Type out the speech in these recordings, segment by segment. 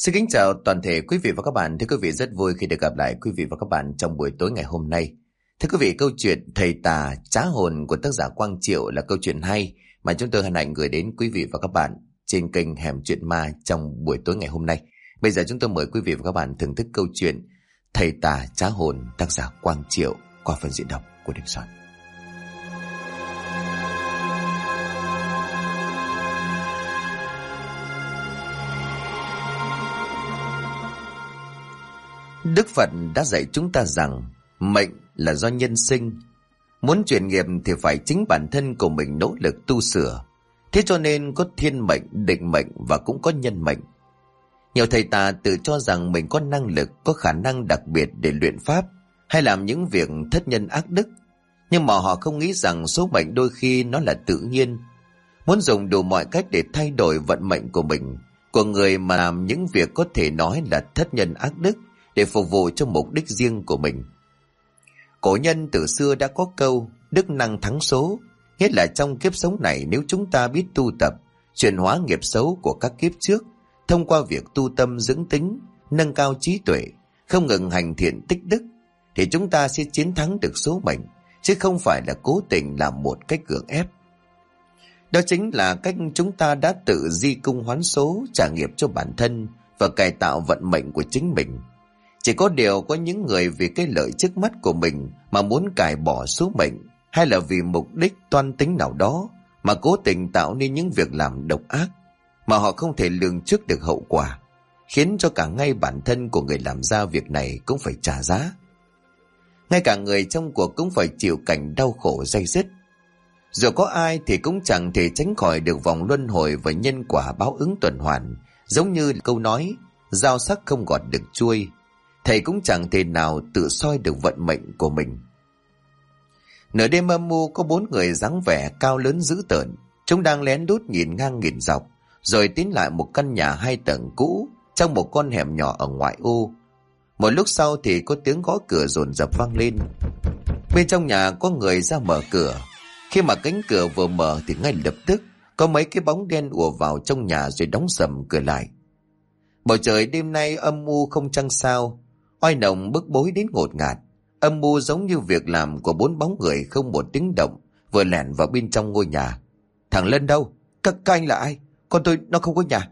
Xin kính chào toàn thể quý vị và các bạn. Thưa quý vị, rất vui khi được gặp lại quý vị và các bạn trong buổi tối ngày hôm nay. Thưa quý vị, câu chuyện Thầy Tà Trá Hồn của tác giả Quang Triệu là câu chuyện hay mà chúng tôi hân hạnh gửi đến quý vị và các bạn trên kênh Hẻm Chuyện Ma trong buổi tối ngày hôm nay. Bây giờ chúng tôi mời quý vị và các bạn thưởng thức câu chuyện Thầy Tà Trá Hồn tác giả Quang Triệu qua phần diễn đọc của Đình Soạn. Đức Phật đã dạy chúng ta rằng mệnh là do nhân sinh. Muốn chuyển nghiệp thì phải chính bản thân của mình nỗ lực tu sửa. Thế cho nên có thiên mệnh, định mệnh và cũng có nhân mệnh. Nhiều thầy tà tự cho rằng mình có năng lực, có khả năng đặc biệt để luyện pháp hay làm những việc thất nhân ác đức. Nhưng mà họ không nghĩ rằng số mệnh đôi khi nó là tự nhiên. Muốn dùng đủ mọi cách để thay đổi vận mệnh của mình, của người mà làm những việc có thể nói là thất nhân ác đức, để phục vụ cho mục đích riêng của mình. Cổ nhân từ xưa đã có câu đức năng thắng số, nghĩa là trong kiếp sống này nếu chúng ta biết tu tập, chuyển hóa nghiệp xấu của các kiếp trước, thông qua việc tu tâm dưỡng tính, nâng cao trí tuệ, không ngừng hành thiện tích đức, thì chúng ta sẽ chiến thắng được số mệnh, chứ không phải là cố tình làm một cách gượng ép. Đó chính là cách chúng ta đã tự di cung hoán số, trả nghiệp cho bản thân và cải tạo vận mệnh của chính mình. Chỉ có điều có những người vì cái lợi trước mắt của mình mà muốn cài bỏ số mệnh, hay là vì mục đích toan tính nào đó mà cố tình tạo nên những việc làm độc ác mà họ không thể lường trước được hậu quả, khiến cho cả ngay bản thân của người làm ra việc này cũng phải trả giá. Ngay cả người trong cuộc cũng phải chịu cảnh đau khổ day dứt. Dù có ai thì cũng chẳng thể tránh khỏi được vòng luân hồi và nhân quả báo ứng tuần hoàn, giống như câu nói dao sắc không gọt được chuôi. Thầy cũng chẳng thể nào tự soi được vận mệnh của mình. Nửa đêm âm mưu có 4 người dáng vẻ cao lớn dữ tợn. Chúng đang lén lút nhìn ngang nhìn dọc, rồi tiến lại một căn nhà 2 tầng cũ trong một con hẻm nhỏ ở ngoại ô. Một lúc sau thì có tiếng gõ cửa dồn dập vang lên. Bên trong nhà có người ra mở cửa. Khi mà cánh cửa vừa mở thì ngay lập tức có mấy cái bóng đen ùa vào trong nhà rồi đóng sầm cửa lại. Bầu trời đêm nay âm u không trăng sao, oai nồng bức bối đến ngột ngạt. Âm mưu giống như việc làm của 4 bóng người không một tiếng động vừa lẻn vào bên trong ngôi nhà. Thằng Lân đâu? Các anh là ai? Con tôi nó không có nhà.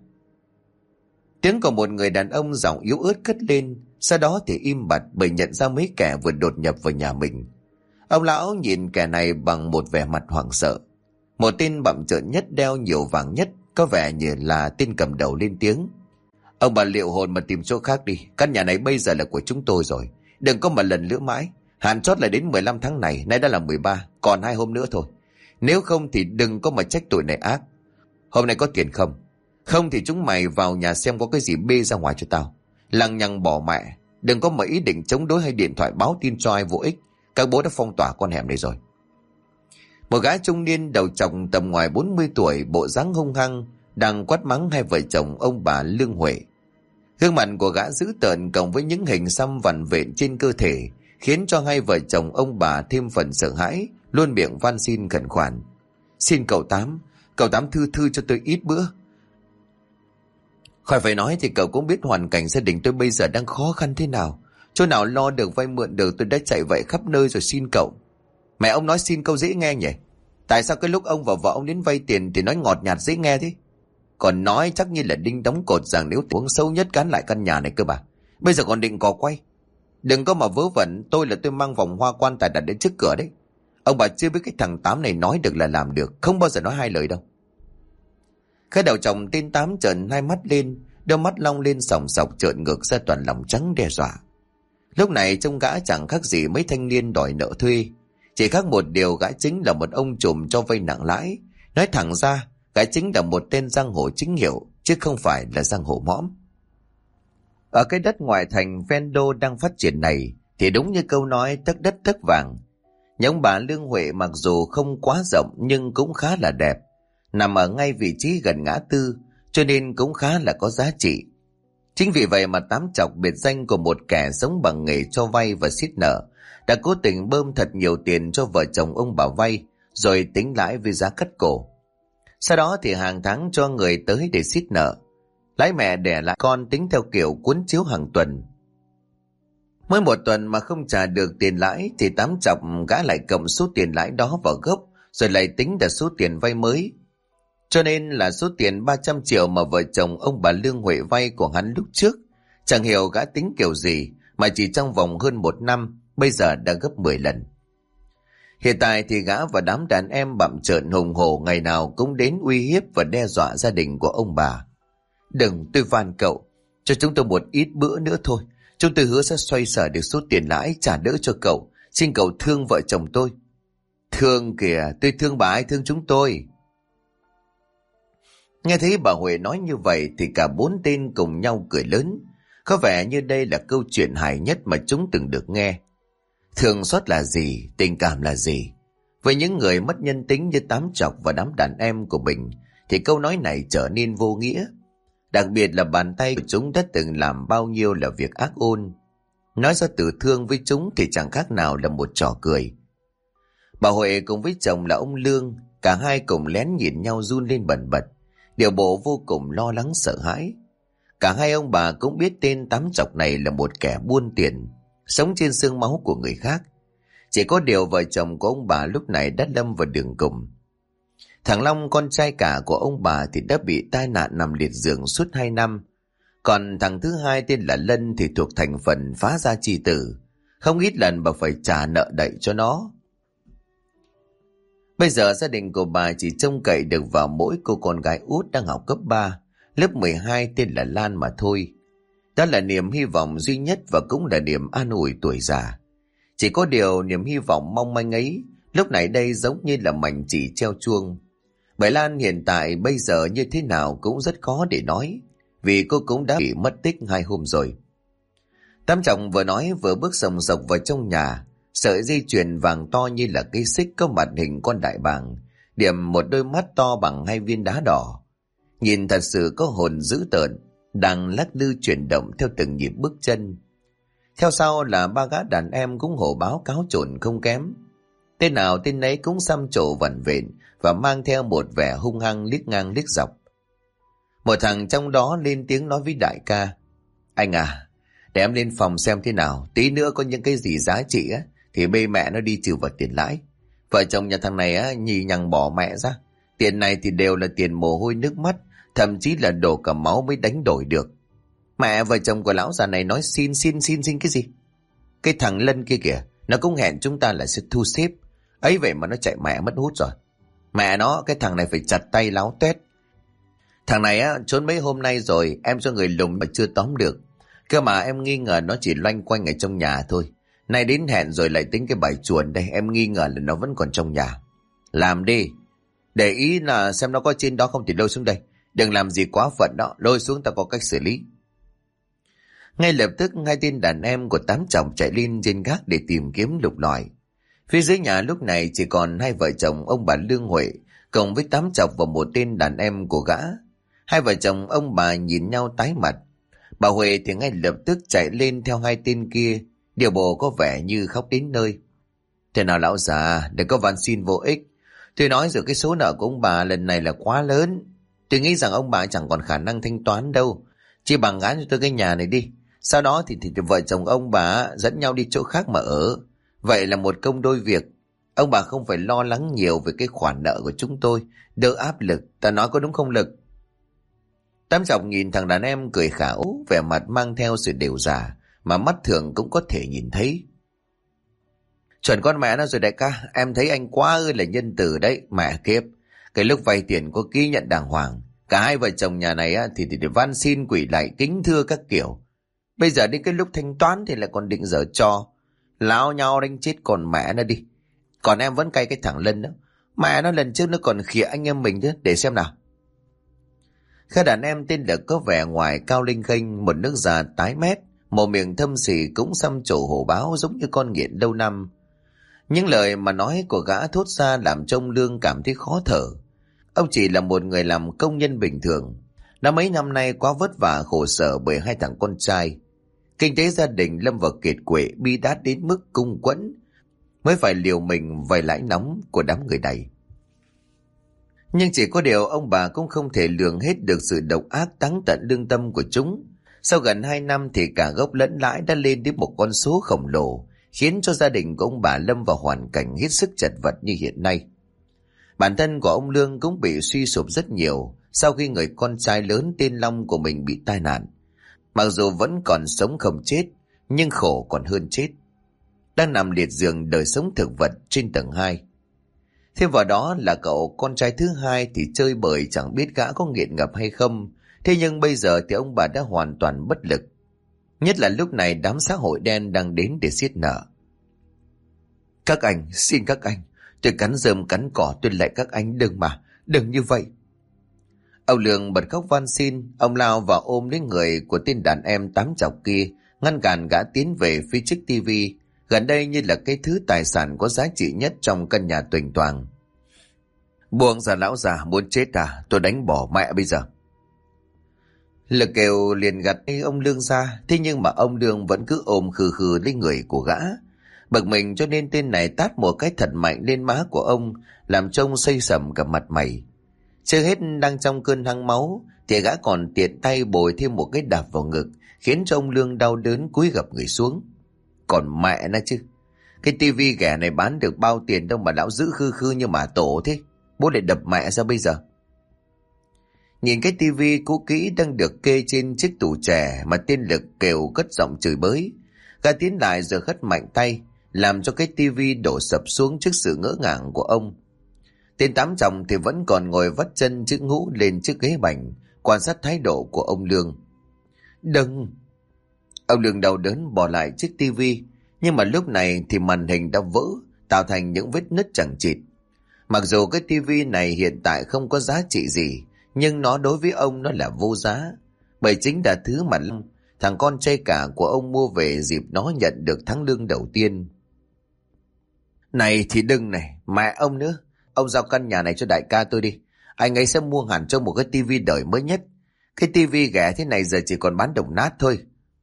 Tiếng của một người đàn ông giọng yếu ớt cất lên, sau đó thì im bặt bởi nhận ra mấy kẻ vừa đột nhập vào nhà mình. Ông lão nhìn kẻ này bằng một vẻ mặt hoảng sợ. Một tên bặm trợn nhất đeo nhiều vàng nhất, có vẻ như là tên cầm đầu lên tiếng. Ông bà liệu hồn mà tìm chỗ khác đi. Căn nhà này bây giờ là của chúng tôi rồi. Đừng có mà lần lữa mãi. Hạn chót là đến 15 tháng này. Nay đã là 13. Còn 2 hôm nữa thôi. Nếu không thì đừng có mà trách tụi này ác. Hôm nay có tiền không? Không thì chúng mày vào nhà xem có cái gì bê ra ngoài cho tao. Lằng nhằng bỏ mẹ. Đừng có mà ý định chống đối hay điện thoại báo tin cho ai vô ích. Các bố đã phong tỏa con hẻm này rồi. Một gã trung niên đầu trọc tầm ngoài 40 tuổi, bộ dáng hung hăng, đang quát mắng hai vợ chồng ông bà Lương Huệ. Gương mặt của gã dữ tợn cộng với những hình xăm vằn vện trên cơ thể khiến cho hai vợ chồng ông bà thêm phần sợ hãi, luôn miệng van xin khẩn khoản. Xin cậu Tám thư thư cho tôi ít bữa. Khỏi phải nói thì cậu cũng biết hoàn cảnh gia đình tôi bây giờ đang khó khăn thế nào. Chỗ nào lo được vay mượn được tôi đã chạy vậy khắp nơi rồi xin cậu. Mẹ ông nói xin câu dễ nghe nhỉ? Tại sao cái lúc ông và vợ ông đến vay tiền thì nói ngọt nhạt dễ nghe thế? Còn nói chắc như là đinh đóng cột rằng nếu uống sâu nhất cán lại căn nhà này cơ mà. Bây giờ còn định cò quay. Đừng có mà vớ vẩn, tôi mang vòng hoa quan tài đặt đến trước cửa đấy. Ông bà chưa biết cái thằng Tám này nói được là làm được, không bao giờ nói hai lời đâu. Cái đầu chồng tên Tám trợn hai mắt lên, đôi mắt long lên sòng sọc trợn ngược ra toàn lòng trắng đe dọa. Lúc này trông gã chẳng khác gì mấy thanh niên đòi nợ thuê. Chỉ khác một điều, gã chính là một ông trùm cho vay nặng lãi. Nói thẳng ra, gã chính là một tên giang hồ chính hiệu, chứ không phải là giang hồ mõm. Ở cái đất ngoại thành ven đô đang phát triển này, thì đúng như câu nói tấc đất tấc vàng. Nhà ông bà Lương Huệ mặc dù không quá rộng nhưng cũng khá là đẹp. Nằm ở ngay vị trí gần ngã tư, cho nên cũng khá là có giá trị. Chính vì vậy mà Tám Chọc, biệt danh của một kẻ sống bằng nghề cho vay và xiết nợ, đã cố tình bơm thật nhiều tiền cho vợ chồng ông bà vay, rồi tính lãi với giá cắt cổ. Sau đó thì hàng tháng cho người tới để xiết nợ. Lãi mẹ đẻ lại con tính theo kiểu cuốn chiếu hàng tuần. Mỗi một tuần mà không trả được tiền lãi thì Tám Chọc gã lại cộng số tiền lãi đó vào gốc, rồi lại tính là số tiền vay mới. Cho nên là số tiền 300 triệu mà vợ chồng ông bà Lương Huệ vay của hắn lúc trước, chẳng hiểu gã tính kiểu gì mà chỉ trong vòng hơn 1 năm bây giờ đã gấp 10 lần. Hiện tại thì gã và đám đàn em bặm trợn hùng hổ ngày nào cũng đến uy hiếp và đe dọa gia đình của ông bà. Đừng, tôi van cậu, cho chúng tôi một ít bữa nữa thôi. Chúng tôi hứa sẽ xoay sở được số tiền lãi trả đỡ cho cậu. Xin cậu thương vợ chồng tôi. Thương kìa, tôi thương bà, ai thương chúng tôi. Nghe thấy bà Huệ nói như vậy thì cả 4 tên cùng nhau cười lớn. Có vẻ như đây là câu chuyện hài nhất mà chúng từng được nghe. Thương xót là gì, tình cảm là gì? Với những người mất nhân tính như Tám Chọc và đám đàn em của mình thì câu nói này trở nên vô nghĩa. Đặc biệt là bàn tay của chúng đã từng làm bao nhiêu là việc ác ôn. Nói ra từ thương với chúng thì chẳng khác nào là một trò cười. Bà Huệ cùng với chồng là ông Lương, cả hai cùng lén nhìn nhau run lên bần bật, điều bộ vô cùng lo lắng sợ hãi. Cả hai ông bà cũng biết tên Tám Chọc này là một kẻ buôn tiền, sống trên xương máu của người khác. Chỉ có điều vợ chồng của ông bà lúc này đã lâm vào đường cùng. Thằng Long, con trai cả của ông bà thì đã bị tai nạn nằm liệt giường suốt 2 năm. Còn thằng thứ hai tên là Lân thì thuộc thành phần phá gia chi tử. Không ít lần bà phải trả nợ đậy cho nó. Bây giờ gia đình của bà chỉ trông cậy được vào mỗi cô con gái út đang học cấp 3, lớp 12 tên là Lan mà thôi. Đó là niềm hy vọng duy nhất và cũng là niềm an ủi tuổi già. Chỉ có điều niềm hy vọng mong manh ấy lúc này đây giống như là mảnh chỉ treo chuông. Bởi Lan hiện tại bây giờ như thế nào cũng rất khó để nói, vì cô cũng đã bị mất tích 2 hôm rồi. Tám Chọc vừa nói vừa bước sòng sộc vào trong nhà, sợi dây chuyền vàng to như là cây xích có mặt hình con đại bàng, điểm một đôi mắt to bằng 2 viên đá đỏ. Nhìn thật sự có hồn dữ tợn, đang lắc lư chuyển động theo từng nhịp bước chân. Theo sau là 3 gã đàn em cũng hổ báo cáo trộn không kém. Tên nào tên nấy cũng xăm trổ vẩn vện và mang theo một vẻ hung hăng liếc ngang liếc dọc. Một thằng trong đó lên tiếng nói với đại ca: Anh à, để em lên phòng xem thế nào, tí nữa có những cái gì giá trị á thì bê mẹ nó đi trừ vào tiền lãi. Vợ chồng nhà thằng này á nhì nhằng bỏ mẹ ra. Tiền này thì đều là tiền mồ hôi nước mắt, thậm chí là đổ cả máu mới đánh đổi được. Mẹ vợ chồng của lão già này nói xin cái gì? Cái thằng Lân kia kìa, nó cũng hẹn chúng ta là sẽ thu xếp. Ấy vậy mà nó chạy mẹ mất hút rồi. Mẹ nó, cái thằng này phải chặt tay láo tuét. Thằng này á trốn mấy hôm nay rồi, em cho người lùng mà chưa tóm được. Cơ mà em nghi ngờ nó chỉ loanh quanh ở trong nhà thôi. Nay đến hẹn rồi lại tính cái bài chuồn đây, em nghi ngờ là nó vẫn còn trong nhà. Làm đi. Để ý là xem nó có trên đó không thì lôi xuống đây. Đừng làm gì quá phận đó, lôi xuống ta có cách xử lý. Ngay lập tức 2 tên đàn em của Tám Chọc chạy lên trên gác để tìm kiếm lục lọi. Phía dưới nhà lúc này chỉ còn 2 vợ chồng ông bà Lương Huệ cùng với Tám Chọc và một tên đàn em của gã. 2 vợ chồng ông bà nhìn nhau tái mặt. Bà Huệ thì ngay lập tức chạy lên theo 2 tên kia, điều bộ có vẻ như khóc đến nơi. Thế nào lão già, đừng có van xin vô ích. Tôi nói rồi, cái số nợ của ông bà lần này là quá lớn. Tôi nghĩ rằng ông bà chẳng còn khả năng thanh toán đâu. Chỉ bằng gán cho tôi cái nhà này đi. Sau đó thì vợ chồng ông bà dẫn nhau đi chỗ khác mà ở. Vậy là một công đôi việc. Ông bà không phải lo lắng nhiều về cái khoản nợ của chúng tôi. Đỡ áp lực, ta nói có đúng không Lực? Tám Chọc nhìn thằng đàn em cười khảo, vẻ mặt mang theo sự đều giả mà mắt thường cũng có thể nhìn thấy. Chuẩn con mẹ nó rồi đại ca, em thấy anh quá ư là nhân từ đấy. Mẹ kiếp, cái lúc vay tiền có ký nhận đàng hoàng. Cả 2 vợ chồng nhà này thì van xin quỷ lại kính thưa các kiểu. Bây giờ đến cái lúc thanh toán thì lại còn định giở cho. Láo nhau đánh chết con mẹ nó đi. Còn em vẫn cay cái thằng Lân đó. Mẹ nó lần trước nó còn khịa anh em mình chứ, để xem nào. Các đàn em tên Lực có vẻ ngoài cao linh khênh, một nước già tái mét, mồm miệng thâm sỉ cũng xăm trổ hổ báo giống như con nghiện lâu năm. Những lời mà nói của gã thốt ra làm cho ông Lương cảm thấy khó thở. Ông chỉ là một người làm công nhân bình thường, đã mấy năm nay quá vất vả khổ sở bởi 2 thằng con trai. Kinh tế gia đình lâm vào kiệt quệ bi đát đến mức cung quẫn, mới phải liều mình vay lãi nóng của đám người này. Nhưng chỉ có điều ông bà cũng không thể lường hết được sự độc ác táng tận lương tâm của chúng. Sau gần 2 năm thì cả gốc lẫn lãi đã lên đến một con số khổng lồ, khiến cho gia đình của ông bà lâm vào hoàn cảnh hết sức chật vật như hiện nay. Bản thân của ông Lương cũng bị suy sụp rất nhiều sau khi người con trai lớn tên Long của mình bị tai nạn. Mặc dù vẫn còn sống không chết, nhưng khổ còn hơn chết. Đang nằm liệt giường đời sống thực vật trên tầng 2. Thêm vào đó là cậu con trai thứ hai thì chơi bời chẳng biết gã có nghiện ngập hay không. Thế nhưng bây giờ thì ông bà đã hoàn toàn bất lực. Nhất là lúc này đám xã hội đen đang đến để xiết nợ. Các anh, xin các anh, tôi cắn rơm cắn cỏ, tôi lại các anh đừng như vậy. Ông Lương bật khóc van xin. Ông lao vào ôm lấy người của tên đàn em tám chọc kia, ngăn cản gã tiến về phía chiếc tivi, gần đây như là cái thứ tài sản có giá trị nhất trong căn nhà tuềnh toàng. Buông ra lão già, muốn chết à? Tôi đánh bỏ mẹ bây giờ. Lực kêu liền gạt ông Lương ra, thế nhưng mà ông Lương vẫn cứ ôm khư khư lấy người của gã. Bực mình cho nên tên này tát một cái thật mạnh lên má của ông, làm trông xây sẩm cả mặt mày. Chưa hết đang trong cơn hăng máu thì gã còn tiện tay bồi thêm một cái đạp vào ngực, khiến cho ông Lương đau đớn cúi gập người xuống. Còn mẹ nó chứ, cái tivi ghẻ này bán được bao tiền đâu mà lão giữ khư khư như mà tổ thế. Bố lại đập mẹ ra bây giờ. Nhìn cái tivi cũ kỹ đang được kê trên chiếc tủ chè mà tên Lực kêu cất giọng chửi bới, gã tiến lại rồi hất mạnh tay, làm cho cái tivi đổ sập xuống trước sự ngỡ ngàng của ông. Tên tám chồng thì vẫn còn ngồi vắt chân chữ ngũ lên chiếc ghế bành, quan sát thái độ của ông Lương. Đừng! Ông Lương đau đớn bỏ lại chiếc tivi, nhưng mà lúc này thì màn hình đã vỡ, tạo thành những vết nứt chằng chịt. Mặc dù cái tivi này hiện tại không có giá trị gì, nhưng nó đối với ông nó là vô giá, bởi chính là thứ mà thằng con trai cả của ông mua về dịp nó nhận được tháng lương đầu tiên. Này thì đừng này, mẹ ông nữa. Ông giao căn nhà này cho đại ca tôi đi. Anh ấy sẽ mua hẳn cho một cái tivi đời mới nhất. Cái tivi ghẻ thế này giờ chỉ còn bán đồng nát thôi.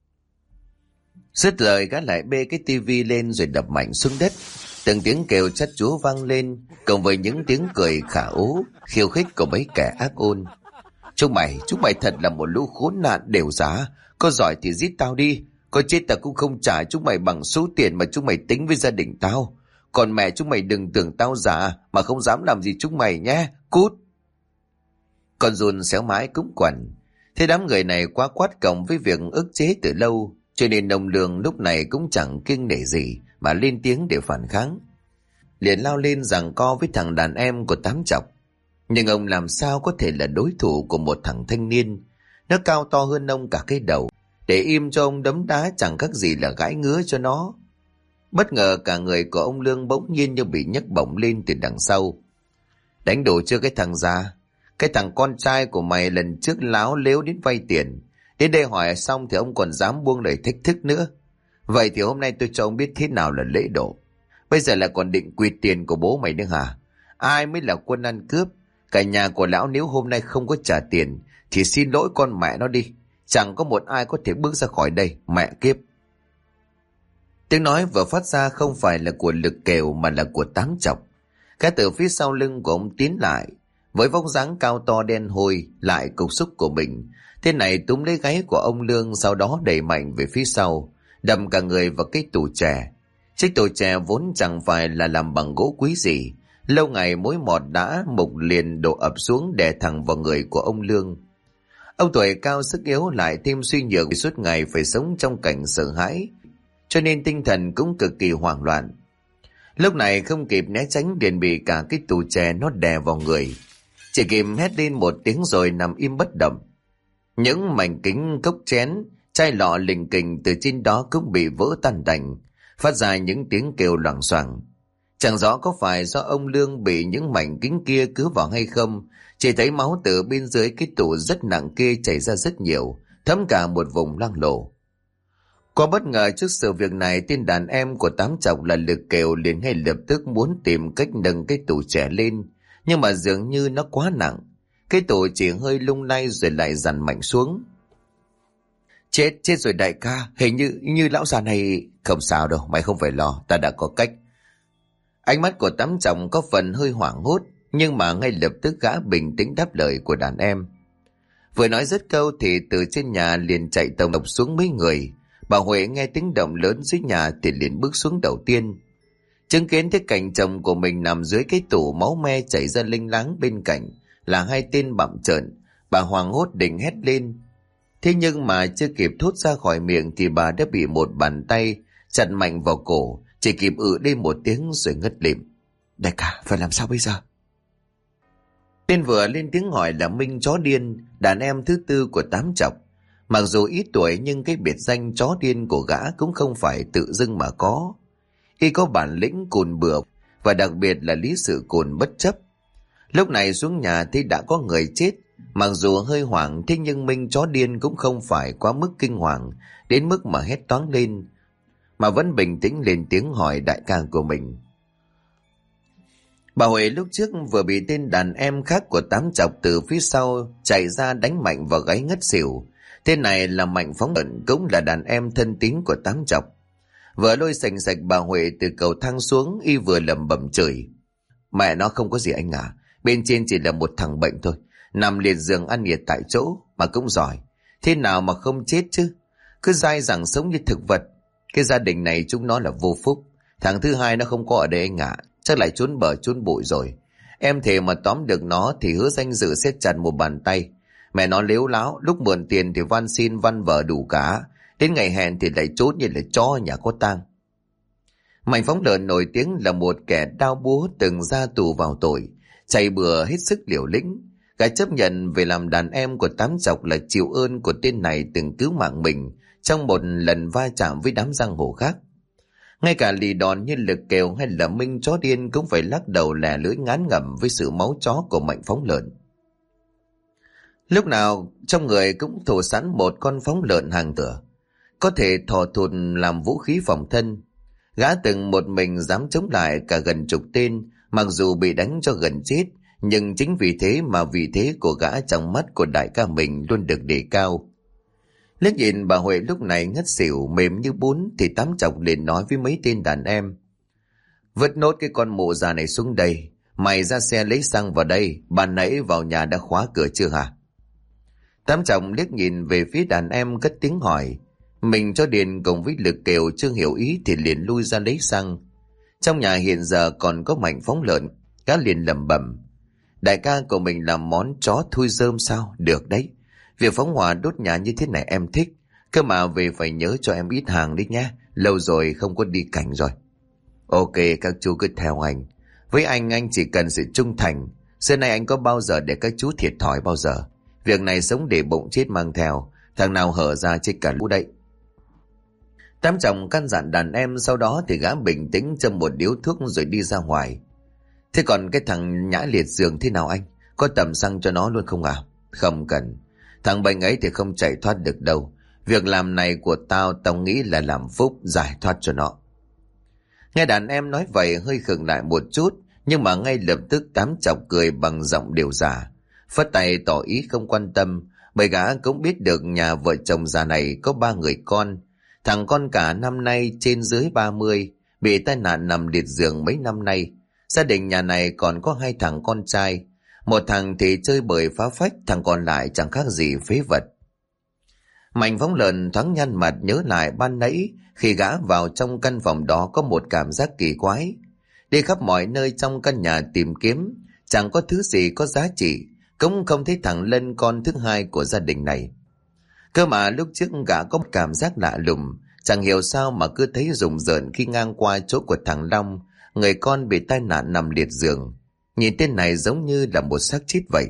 Dứt lời gã lại bê cái tivi lên rồi đập mạnh xuống đất. Từng tiếng kêu chát chúa vang lên, cộng với những tiếng cười khả ố, khiêu khích của mấy kẻ ác ôn. Chúng mày thật là một lũ khốn nạn đều giá. Có giỏi thì giết tao đi, có chết tao cũng không trả chúng mày bằng số tiền mà chúng mày tính với gia đình tao. Còn mẹ chúng mày đừng tưởng tao giả mà không dám làm gì chúng mày nhé, cút. Con giun xéo mái cũng quằn. Thế đám người này quá quát cộng với việc ức chế từ lâu, cho nên ông Lương lúc này cũng chẳng kiêng nể gì mà lên tiếng để phản kháng. Liền lao lên giằng co với thằng đàn em của tám chọc. Nhưng ông làm sao có thể là đối thủ của một thằng thanh niên. Nó cao to hơn ông cả cái đầu, để im cho ông đấm đá chẳng khác gì là gãi ngứa cho nó. Bất ngờ cả người của ông Lương bỗng nhiên như bị nhấc bổng lên từ đằng sau. Đánh đủ chưa cái thằng già? Cái thằng con trai của mày lần trước láo lếu đến vay tiền, đến đây hỏi xong thì ông còn dám buông lời thách thức nữa. Vậy thì hôm nay tôi cho ông biết thế nào là lễ độ. Bây giờ là còn định quỵt tiền của bố mày nữa hả? Ai mới là quân ăn cướp? Cả nhà của lão nếu hôm nay không có trả tiền thì xin lỗi con mẹ nó đi. Chẳng có một ai có thể bước ra khỏi đây, mẹ kiếp. Tiếng nói vừa phát ra không phải là của Lực kèo mà là của tám chọc. Cái từ phía sau lưng của ông tiến lại, với vóc dáng cao to đen hôi lại cục xúc của mình. Thế này túm lấy gáy của ông Lương, sau đó đẩy mạnh về phía sau, đâm cả người vào cái tủ chè. Chiếc tủ chè vốn chẳng phải là làm bằng gỗ quý gì, lâu ngày mối mọt đã mục liền đổ ập xuống đè thẳng vào người của ông Lương. Ông tuổi cao sức yếu lại thêm suy nhược, suốt ngày phải sống trong cảnh sợ hãi, cho nên tinh thần cũng cực kỳ hoảng loạn. Lúc này không kịp né tránh liền bị cả cái tủ chè nó đè vào người, chỉ kịp hét lên một tiếng rồi nằm im bất động. Những mảnh kính cốc chén, chai lọ lình kình từ trên đó cũng bị vỡ tan tành, phát ra những tiếng kêu loảng xoảng. Chẳng rõ có phải do ông Lương bị những mảnh kính kia cứa vào hay không, chỉ thấy máu từ bên dưới cái tủ rất nặng kia chảy ra rất nhiều, thấm cả một vùng loang lổ. Qua bất ngờ trước sự việc này, tên đàn em của tám chọc là Lực kèo liền ngay lập tức muốn tìm cách nâng cái tủ trẻ lên, nhưng mà dường như nó quá nặng, cái tủ chỉ hơi lung lay rồi lại dằn mạnh xuống. Chết rồi đại ca, hình như lão già này. Không sao đâu, mày không phải lo, ta đã có cách. Ánh mắt của tám chồng có phần hơi hoảng hốt, Nhưng mà ngay lập tức gã bình tĩnh đáp lời của đàn em. Vừa nói dứt câu thì từ trên nhà liền chạy tổng độc xuống mấy người. Bà Huệ nghe tiếng động lớn dưới nhà thì liền bước xuống đầu tiên. Chứng kiến thấy cảnh chồng của mình nằm dưới cái tủ, máu me chảy ra linh láng, bên cạnh là hai tên bặm trợn. Bà hoảng hốt định hét lên. Thế nhưng mà chưa kịp thốt ra khỏi miệng thì bà đã bị một bàn tay chặt mạnh vào cổ, chỉ kịp lên một tiếng rồi ngất lịm. Đại ca, phải làm sao bây giờ? Tên vừa lên tiếng hỏi là Minh chó điên, đàn em thứ tư của Tám Chọc. Mặc dù ít tuổi nhưng cái biệt danh chó điên của gã cũng không phải tự dưng mà có. Y có bản lĩnh cùn bừa, và đặc biệt là lý sự cùn bất chấp. Lúc này xuống nhà thì đã có người chết. Mặc dù hơi hoảng, thế nhưng Minh chó điên cũng không phải quá mức kinh hoàng đến mức mà hét toáng lên, mà vẫn bình tĩnh lên tiếng hỏi đại ca của mình. Bà Huệ lúc trước vừa bị tên đàn em khác của Tám Chọc từ phía sau chạy ra đánh mạnh vào gáy ngất xỉu. Tên này là Mạnh Phóng Lợn, cũng là đàn em thân tín của Tám Chọc. Vừa lôi sành sạch bà Huệ từ cầu thang xuống, y vừa lẩm bẩm chửi. Mẹ nó không có gì anh à, bên trên chỉ là một thằng bệnh thôi, nằm liệt giường ăn nhiệt tại chỗ mà cũng giỏi. Thế nào mà không chết chứ, cứ dai dẳng sống như thực vật. Cái gia đình này chúng nó là vô phúc. Thằng thứ hai nó không có ở đây anh ạ, chắc lại trốn bờ trốn bụi rồi. Em thề mà tóm được nó thì hứa danh dự sẽ chặt một bàn tay. Mẹ nó lếu láo, lúc mượn tiền thì van xin văn vở đủ cả, đến ngày hẹn thì lại trốn như là chó nhà có tang. Mạnh Phóng Lợn nổi tiếng là một kẻ đao búa từng ra tù vào tội, chạy bừa hết sức liều lĩnh. Gã chấp nhận về làm đàn em của Tám Chọc là chịu ơn của tên này từng cứu mạng mình trong một lần va chạm với đám giang hồ khác. Ngay cả lì đòn như Lực Kèo hay là Minh chó điên cũng phải lắc đầu lẻ lưỡi ngán ngẩm với sự máu chó của Mạnh Phóng Lợn. Lúc nào trong người cũng thủ sẵn một con phóng lợn hàng tựa, có thể thò thụt làm vũ khí phòng thân. Gã từng một mình dám chống lại cả gần chục tên, mặc dù bị đánh cho gần chết, nhưng chính vì thế mà vị thế của gã trong mắt của đại ca mình luôn được đề cao. Liếc nhìn bà Huệ lúc này ngất xỉu mềm như bún thì Tám Chọc liền nói với mấy tên đàn em. Vứt nốt cái con mụ già này xuống đây, mày ra xe lấy xăng vào đây, ban nãy vào nhà đã khóa cửa chưa hả? Tám Chọc liếc nhìn về phía đàn em cất tiếng hỏi. Mình cho Điền cùng với Lực Kèo chưa hiểu ý thì liền lui ra lấy xăng. Trong nhà hiện giờ còn có Mạnh Phóng Lợn, gã liền lẩm bẩm. Đại ca của mình làm món chó thui rơm sao? Được đấy. Việc phóng hỏa đốt nhà như thế này em thích. Cơ mà về phải nhớ cho em ít hàng đi nhé. Lâu rồi không có đi cảnh rồi. Ok, các chú cứ theo anh. Với anh chỉ cần sự trung thành. Xưa nay anh có bao giờ để các chú thiệt thòi bao giờ. Việc này sống để bụng chết mang theo. Thằng nào hở ra chết cả lũ đấy. Tám Chọc căn dặn đàn em, sau đó thì gã bình tĩnh châm một điếu thuốc rồi đi ra ngoài. Thế còn cái thằng nhãi liệt giường thế nào anh? Có tầm xăng cho nó luôn không à? Không cần. Thằng bệnh ấy thì không chạy thoát được đâu. Việc làm này của tao nghĩ là làm phúc giải thoát cho nó. Nghe đàn em nói vậy hơi khựng lại một chút, nhưng mà ngay lập tức Tám Chọc cười bằng giọng đều giả, phất tay tỏ ý không quan tâm, bởi gã cũng biết được nhà vợ chồng già này có 3 người con. Thằng con cả năm nay trên dưới 30, bị tai nạn nằm liệt giường mấy năm nay. Gia đình nhà này còn có 2 thằng con trai. Một thằng thì chơi bời phá phách, thằng còn lại chẳng khác gì phế vật. Mạnh Phóng Lợn thoáng nhăn mặt nhớ lại ban nãy khi gã vào trong căn phòng đó có một cảm giác kỳ quái. Đi khắp mọi nơi trong căn nhà tìm kiếm, chẳng có thứ gì có giá trị, cũng không thấy thằng Lân con thứ hai của gia đình này. Cơ mà lúc trước gã có một cảm giác lạ lùng, chẳng hiểu sao mà cứ thấy rùng rợn khi ngang qua chỗ của thằng Long, người con bị tai nạn nằm liệt giường. Nhìn tên này giống như là một xác chết vậy.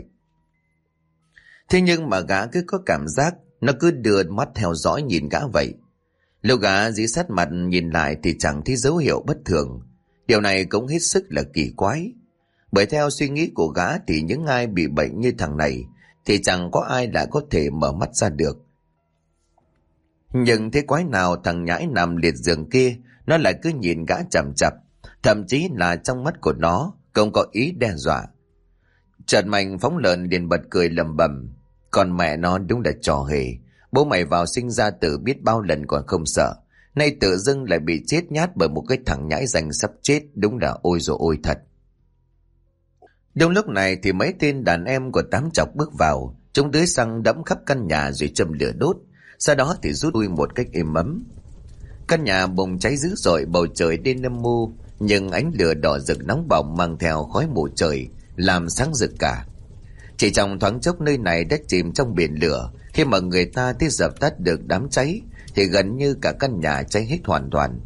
Thế nhưng mà gã cứ có cảm giác nó cứ đưa mắt theo dõi nhìn gã vậy. Lúc gã dí sát mặt nhìn lại thì chẳng thấy dấu hiệu bất thường. Điều này cũng hết sức là kỳ quái. Bởi theo suy nghĩ của gã thì những ai bị bệnh như thằng này thì chẳng có ai đã có thể mở mắt ra được. Nhưng thế quái nào thằng nhãi nằm liệt giường kia nó lại cứ nhìn gã chằm chằm, thậm chí là trong mắt của nó không có ý đe dọa. Chợt Mạnh Phóng Lợn liền bật cười lẩm bẩm. Còn mẹ nó đúng là trò hề. Bố mày vào sinh ra tử biết bao lần còn không sợ, nay tự dưng lại bị chết nhát bởi một cái thằng nhãi danh sắp chết, đúng là ôi rồi ôi thật. Đúng lúc này thì mấy tên đàn em của Tám Chọc bước vào, chúng tưới xăng đẫm khắp căn nhà rồi châm lửa đốt, sau đó thì rút lui một cách êm ấm. Căn nhà bùng cháy dữ dội, bầu trời đêm âm mưu, nhưng ánh lửa đỏ rực nóng bỏng mang theo khói mù trời làm sáng rực cả. Chỉ trong thoáng chốc nơi này đã chìm trong biển lửa. Khi mà người ta tới dập tắt được đám cháy thì gần như cả căn nhà cháy hết hoàn toàn.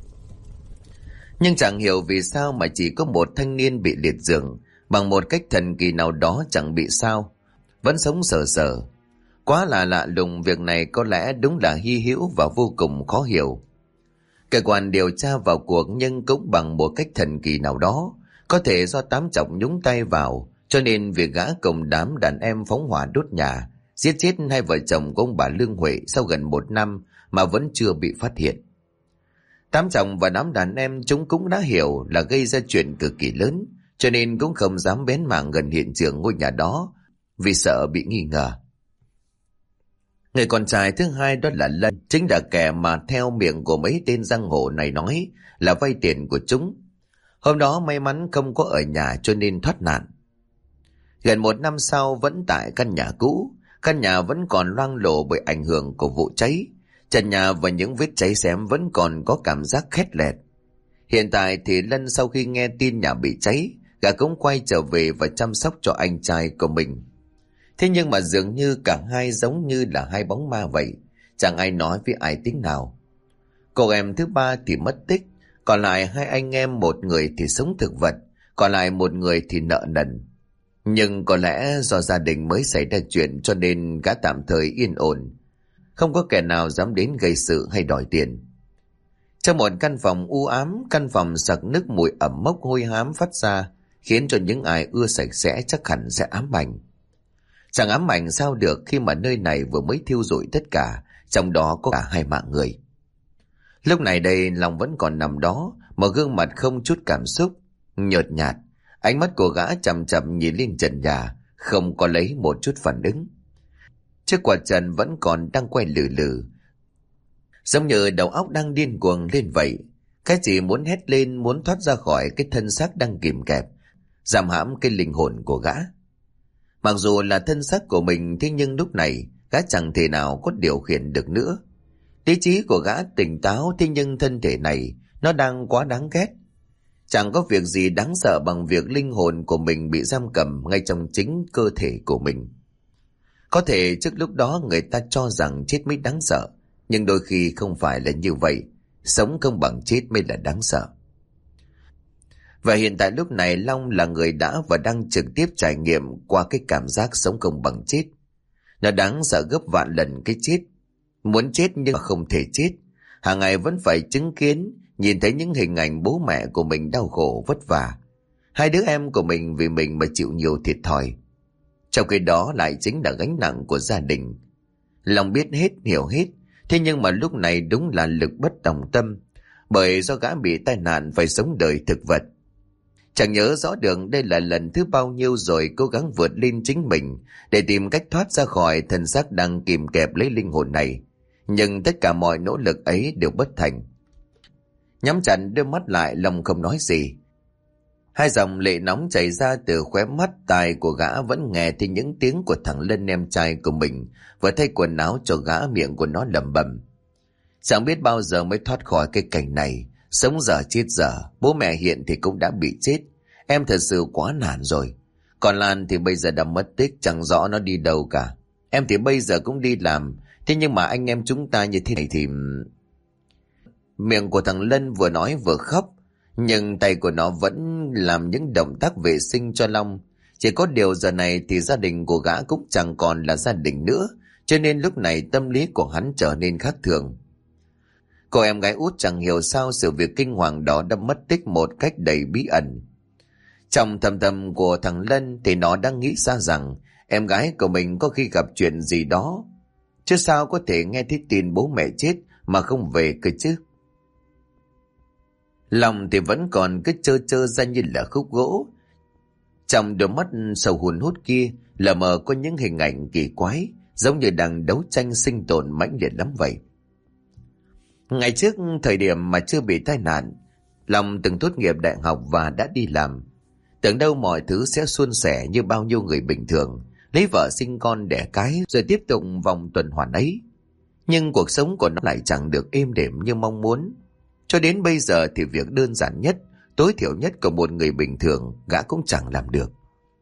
Nhưng chẳng hiểu vì sao mà chỉ có một thanh niên bị liệt giường, bằng một cách thần kỳ nào đó chẳng bị sao, vẫn sống sờ sờ. Quá là lạ lùng, việc này có lẽ đúng là hy hữu và vô cùng khó hiểu. Cơ quan điều tra vào cuộc nhưng cũng bằng một cách thần kỳ nào đó, có thể do Tám Chọc nhúng tay vào, cho nên việc gã cùng đám đàn em phóng hỏa đốt nhà, giết chết hai vợ chồng của ông bà Lương Huệ sau gần 1 năm mà vẫn chưa bị phát hiện. Tám Chọc và đám đàn em chúng cũng đã hiểu là gây ra chuyện cực kỳ lớn, cho nên cũng không dám bén mảng gần hiện trường ngôi nhà đó vì sợ bị nghi ngờ. Người con trai thứ hai đó là Lân, chính là kẻ mà theo miệng của mấy tên giang hồ này nói là vay tiền của chúng. Hôm đó may mắn không có ở nhà cho nên thoát nạn. Gần 1 năm sau, vẫn tại căn nhà cũ, căn nhà vẫn còn loang lổ bởi ảnh hưởng của vụ cháy. Trần nhà và những vết cháy xém vẫn còn có cảm giác khét lẹt. Hiện tại thì Lân sau khi nghe tin nhà bị cháy, gã cũng quay trở về và chăm sóc cho anh trai của mình. Thế nhưng mà dường như cả hai giống như là hai bóng ma vậy, chẳng ai nói với ai tiếng nào. Cô em thứ ba thì mất tích, còn lại hai anh em, một người thì sống thực vật, còn lại một người thì nợ nần. Nhưng có lẽ do gia đình mới xảy ra chuyện cho nên gã tạm thời yên ổn, không có kẻ nào dám đến gây sự hay đòi tiền. Trong một căn phòng u ám, căn phòng sặc nức mùi ẩm mốc hôi hám phát ra, khiến cho những ai ưa sạch sẽ chắc hẳn sẽ ám ảnh. Chẳng ám ảnh sao được khi mà nơi này vừa mới thiêu rụi tất cả, trong đó có cả 2 mạng người. Lúc này đây Long vẫn còn nằm đó, một gương mặt không chút cảm xúc, nhợt nhạt, ánh mắt của gã chằm chằm nhìn lên trần nhà, không có lấy một chút phản ứng. Chiếc quạt trần vẫn còn đang quay lừ lừ, giống như đầu óc đang điên cuồng lên vậy. Cái gì muốn hét lên, muốn thoát ra khỏi cái thân xác đang kìm kẹp, giam hãm cái linh hồn của gã. Mặc dù là thân xác của mình, thế nhưng lúc này gã chẳng thể nào có điều khiển được nữa. Lý trí của gã tỉnh táo, thế nhưng thân thể này nó đang quá đáng ghét. Chẳng có việc gì đáng sợ bằng việc linh hồn của mình bị giam cầm ngay trong chính cơ thể của mình. Có thể trước lúc đó người ta cho rằng chết mới đáng sợ, nhưng đôi khi không phải là như vậy. Sống không bằng chết mới là đáng sợ. Và hiện tại lúc này Long là người đã và đang trực tiếp trải nghiệm qua cái cảm giác sống không bằng chết. Nó đáng sợ gấp vạn lần cái chết. Muốn chết nhưng không thể chết. Hàng ngày vẫn phải chứng kiến, nhìn thấy những hình ảnh bố mẹ của mình đau khổ vất vả. 2 đứa em của mình vì mình mà chịu nhiều thiệt thòi. Trong khi đó lại chính là gánh nặng của gia đình. Long biết hết, hiểu hết. Thế nhưng mà lúc này đúng là lực bất tòng tâm. Bởi do gã bị tai nạn phải sống đời thực vật. Chẳng nhớ rõ được đây là lần thứ bao nhiêu rồi cố gắng vượt lên chính mình để tìm cách thoát ra khỏi thân xác đang kìm kẹp lấy linh hồn này. Nhưng tất cả mọi nỗ lực ấy đều bất thành. Nhắm chặt đôi mắt lại, Long không nói gì. 2 dòng lệ nóng chảy ra từ khóe mắt, tai của gã vẫn nghe thấy những tiếng của thằng Lân em trai của mình vừa thay quần áo cho gã, miệng của nó lẩm bẩm. Chẳng biết bao giờ mới thoát khỏi cái cảnh này. Sống dở chết dở, bố mẹ hiện thì cũng đã bị chết. Em thật sự quá nản rồi. Còn Lan thì bây giờ đã mất tích, chẳng rõ nó đi đâu cả. Em thì bây giờ cũng đi làm. Thế nhưng mà anh em chúng ta như thế này thì... Miệng của thằng Lân vừa nói vừa khóc, nhưng tay của nó vẫn làm những động tác vệ sinh cho Long. Chỉ có điều giờ này thì gia đình của gã cũng chẳng còn là gia đình nữa, cho nên lúc này tâm lý của hắn trở nên khác thường. Cô em gái út chẳng hiểu sao sự việc kinh hoàng đó đã mất tích một cách đầy bí ẩn. Trong thầm tâm của thằng Lân thì nó đang nghĩ ra rằng em gái của mình có khi gặp chuyện gì đó. Chứ sao có thể nghe thấy tin bố mẹ chết mà không về cơ chứ. Lòng thì vẫn còn cứ trơ trơ ra như là khúc gỗ. Trong đôi mắt sầu hùn hút kia lờ mờ có những hình ảnh kỳ quái, giống như đang đấu tranh sinh tồn mãnh liệt lắm vậy. Ngày trước thời điểm mà chưa bị tai nạn, Long từng tốt nghiệp đại học và đã đi làm. Tưởng đâu mọi thứ sẽ suôn sẻ như bao nhiêu người bình thường, lấy vợ sinh con đẻ cái rồi tiếp tục vòng tuần hoàn ấy. Nhưng cuộc sống của nó lại chẳng được êm đềm như mong muốn. Cho đến bây giờ thì việc đơn giản nhất, tối thiểu nhất của một người bình thường gã cũng chẳng làm được.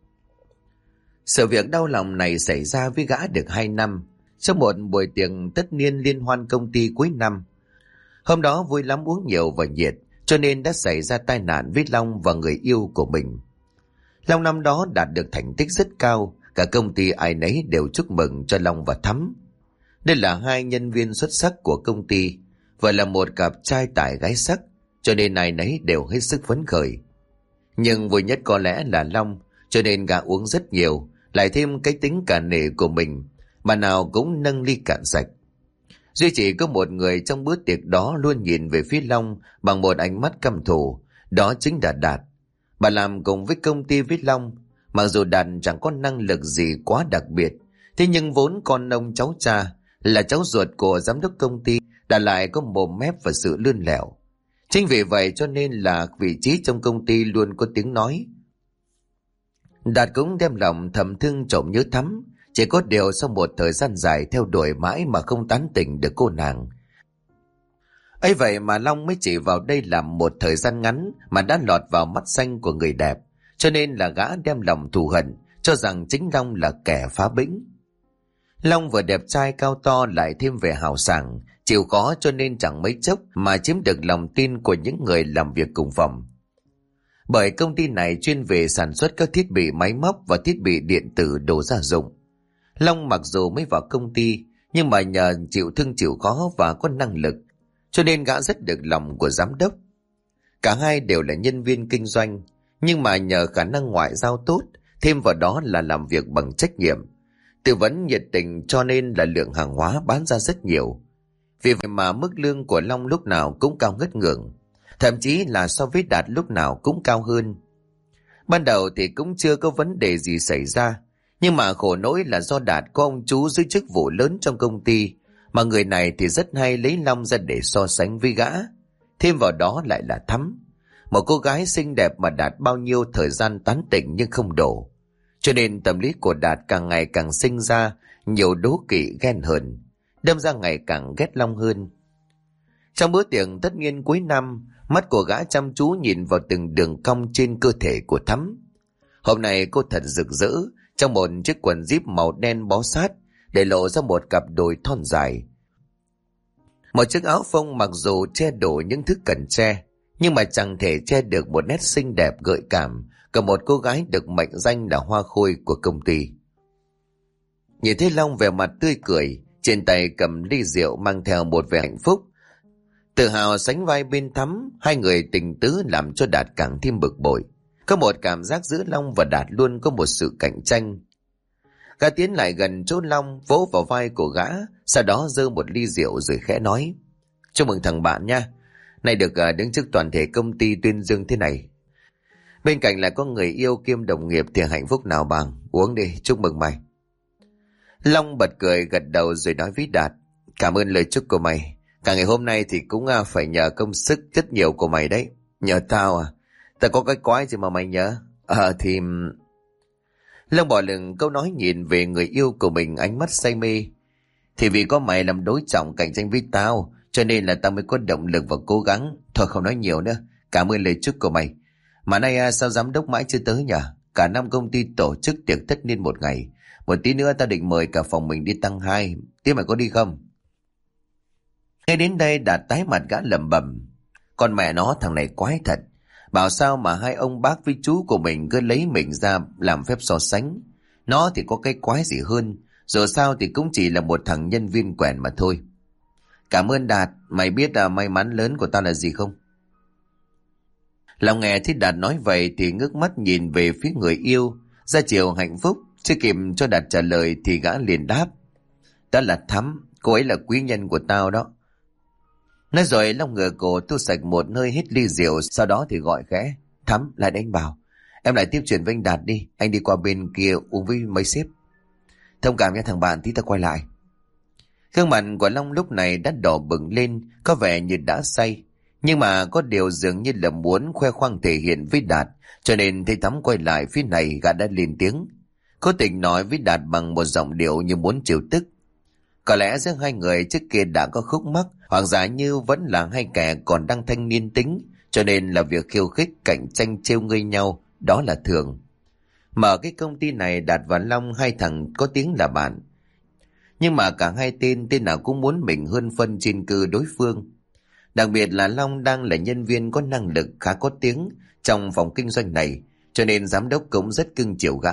Sự việc đau lòng này xảy ra với gã được 2 năm, trong một buổi tiệc tất niên liên hoan công ty cuối năm. Hôm đó vui lắm, uống nhiều và nhiệt, cho nên đã xảy ra tai nạn với Long và người yêu của mình. Long năm đó đạt được thành tích rất cao, cả công ty ai nấy đều chúc mừng cho Long và Thắm. Đây là 2 nhân viên xuất sắc của công ty, và là một cặp trai tài gái sắc, cho nên ai nấy đều hết sức phấn khởi. Nhưng vui nhất có lẽ là Long, cho nên gã uống rất nhiều, lại thêm cái tính cả nể của mình, mà nào cũng nâng ly cạn sạch. Duy chỉ có một người trong bữa tiệc đó luôn nhìn về phía Long bằng một ánh mắt căm thù, đó chính là Đạt. Bà làm cùng với công ty với Long, mặc dù Đạt chẳng có năng lực gì quá đặc biệt, thế nhưng vốn con ông cháu cha, là cháu ruột của giám đốc công ty, đã lại có mồm mép và sự lươn lẹo. Chính vì vậy cho nên là vị trí trong công ty luôn có tiếng nói. Đạt cũng đem lòng thầm thương trộm nhớ Thắm, chỉ có điều sau một thời gian dài theo đuổi mãi mà không tán tỉnh được cô nàng. Ấy vậy mà Long mới chỉ vào đây làm một thời gian ngắn mà đã lọt vào mắt xanh của người đẹp, cho nên là gã đem lòng thù hận, cho rằng chính Long là kẻ phá bĩnh. Long vừa đẹp trai cao to lại thêm vẻ hào sảng, chịu khó cho nên chẳng mấy chốc mà chiếm được lòng tin của những người làm việc cùng phòng. Bởi công ty này chuyên về sản xuất các thiết bị máy móc và thiết bị điện tử đồ gia dụng. Long mặc dù mới vào công ty, nhưng mà nhờ chịu thương chịu khó và có năng lực, cho nên gã rất được lòng của giám đốc. Cả hai đều là nhân viên kinh doanh, nhưng mà nhờ khả năng ngoại giao tốt, thêm vào đó là làm việc bằng trách nhiệm, tư vấn nhiệt tình, cho nên là lượng hàng hóa bán ra rất nhiều. Vì vậy mà mức lương của Long lúc nào cũng cao ngất ngưỡng, thậm chí là so với Đạt lúc nào cũng cao hơn. Ban đầu thì cũng chưa có vấn đề gì xảy ra, nhưng mà khổ nỗi là do Đạt có ông chú giữ chức vụ lớn trong công ty, mà người này thì rất hay lấy Long ra để so sánh với gã. Thêm vào đó lại là Thắm, một cô gái xinh đẹp mà Đạt bao nhiêu thời gian tán tỉnh nhưng không đổ. Cho nên tâm lý của Đạt càng ngày càng sinh ra nhiều đố kỵ ghen hờn, đâm ra ngày càng ghét Long hơn. Trong bữa tiệc tất niên cuối năm, mắt của gã chăm chú nhìn vào từng đường cong trên cơ thể của Thắm. Hôm nay cô thật rực rỡ, trong một chiếc quần jean màu đen bó sát, để lộ ra một cặp đùi thon dài. Một chiếc áo phông mặc dù che đổ những thứ cần che, nhưng mà chẳng thể che được một nét xinh đẹp gợi cảm của một cô gái được mệnh danh là hoa khôi của công ty. Nhìn thấy Long vẻ mặt tươi cười, trên tay cầm ly rượu mang theo một vẻ hạnh phúc, tự hào sánh vai bên Thắm, hai người tình tứ làm cho Đạt càng thêm bực bội. Có một cảm giác giữa Long và Đạt luôn có một sự cạnh tranh. Gã tiến lại gần chỗ Long, vỗ vào vai của gã, sau đó giơ một ly rượu rồi khẽ nói: "Chúc mừng thằng bạn nha, nay được đứng trước toàn thể công ty tuyên dương thế này. Bên cạnh lại có người yêu kiêm đồng nghiệp thì hạnh phúc nào bằng, uống đi, chúc mừng mày." Long bật cười gật đầu rồi nói với Đạt: "Cảm ơn lời chúc của mày. Cả ngày hôm nay thì cũng phải nhờ công sức rất nhiều của mày đấy." "Nhờ tao à? Tao có cái quái gì mà mày nhớ?" Thì..." Long bỏ lửng câu nói, nhìn về người yêu của mình ánh mắt say mê. "Thì vì có mày làm đối trọng cạnh tranh với tao, cho nên là tao mới có động lực và cố gắng. Thôi không nói nhiều nữa, cảm ơn lời chúc của mày. Mà nay sao giám đốc mãi chưa tới nhỉ? Cả năm công ty tổ chức tiệc tất niên một ngày. Một tí nữa tao định mời cả phòng mình đi tăng 2. Tiếp mày có đi không?" Nghe đến đây Đạt tái mặt, gã lẩm bẩm: "Con mẹ nó, thằng này quái thật. Bảo sao mà hai ông bác với chú của mình cứ lấy mình ra làm phép so sánh. Nó thì có cái quái gì hơn, dù sao thì cũng chỉ là một thằng nhân viên quèn mà thôi." "Cảm ơn Đạt, mày biết may mắn lớn của tao là gì không?" Lòng nghe thấy Đạt nói vậy thì ngước mắt nhìn về phía người yêu, ra chiều hạnh phúc. Chưa kịp cho Đạt trả lời thì gã liền đáp: "Đó là Thắm, cô ấy là quý nhân của tao đó." Nói rồi Long ngửa cổ tu sạch một hơi hết ly rượu, sau đó thì gọi khẽ: "Thắm, lại đây anh Bảo. Em lại tiếp chuyện với anh Đạt đi, anh đi qua bên kia uống với mấy sếp." "Thông cảm nha thằng bạn, tí ta quay lại." Gương mặt của Long lúc này đã đỏ bừng lên, có vẻ như đã say, Nhưng mà có điều dường như là muốn khoe khoang thể hiện với Đạt, cho nên thấy Thắm quay lại phía này, gã đã lên tiếng, cố tình nói với Đạt bằng một giọng điệu như muốn trêu tức. Có lẽ giữa hai người trước kia đã có khúc mắc, hoặc giả như vẫn là hai kẻ còn đang thanh niên tính, cho nên là việc khiêu khích, cạnh tranh trêu ngươi nhau đó là thường. Mở cái công ty này, Đạt và Long hai thằng có tiếng là bạn, nhưng mà cả hai tên nào cũng muốn mình hơn phân trên cư đối phương. Đặc biệt là Long đang là nhân viên có năng lực khá có tiếng trong phòng kinh doanh này, cho nên giám đốc cũng rất cưng chiều gã.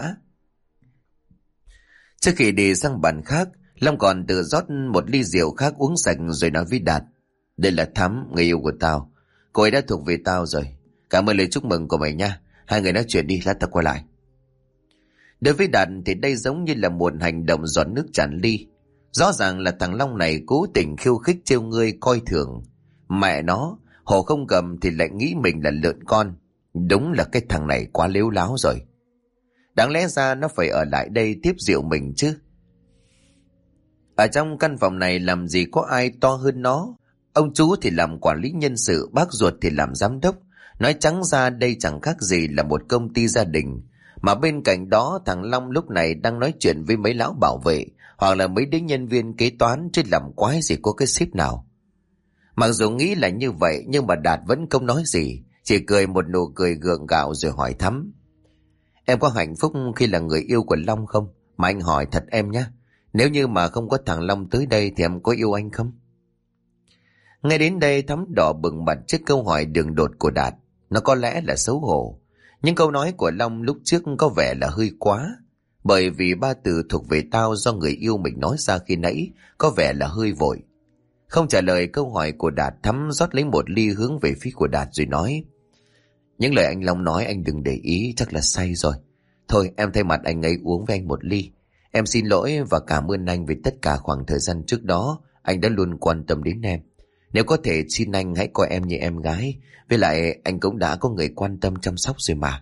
Trước khi đi sang bàn khác, Long còn tự rót một ly rượu khác uống sạch rồi nói với Đạt, đây là Thắm, người yêu của tao, cô ấy đã thuộc về tao rồi, cảm ơn lời chúc mừng của mày nha, hai người nói chuyện đi, lát tao quay lại. Đối với Đạt thì đây giống như là một hành động giọt nước tràn ly. Rõ ràng là thằng Long này cố tình khiêu khích trêu ngươi coi thường. Mẹ nó, hổ không cầm thì lại nghĩ mình là lợn con. Đúng là cái thằng này quá lếu láo rồi. Đáng lẽ ra nó phải ở lại đây tiếp rượu mình chứ. Ở trong căn phòng này làm gì có ai to hơn nó. Ông chú thì làm quản lý nhân sự, bác ruột thì làm giám đốc. Nói trắng ra đây chẳng khác gì là một công ty gia đình. Mà bên cạnh đó thằng Long lúc này đang nói chuyện với mấy lão bảo vệ hoặc là mấy đứa nhân viên kế toán, chứ làm quái gì có cái sếp nào. Mặc dù nghĩ là như vậy nhưng mà Đạt vẫn không nói gì, chỉ cười một nụ cười gượng gạo rồi hỏi Thắm, em có hạnh phúc khi là người yêu của Long không? Mà anh hỏi thật em nhé, nếu như mà không có thằng Long tới đây thì em có yêu anh không? Ngay đến đây Thắm đỏ bừng mặt trước câu hỏi đường đột của Đạt. Nó có lẽ là xấu hổ, nhưng câu nói của Long lúc trước có vẻ là hơi quá, bởi vì ba từ thuộc về tao do người yêu mình nói ra khi nãy có vẻ là hơi vội. Không trả lời câu hỏi của Đạt, Thắm rót lấy một ly hướng về phía của Đạt rồi nói, những lời anh Long nói anh đừng để ý, chắc là say rồi. Thôi em thay mặt anh ấy uống với anh một ly. Em xin lỗi và cảm ơn anh vì tất cả khoảng thời gian trước đó anh đã luôn quan tâm đến em. Nếu có thể xin anh hãy coi em như em gái, với lại anh cũng đã có người quan tâm chăm sóc rồi mà.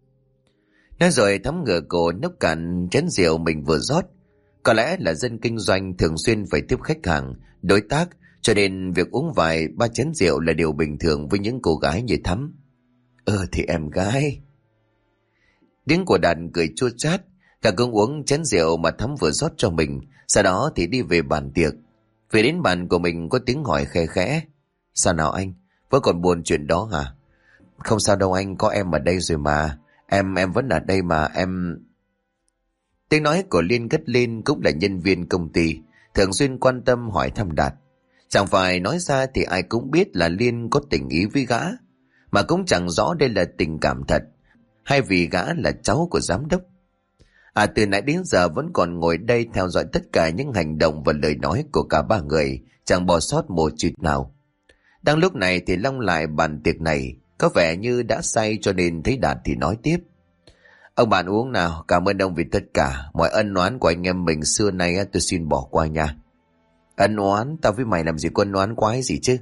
Nói rồi Thắm ngửa cổ nốc cạn chén rượu mình vừa rót. Có lẽ là dân kinh doanh thường xuyên phải tiếp khách hàng, đối tác, cho nên việc uống vài ba chén rượu là điều bình thường với những cô gái như Thắm. Thì em gái. Tiếng của Đạt cười chua chát. Cả cũng uống chén rượu mà Thắm vừa rót cho mình. Sau đó thì đi về bàn tiệc. Về đến bàn của mình có tiếng hỏi khe khẽ, sao nào anh, vẫn còn buồn chuyện đó hả? Không sao đâu anh, có em ở đây rồi mà. Em vẫn ở đây mà em... Tiếng nói của Liên cất lên, cũng là nhân viên công ty, thường xuyên quan tâm hỏi thăm Đạt. Chẳng phải nói ra thì ai cũng biết là Liên có tình ý với gã, mà cũng chẳng rõ đây là tình cảm thật hay vì gã là cháu của giám đốc. Từ nãy đến giờ vẫn còn ngồi đây theo dõi tất cả những hành động và lời nói của cả ba người, chẳng bỏ sót một chữ nào. Đang lúc này thì Long lại bàn tiệc này, có vẻ như đã say cho nên thấy Đạt thì nói tiếp. Ông bạn uống nào, cảm ơn ông vì tất cả. Mọi ân oán của anh em mình xưa nay tôi xin bỏ qua nha. Ân oán? Tao với mày làm gì có ân oán quái gì chứ?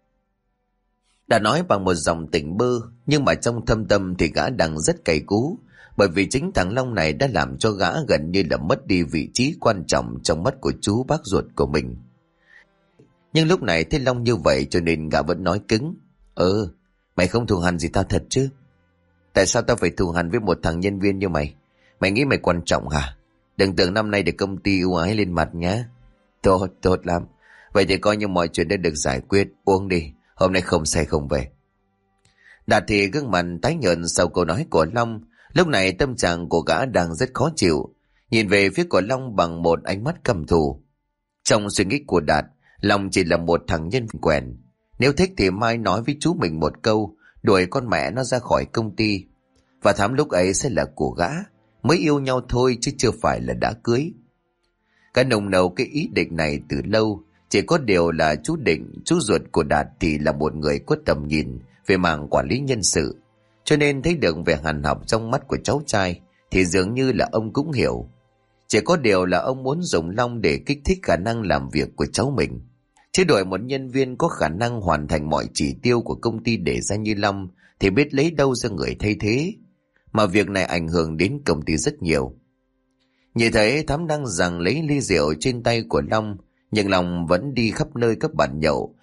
Đã nói bằng một dòng tỉnh bơ, nhưng mà trong thâm tâm thì gã đang rất cay cú, bởi vì chính thằng Long này đã làm cho gã gần như là mất đi vị trí quan trọng trong mắt của chú bác ruột của mình. Nhưng lúc này thấy Long như vậy cho nên gã vẫn nói cứng. Mày không thù hằn gì tao thật chứ? Tại sao tao phải thù hằn với một thằng nhân viên như mày? Mày nghĩ mày quan trọng hả? Đừng tưởng năm nay được công ty ưu ái lên mặt nhá. Tốt lắm. Vậy thì coi như mọi chuyện đã được giải quyết. Uống đi, hôm nay không say không về. Đạt thì gương mặt tái nhợt sau câu nói của Long. Lúc này tâm trạng của gã đang rất khó chịu, nhìn về phía của Long bằng một ánh mắt căm thù. Trong suy nghĩ của Đạt, Long chỉ là một thằng nhân viên quèn. Nếu thích thì mai nói với chú mình một câu, đuổi con mẹ nó ra khỏi công ty. Và Thắm lúc ấy sẽ là của gã, mới yêu nhau thôi chứ chưa phải là đã cưới. Cả nồng nầu cái ý định này từ lâu, chỉ có điều là chú Định, chú ruột của Đạt thì là một người có tầm nhìn về mảng quản lý nhân sự, cho nên thấy được vẻ hằn học trong mắt của cháu trai thì dường như là ông cũng hiểu. Chỉ có điều là ông muốn dùng Long để kích thích khả năng làm việc của cháu mình. Chứ đổi một nhân viên có khả năng hoàn thành mọi chỉ tiêu của công ty để ra như Long thì biết lấy đâu ra người thay thế. Mà việc này ảnh hưởng đến công ty rất nhiều. Nhìn thấy Thắm đang giằng lấy ly rượu trên tay của Long, nhưng Long vẫn đi khắp nơi các bàn nhậu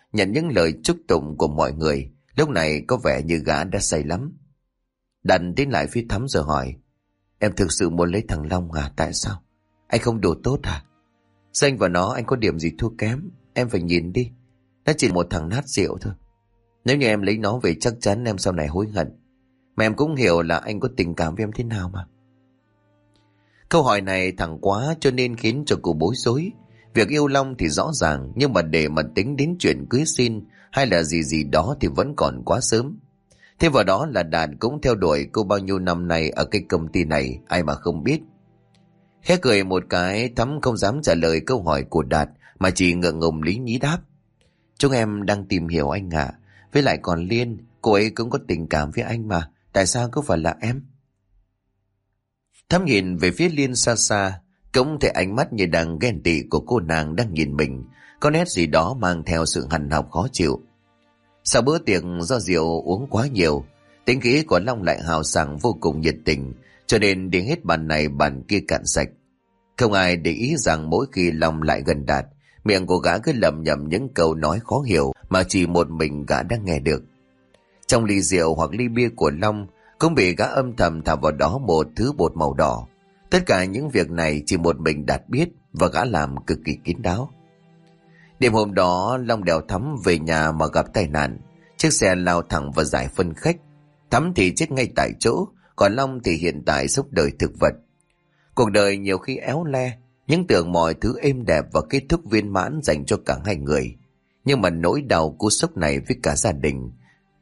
nhận những lời chúc tụng của mọi người. Lúc này có vẻ như gã đã say lắm. Đạt tiến lại phía Thắm rồi hỏi: Em thực sự muốn lấy thằng Long à? Tại sao? Anh không đủ tốt à? Danh vào nó anh có điểm gì thua kém? Em phải nhìn đi, nó chỉ một thằng nát rượu thôi. Nếu như em lấy nó về chắc chắn em sau này hối hận. Mà em cũng hiểu là anh có tình cảm với em thế nào mà. Câu hỏi này thẳng quá cho nên khiến cho cô bối rối. Việc yêu Long thì rõ ràng, nhưng mà để mà tính đến chuyện cưới xin hay là gì đó thì vẫn còn quá sớm. Thêm vào đó là Đạt cũng theo đuổi cô bao nhiêu năm nay ở cái công ty này, ai mà không biết. Khẽ cười một cái, Thắm không dám trả lời câu hỏi của Đạt mà chỉ ngượng ngùng lý nhí đáp: Chúng em đang tìm hiểu anh ạ. Với lại còn Liên, cô ấy cũng có tình cảm với anh mà. Tại sao cứ phải là em? Thắm nhìn về phía Liên xa xa, cũng thấy ánh mắt như đang ghen tị của cô nàng đang nhìn mình, có nét gì đó mang theo sự hằn học khó chịu. Sau bữa tiệc do rượu uống quá nhiều, tính khí của Long lại hào sảng vô cùng nhiệt tình, cho nên đi hết bàn này bàn kia cạn sạch. Không ai để ý rằng mỗi khi Long lại gần Đạt, miệng của gã cứ lẩm nhẩm những câu nói khó hiểu mà chỉ một mình gã đang nghe được. Trong ly rượu hoặc ly bia của Long cũng bị gã âm thầm thả vào đó một thứ bột màu đỏ. Tất cả những việc này chỉ một mình Đạt biết, và gã làm cực kỳ kín đáo. Đêm hôm đó Long đèo Thắm về nhà mà gặp tai nạn. Chiếc xe lao thẳng vào giải phân khách. Thắm thì chết ngay tại chỗ, còn Long thì hiện tại sống đời thực vật. Cuộc đời nhiều khi éo le, những tưởng mọi thứ êm đẹp và kết thúc viên mãn dành cho cả hai người. Nhưng mà nỗi đau cú sốc này với cả gia đình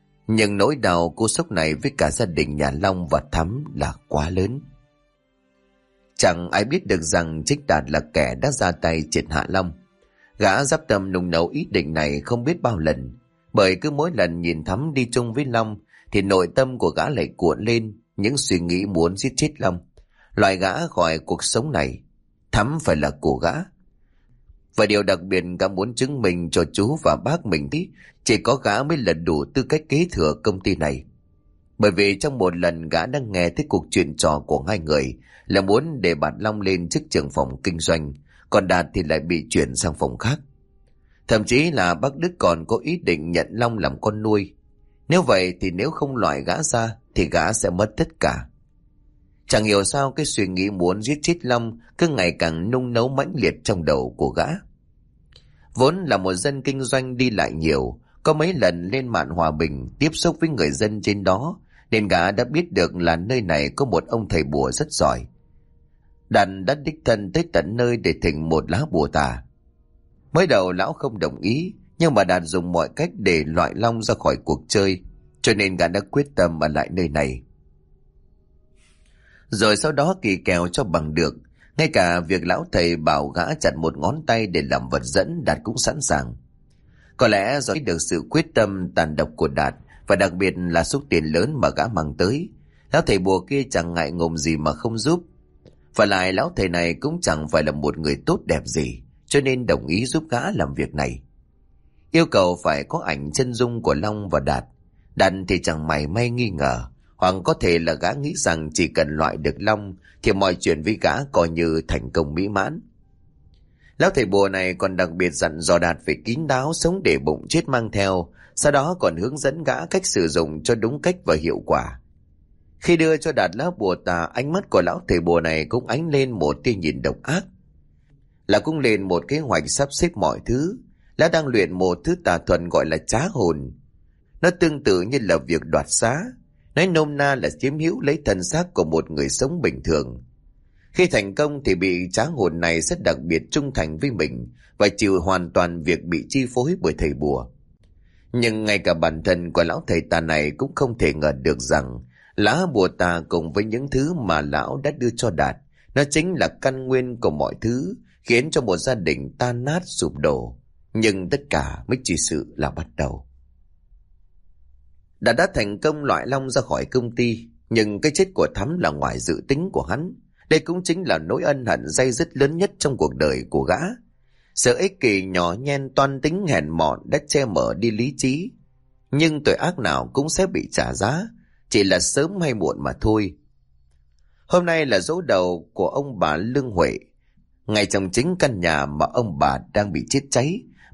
nhà Long và Thắm là quá lớn. Chẳng ai biết được rằng chính Đạt là kẻ đã ra tay triệt hạ Long. Gã dắp tâm nung nấu ý định này không biết bao lần, bởi cứ mỗi lần nhìn Thắm đi chung với Long thì nội tâm của gã lại cuộn lên những suy nghĩ muốn giết chết Long, loại gã khỏi cuộc sống này. Thắm phải là của gã. Và điều đặc biệt gã muốn chứng minh cho chú và bác mình tí, chỉ có gã mới là đủ tư cách kế thừa công ty này. Bởi vì trong một lần gã đang nghe thấy cuộc chuyện trò của hai người là muốn để bạt Long lên chức trưởng phòng kinh doanh, còn Đạt thì lại bị chuyển sang phòng khác. Thậm chí là bác Đức còn có ý định nhận Long làm con nuôi. Nếu vậy thì nếu không loại gã ra thì gã sẽ mất tất cả. Chẳng hiểu sao cái suy nghĩ muốn giết chết Long cứ ngày càng nung nấu mãnh liệt trong đầu của gã. Vốn là một dân kinh doanh đi lại nhiều, có mấy lần lên mạn Hòa Bình tiếp xúc với người dân trên đó, nên gã đã biết được là nơi này có một ông thầy bùa rất giỏi. Đạt đã đích thân tới tận nơi để thỉnh một lá bùa tà. Mới đầu lão không đồng ý, nhưng mà Đạt dùng mọi cách để loại Long ra khỏi cuộc chơi, cho nên gã đã quyết tâm ở lại nơi này. Rồi sau đó kỳ kèo cho bằng được, ngay cả việc lão thầy bảo gã chặt một ngón tay để làm vật dẫn, Đạt cũng sẵn sàng. Có lẽ do được sự quyết tâm tàn độc của Đạt, và đặc biệt là số tiền lớn mà gã mang tới, lão thầy bùa kia chẳng ngại ngùng gì mà không giúp. Và lại lão thầy này cũng chẳng phải là một người tốt đẹp gì, cho nên đồng ý giúp gã làm việc này. Yêu cầu phải có ảnh chân dung của Long và Đạt. Đạt thì chẳng mảy may nghi ngờ, hoặc có thể là gã nghĩ rằng chỉ cần loại được Long thì mọi chuyện với gã coi như thành công mỹ mãn. Lão thầy bùa này còn đặc biệt dặn dò Đạt phải kín đáo, sống để bụng chết mang theo, sau đó còn hướng dẫn gã cách sử dụng cho đúng cách và hiệu quả. Khi đưa cho Đạt lá bùa tà, ánh mắt của lão thầy bùa này cũng ánh lên một tia nhìn độc ác. Là cũng lên một kế hoạch sắp xếp mọi thứ. Lão đang luyện một thứ tà thuật gọi là trá hồn. Nó tương tự như là việc đoạt xá, nói nôm na là chiếm hữu lấy thân xác của một người sống bình thường. Khi thành công thì bị trá hồn này rất đặc biệt trung thành với mình và chịu hoàn toàn việc bị chi phối bởi thầy bùa. Nhưng ngay cả bản thân của lão thầy tà này cũng không thể ngờ được rằng lá bùa tà cùng với những thứ mà lão đã đưa cho Đạt, nó chính là căn nguyên của mọi thứ, khiến cho một gia đình tan nát sụp đổ. Nhưng tất cả mới chỉ sự là bắt đầu. Đạt đã thành công loại Long ra khỏi công ty, nhưng cái chết của Thắm là ngoài dự tính của hắn. Đây cũng chính là nỗi ân hận day dứt lớn nhất trong cuộc đời của gã. Sự ích kỷ nhỏ nhen toan tính hèn mọn đã che mở đi lý trí. Nhưng tội ác nào cũng sẽ bị trả giá, chỉ là sớm hay muộn mà thôi. Hôm nay là giỗ đầu của ông bà Lương Huệ. Ngay trong chính căn nhà mà ông bà đang bị chết cháy,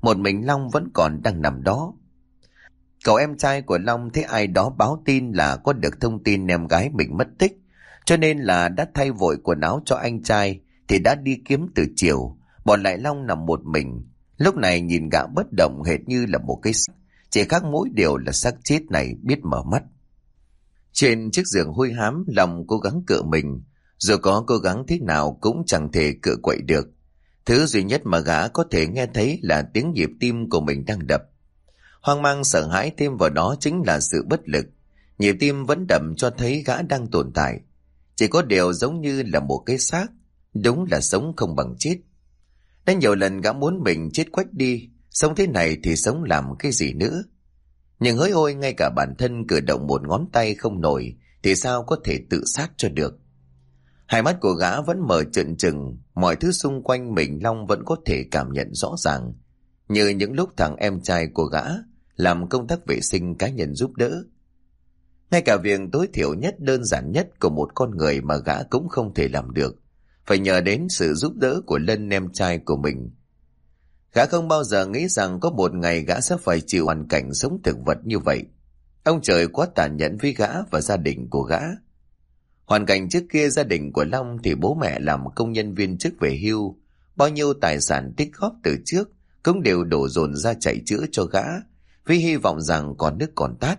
một mình Long vẫn còn đang nằm đó. Cậu em trai của Long thấy ai đó báo tin là có được thông tin em gái mình mất tích, cho nên là đã thay vội quần áo cho anh trai thì đã đi kiếm từ chiều, bỏ lại Long nằm một mình. Lúc này nhìn gã bất động hệt như là một cái xác, chỉ khác mỗi điều là xác chết này biết mở mắt. Trên chiếc giường hôi hám, Long cố gắng cựa mình, dù có cố gắng thế nào cũng chẳng thể cựa quậy được. Thứ duy nhất mà gã có thể nghe thấy là tiếng nhịp tim của mình đang đập. Hoang mang sợ hãi thêm vào đó chính là sự bất lực. Nhịp tim vẫn đập cho thấy gã đang tồn tại. Chỉ có điều giống như là một cái xác, đúng là sống không bằng chết. Đã nhiều lần gã muốn mình chết quách đi, sống thế này thì sống làm cái gì nữa. Nhưng hỡi ôi, ngay cả bản thân cử động một ngón tay không nổi thì sao có thể tự sát cho được. Hai mắt của gã vẫn mở trợn trừng, mọi thứ xung quanh mình Long vẫn có thể cảm nhận rõ ràng, như những lúc thằng em trai của gã làm công tác vệ sinh cá nhân giúp đỡ. Ngay cả việc tối thiểu nhất, đơn giản nhất của một con người mà gã cũng không thể làm được, phải nhờ đến sự giúp đỡ của Lân, em trai của mình. Gã không bao giờ nghĩ rằng có một ngày gã sẽ phải chịu hoàn cảnh sống thực vật như vậy. Ông trời quá tàn nhẫn với gã và gia đình của gã. Hoàn cảnh trước kia gia đình của Long thì bố mẹ làm công nhân viên chức về hưu, bao nhiêu tài sản tích góp từ trước cũng đều đổ dồn ra chạy chữa cho gã, vì hy vọng rằng còn nước còn tát.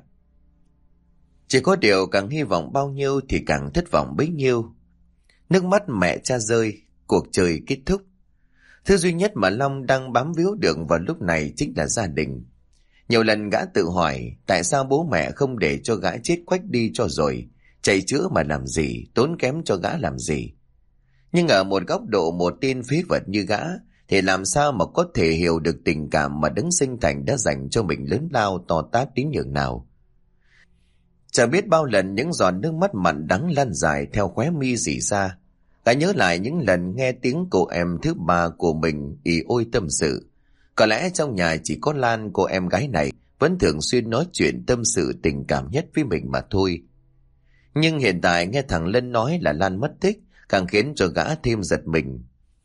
Chỉ có điều càng hy vọng bao nhiêu thì càng thất vọng bấy nhiêu. Nước mắt mẹ cha rơi, cuộc chơi kết thúc. Thứ duy nhất mà Long đang bám víu được vào lúc này chính là gia đình. Nhiều lần gã tự hỏi tại sao bố mẹ không để cho gã chết quách đi cho rồi, chạy chữa mà làm gì, tốn kém cho gã làm gì. Nhưng ở một góc độ một tên phế vật như gã thì làm sao mà có thể hiểu được tình cảm mà Đấng Sinh Thành đã dành cho mình lớn lao to tát đến nhường nào. Chả biết bao lần những giọt nước mắt mặn đắng lan dài theo khóe mi rỉ ra. Gã nhớ lại những lần nghe tiếng cô em thứ ba của mình ì ôi tâm sự. Có lẽ trong nhà chỉ có Lan, cô em gái này, vẫn thường xuyên nói chuyện tâm sự tình cảm nhất với mình mà thôi. Nhưng hiện tại nghe thằng Lân nói là Lan mất tích càng khiến cho gã thêm giật mình.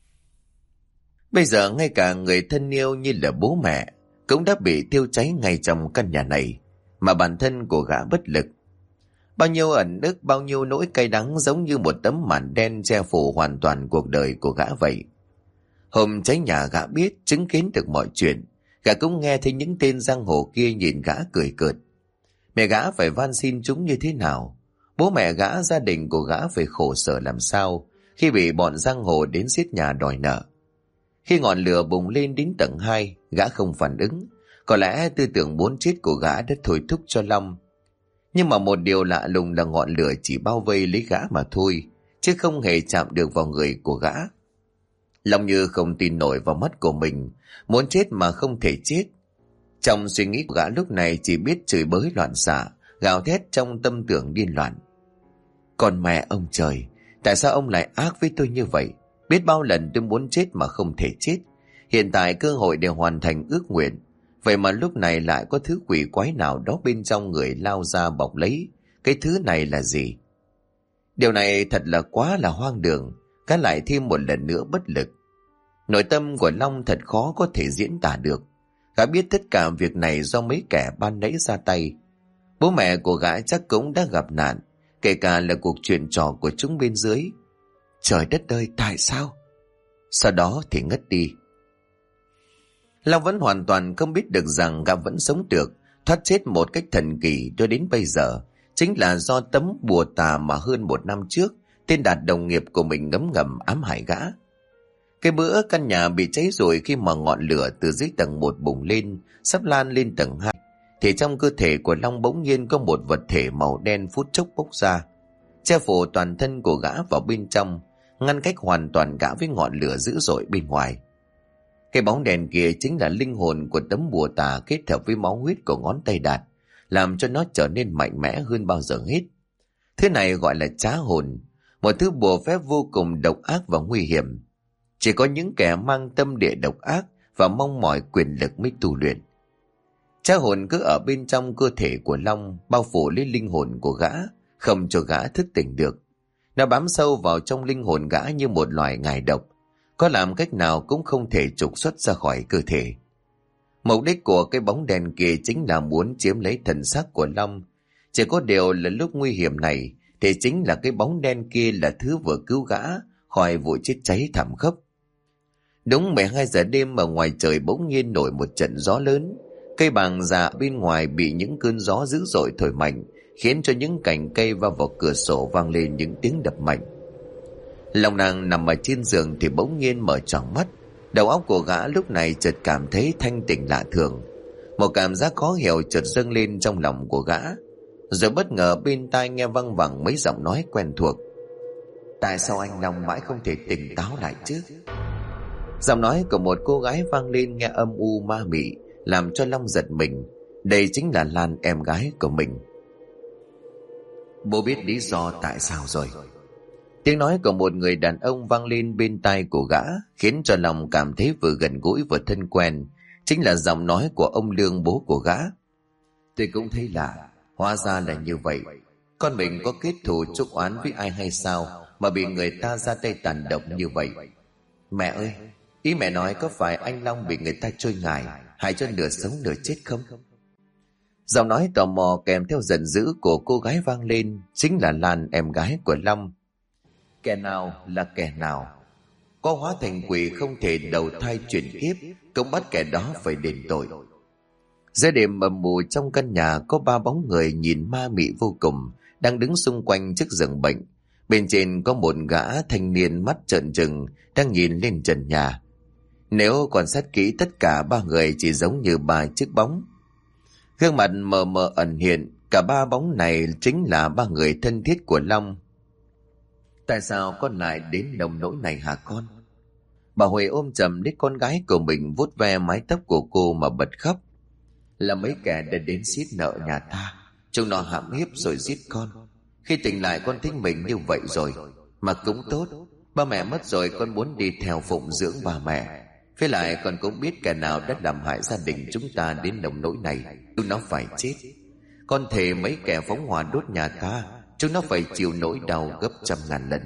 Bây giờ ngay cả người thân yêu như là bố mẹ cũng đã bị thiêu cháy ngay trong căn nhà này, mà bản thân của gã bất lực. Bao nhiêu ẩn ức, bao nhiêu nỗi cay đắng giống như một tấm màn đen che phủ hoàn toàn cuộc đời của gã vậy. Hôm cháy nhà gã biết, chứng kiến được mọi chuyện. Gã cũng nghe thấy những tên giang hồ kia nhìn gã cười cợt. Mẹ gã phải van xin chúng như thế nào? Bố mẹ gã, gia đình của gã phải khổ sở làm sao khi bị bọn giang hồ đến giết nhà đòi nợ. Khi ngọn lửa bùng lên đến tầng 2, gã không phản ứng. Có lẽ tư tưởng muốn chết của gã đã thôi thúc cho Long. Nhưng mà một điều lạ lùng là ngọn lửa chỉ bao vây lấy gã mà thôi, chứ không hề chạm được vào người của gã. Long như không tin nổi vào mắt của mình, muốn chết mà không thể chết. Trong suy nghĩ của gã lúc này chỉ biết chửi bới loạn xạ, gào thét trong tâm tưởng điên loạn. Còn mẹ ông trời, tại sao ông lại ác với tôi như vậy? Biết bao lần tôi muốn chết mà không thể chết. Hiện tại cơ hội để hoàn thành ước nguyện, vậy mà lúc này lại có thứ quỷ quái nào đó bên trong người lao ra bọc lấy. Cái thứ này là gì? Điều này thật là quá là hoang đường. Gã lại thêm một lần nữa bất lực. Nội tâm của Long thật khó có thể diễn tả được. Gã biết tất cả việc này do mấy kẻ ban nãy ra tay. Bố mẹ của gã chắc cũng đã gặp nạn, kể cả là cuộc chuyện trò của chúng bên dưới. Trời đất ơi, tại sao? Sau đó thì ngất đi. Long vẫn hoàn toàn không biết được rằng gã vẫn sống được, thoát chết một cách thần kỳ cho đến bây giờ. Chính là do tấm bùa tà mà hơn một năm trước tên Đạt đồng nghiệp của mình ngấm ngầm ám hại gã. Cái bữa căn nhà bị cháy rồi, khi mà ngọn lửa từ dưới tầng 1 bùng lên, sắp lan lên tầng 2, thì trong cơ thể của Long bỗng nhiên có một vật thể màu đen phút chốc bốc ra, che phủ toàn thân của gã vào bên trong, ngăn cách hoàn toàn gã với ngọn lửa dữ dội bên ngoài. Cái bóng đèn kia chính là linh hồn của tấm bùa tà kết hợp với máu huyết của ngón tay Đạt, làm cho nó trở nên mạnh mẽ hơn bao giờ hết. Thứ này gọi là trá hồn, một thứ bùa phép vô cùng độc ác và nguy hiểm. Chỉ có những kẻ mang tâm địa độc ác và mong mỏi quyền lực mới tu luyện. Trá hồn cứ ở bên trong cơ thể của Long, bao phủ lấy linh hồn của gã, không cho gã thức tỉnh được. Nó bám sâu vào trong linh hồn gã như một loài ngài độc, có làm cách nào cũng không thể trục xuất ra khỏi cơ thể. Mục đích của cái bóng đen kia chính là muốn chiếm lấy thần xác của Long. Chỉ có điều là lúc nguy hiểm này thì chính là cái bóng đen kia là thứ vừa cứu gã khỏi vụ chết cháy thảm khốc. Đúng 12 giờ đêm ở ngoài trời bỗng nhiên nổi một trận gió lớn. Cây bàng già bên ngoài bị những cơn gió dữ dội thổi mạnh, khiến cho những cành cây va vào cửa sổ vang lên những tiếng đập mạnh. Long nàng nằm ở trên giường thì bỗng nhiên mở tròn mắt. Đầu óc của gã lúc này chợt cảm thấy thanh tỉnh lạ thường. Một cảm giác khó hiểu chợt dâng lên trong lòng của gã. Rồi bất ngờ bên tai nghe văng vẳng mấy giọng nói quen thuộc. Tại sao anh Long mãi không thể tỉnh táo lại chứ? Giọng nói của một cô gái vang lên nghe âm u ma mị, làm cho Long giật mình. Đây chính là Lan, em gái của mình. Bố biết lý do tại sao rồi. Tiếng nói của một người đàn ông vang lên bên tai của gã, khiến cho Long cảm thấy vừa gần gũi vừa thân quen. Chính là giọng nói của ông Lương, bố của gã. Tôi cũng thấy lạ, hóa ra là như vậy. Con mình có kết thù chuốc oán với ai hay sao mà bị người ta ra tay tàn độc như vậy? Mẹ ơi, ý mẹ nói có phải anh Long bị người ta trôi ngải, hại cho nửa sống nửa chết không? Giọng nói tò mò kèm theo giận dữ của cô gái vang lên, chính là Lan, em gái của Long. Kẻ nào là kẻ nào? Có hóa thành quỷ không thể đầu thai chuyển kiếp, cũng bắt kẻ đó phải đền tội. Giữa đêm mờ mù trong căn nhà có 3 bóng người nhìn ma mị vô cùng, đang đứng xung quanh chiếc giường bệnh. Bên trên có một gã thanh niên mắt trợn trừng đang nhìn lên trần nhà. Nếu quan sát kỹ, tất cả 3 người chỉ giống như 3 chiếc bóng. Gương mặt mờ mờ ẩn hiện, cả 3 bóng này chính là 3 người thân thiết của Long. Tại sao con lại đến nông nỗi này hả con? Bà Huệ ôm chầm lấy con gái của mình, vuốt ve mái tóc của cô mà bật khóc. Là mấy kẻ đã đến xiết nợ nhà ta, chúng nó hãm hiếp rồi giết con. Khi tỉnh lại con thấy mình như vậy rồi, mà cũng tốt, ba mẹ mất rồi con muốn đi theo phụng dưỡng bà mẹ. Với lại con cũng biết kẻ nào đã làm hại gia đình chúng ta đến nông nỗi này, chúng nó phải chết. Con thề mấy kẻ phóng hỏa đốt nhà ta, chúng nó phải chịu nỗi đau gấp 100.000 lần.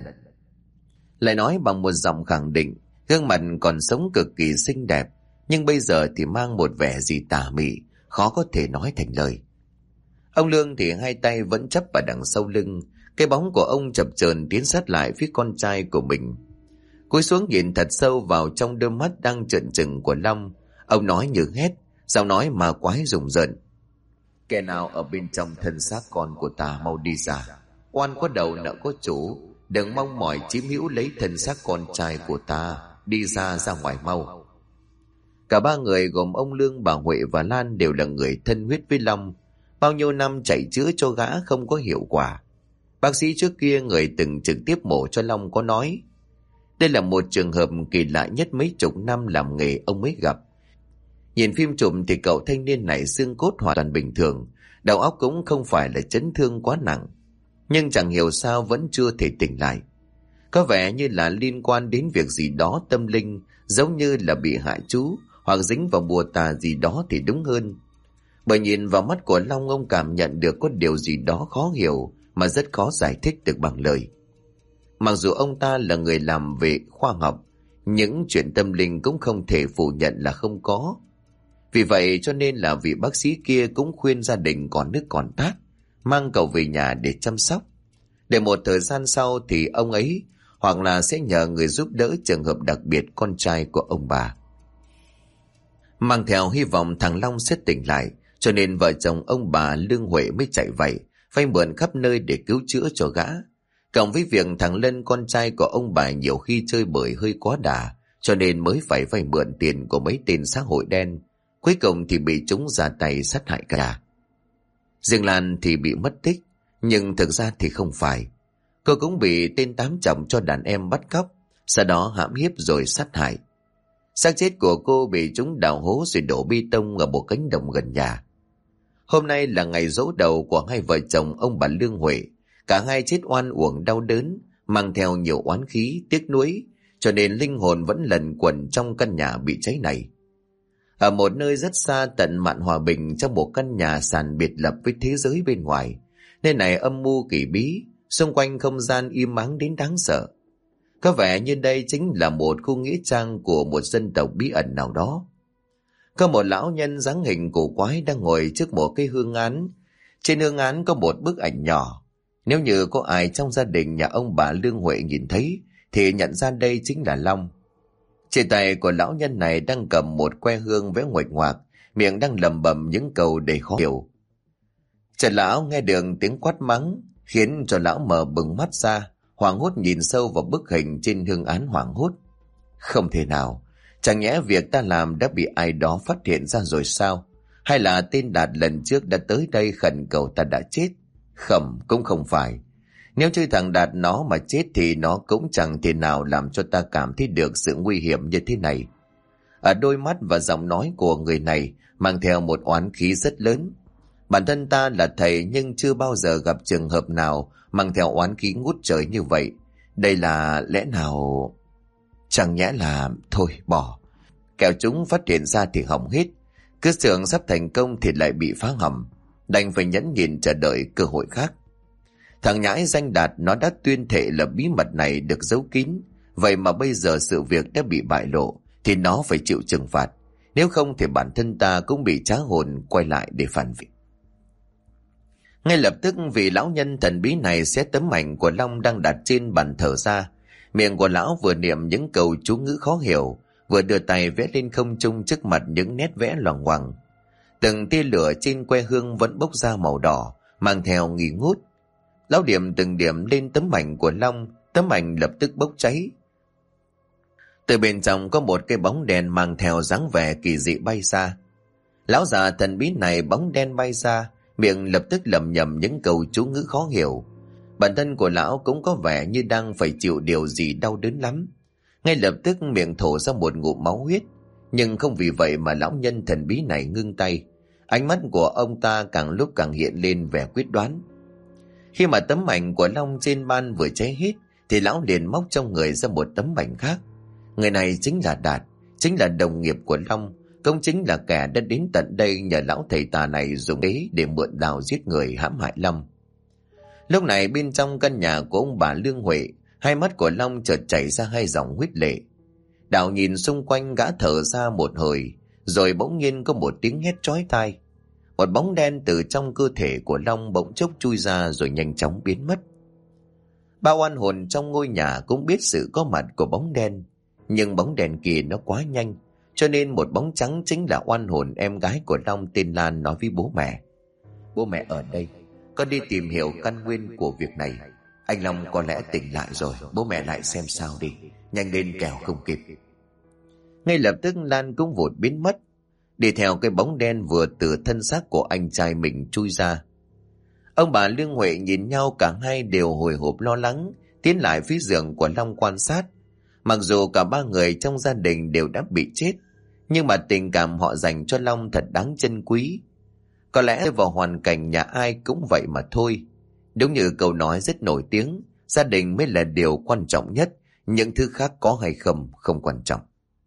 Lại nói bằng một giọng khẳng định, gương mặt còn sống cực kỳ xinh đẹp, nhưng bây giờ thì mang một vẻ gì tà mị, khó có thể nói thành lời. Ông Lương thì hai tay vẫn chắp vào đằng sau lưng, cái bóng của ông chập chờn tiến sát lại phía con trai của mình. Cúi xuống nhìn thật sâu vào trong đôi mắt đang trợn trừng của Long, ông nói như hét, giọng nói mà quái rùng rợn. Kẻ nào ở bên trong thân xác con của ta mau đi ra. Oan có đầu nợ có chủ, đừng mong mỏi chiếm hữu lấy thân xác con trai của ta, đi ra ngoài mau. Cả 3 người gồm ông Lương, bà Huệ và Lan đều là người thân huyết với Long. Bao nhiêu năm chạy chữa cho gã không có hiệu quả. Bác sĩ trước kia, người từng trực tiếp mổ cho Long, có nói đây là một trường hợp kỳ lạ nhất mấy chục năm làm nghề ông mới gặp. Nhìn phim chụp thì cậu thanh niên này xương cốt hoàn toàn bình thường, đầu óc cũng không phải là chấn thương quá nặng, nhưng chẳng hiểu sao vẫn chưa thể tỉnh lại. Có vẻ như là liên quan đến việc gì đó tâm linh, giống như là bị hại chú hoặc dính vào bùa tà gì đó thì đúng hơn. Bởi nhìn vào mắt của Long, ông cảm nhận được có điều gì đó khó hiểu mà rất khó giải thích được bằng lời. Mặc dù ông ta là người làm về khoa học, những chuyện tâm linh cũng không thể phủ nhận là không có. Vì vậy cho nên là vị bác sĩ kia cũng khuyên gia đình còn nước còn tát, mang cậu về nhà để chăm sóc. Để một thời gian sau thì ông ấy hoặc là sẽ nhờ người giúp đỡ trường hợp đặc biệt con trai của ông bà. Mang theo hy vọng thằng Long sẽ tỉnh lại, cho nên vợ chồng ông bà Lương Huệ mới chạy vậy, vay mượn khắp nơi để cứu chữa cho gã. Cộng với việc thằng Lân, con trai của ông bà, nhiều khi chơi bời hơi quá đà, cho nên mới phải vay mượn tiền của mấy tên xã hội đen. Cuối cùng thì bị chúng ra tay sát hại cả. Riêng Lan thì bị mất tích, nhưng thực ra thì không phải. Cô cũng bị tên tám chồng cho đàn em bắt cóc, sau đó hãm hiếp rồi sát hại. Xác chết của cô bị chúng đào hố rồi đổ bê tông ở một cánh đồng gần nhà. Hôm nay là ngày giỗ đầu của hai vợ chồng ông bà Lương Huệ. Cả hai chết oan uổng đau đớn, mang theo nhiều oán khí, tiếc nuối, cho nên linh hồn vẫn lẩn quẩn trong căn nhà bị cháy này. Ở một nơi rất xa tận mạn hòa bình, trong một căn nhà sàn biệt lập với thế giới bên ngoài, nơi này âm mưu kỳ bí, xung quanh không gian im ắng đến đáng sợ. Có vẻ như đây chính là một khu nghĩa trang của một dân tộc bí ẩn nào đó. Có một lão nhân dáng hình cổ quái đang ngồi trước một cái hương án. Trên hương án có một bức ảnh nhỏ. Nếu như có ai trong gia đình nhà ông bà Lương Huệ nhìn thấy thì nhận ra đây chính là Long. Trên tay của lão nhân này đang cầm một que hương vẽ nguệch ngoạc, miệng đang lẩm bẩm những câu đầy khó hiểu. Trần lão nghe được tiếng quát mắng khiến cho lão mở bừng mắt ra, hoảng hốt nhìn sâu vào bức hình trên hương án hoảng hốt. Không thể nào, chẳng nhẽ việc ta làm đã bị ai đó phát hiện ra rồi sao? Hay là tên Đạt lần trước đã tới đây khẩn cầu ta đã chết? Không, cũng không phải. Nếu chơi thằng Đạt nó mà chết thì nó cũng chẳng thể nào làm cho ta cảm thấy được sự nguy hiểm như thế này. Ở đôi mắt và giọng nói của người này mang theo một oán khí rất lớn. Bản thân ta là thầy nhưng chưa bao giờ gặp trường hợp nào mang theo oán khí ngút trời như vậy. Đây là lẽ nào... Chẳng nhẽ là... Thôi bỏ. Kẻo chúng phát hiện ra thì hỏng hết. Cứ tưởng sắp thành công thì lại bị phá hỏng. Đành phải nhẫn nhịn chờ đợi cơ hội khác. Thằng nhãi danh Đạt nó đã tuyên thệ là bí mật này được giấu kín. Vậy mà bây giờ sự việc đã bị bại lộ thì nó phải chịu trừng phạt. Nếu không thì bản thân ta cũng bị trá hồn quay lại để phản vị. Ngay lập tức vị lão nhân thần bí này xé tấm ảnh của Long đang đặt trên bàn thờ ra. Miệng của lão vừa niệm những câu chú ngữ khó hiểu, vừa đưa tay vẽ lên không trung trước mặt những nét vẽ loằng ngoằng. Từng tia lửa trên que hương vẫn bốc ra màu đỏ, mang theo nghi ngút. Lão điểm từng điểm lên tấm ảnh của Long, tấm ảnh lập tức bốc cháy. Từ bên trong có một cái bóng đen mang theo dáng vẻ kỳ dị bay xa. Lão già thần bí này bóng đen bay ra, miệng lập tức lẩm nhẩm những câu chú ngữ khó hiểu. Bản thân của lão cũng có vẻ như đang phải chịu điều gì đau đớn lắm. Ngay lập tức miệng thổ ra một ngụm máu huyết. Nhưng không vì vậy mà lão nhân thần bí này ngưng tay. Ánh mắt của ông ta càng lúc càng hiện lên vẻ quyết đoán. Khi mà tấm ảnh của Long trên ban vừa cháy hết thì lão liền móc trong người ra một tấm ảnh khác. Người này chính là Đạt, chính là đồng nghiệp của Long, cũng chính là kẻ đã đến tận đây nhờ lão thầy tà này dùng kế để mượn đao giết người hãm hại Long. Lúc này bên trong căn nhà của ông bà Lương Huệ, hai mắt của Long chợt chảy ra hai dòng huyết lệ. Đạo nhìn xung quanh gã thở ra một hồi, rồi bỗng nhiên có một tiếng hét chói tai. Một bóng đen từ trong cơ thể của Long bỗng chốc chui ra rồi nhanh chóng biến mất. Bao oan hồn trong ngôi nhà cũng biết sự có mặt của bóng đen, nhưng bóng đèn kia nó quá nhanh, cho nên một bóng trắng chính là oan hồn em gái của Long tên Lan nói với bố mẹ. Bố mẹ ở đây, con đi tìm hiểu căn nguyên của việc này. Anh Long có lẽ tỉnh lại rồi, bố mẹ lại xem sao đi, nhanh lên kẻo không kịp. Ngay lập tức Lan cũng vụt biến mất, đi theo cái bóng đen vừa từ thân xác của anh trai mình chui ra. Ông bà Lương Huệ nhìn nhau, cả hai đều hồi hộp lo lắng, tiến lại phía giường của Long quan sát. Mặc dù cả ba người trong gia đình đều đã bị chết, nhưng mà tình cảm họ dành cho Long thật đáng trân quý. Có lẽ vào hoàn cảnh nhà ai cũng vậy mà thôi. Đúng như câu nói rất nổi tiếng, gia đình mới là điều quan trọng nhất, những thứ khác có hay không không quan trọng.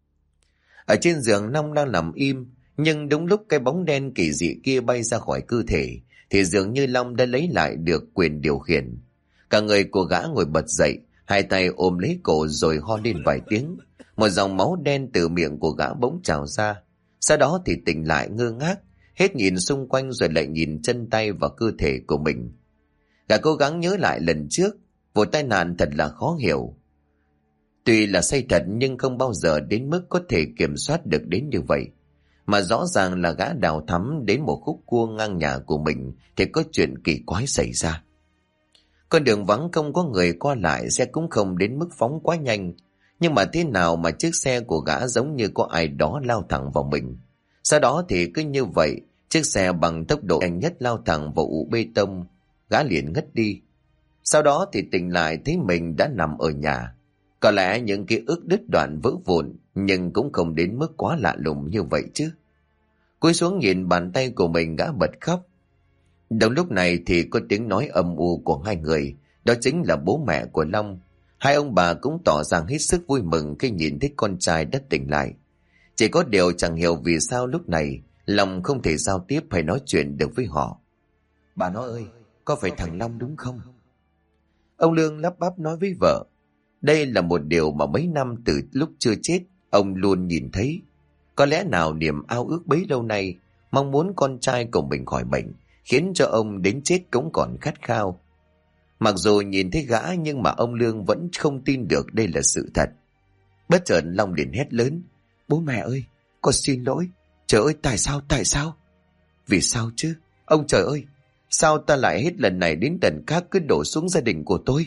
Ở trên giường Long đang nằm im, nhưng đúng lúc cái bóng đen kỳ dị kia bay ra khỏi cơ thể, thì dường như Long đã lấy lại được quyền điều khiển. Cả người của gã ngồi bật dậy, hai tay ôm lấy cổ rồi ho lên vài tiếng. Một dòng máu đen từ miệng của gã bỗng trào ra. Sau đó thì tỉnh lại ngơ ngác, hết nhìn xung quanh rồi lại nhìn chân tay và cơ thể của mình. Gã cố gắng nhớ lại lần trước, vụ tai nạn thật là khó hiểu. Tuy là say thật nhưng không bao giờ đến mức có thể kiểm soát được đến như vậy. Mà rõ ràng là gã đào thắm đến một khúc cua ngang nhà của mình thì có chuyện kỳ quái xảy ra. Con đường vắng không có người qua lại, xe cũng không đến mức phóng quá nhanh. Nhưng mà thế nào mà chiếc xe của gã giống như có ai đó lao thẳng vào mình. Sau đó thì cứ như vậy, chiếc xe bằng tốc độ nhanh nhất lao thẳng vào ụ bê tông, gã liền ngất đi. Sau đó thì tỉnh lại thấy mình đã nằm ở nhà. Có lẽ những ký ức đứt đoạn vỡ vụn, nhưng cũng không đến mức quá lạ lùng như vậy chứ. Cúi xuống nhìn bàn tay của mình, gã bật khóc. Đúng lúc này thì có tiếng nói âm u của hai người, đó chính là bố mẹ của Long. Hai ông bà cũng tỏ ra hết sức vui mừng khi nhìn thấy con trai đã tỉnh lại. Chỉ có điều chẳng hiểu vì sao lúc này Long không thể giao tiếp hay nói chuyện được với họ. Bà nó ơi, có phải thằng Long đúng không? Ông Lương lắp bắp nói với vợ. Đây là một điều mà mấy năm từ lúc chưa chết ông luôn nhìn thấy. Có lẽ nào niềm ao ước bấy lâu nay, mong muốn con trai của mình khỏi bệnh, khiến cho ông đến chết cũng còn khát khao. Mặc dù nhìn thấy gã nhưng mà ông Lương vẫn không tin được đây là sự thật. Bất chợt Long liền hét lớn: Bố mẹ ơi, con xin lỗi. Trời ơi, tại sao? Vì sao chứ? Ông trời ơi, sao ta lại hết lần này đến lần khác cứ đổ xuống gia đình của tôi?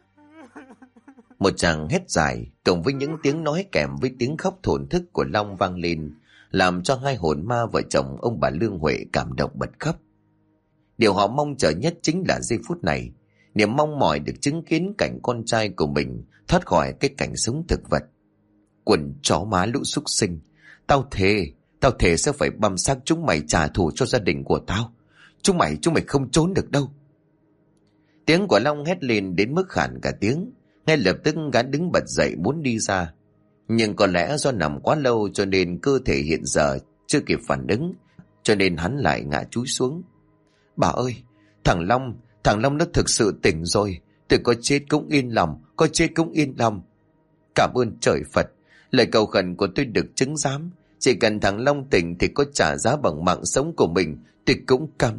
Một tràng hét dài cộng với những tiếng nói kèm với tiếng khóc thổn thức của Long vang lên, làm cho hai hồn ma vợ chồng ông bà Lương Huệ cảm động bật khóc. Điều họ mong chờ nhất chính là giây phút này, niềm mong mỏi được chứng kiến cảnh con trai của mình thoát khỏi cái cảnh sống thực vật. Quần chó má lũ súc sinh, tao thề sẽ phải băm xác chúng mày trả thù cho gia đình của tao. Chúng mày không trốn được đâu. Tiếng của Long hét lên đến mức khản cả tiếng. Ngay lập tức gã đứng bật dậy muốn đi ra. Nhưng có lẽ do nằm quá lâu cho nên cơ thể hiện giờ chưa kịp phản ứng, cho nên hắn lại ngã chúi xuống. Bà ơi, thằng Long nó thực sự tỉnh rồi. Tôi có chết cũng yên lòng. Cảm ơn trời Phật, lời cầu khẩn của tôi được chứng giám. Chỉ cần thằng Long tỉnh thì có trả giá bằng mạng sống của mình, tôi cũng cam.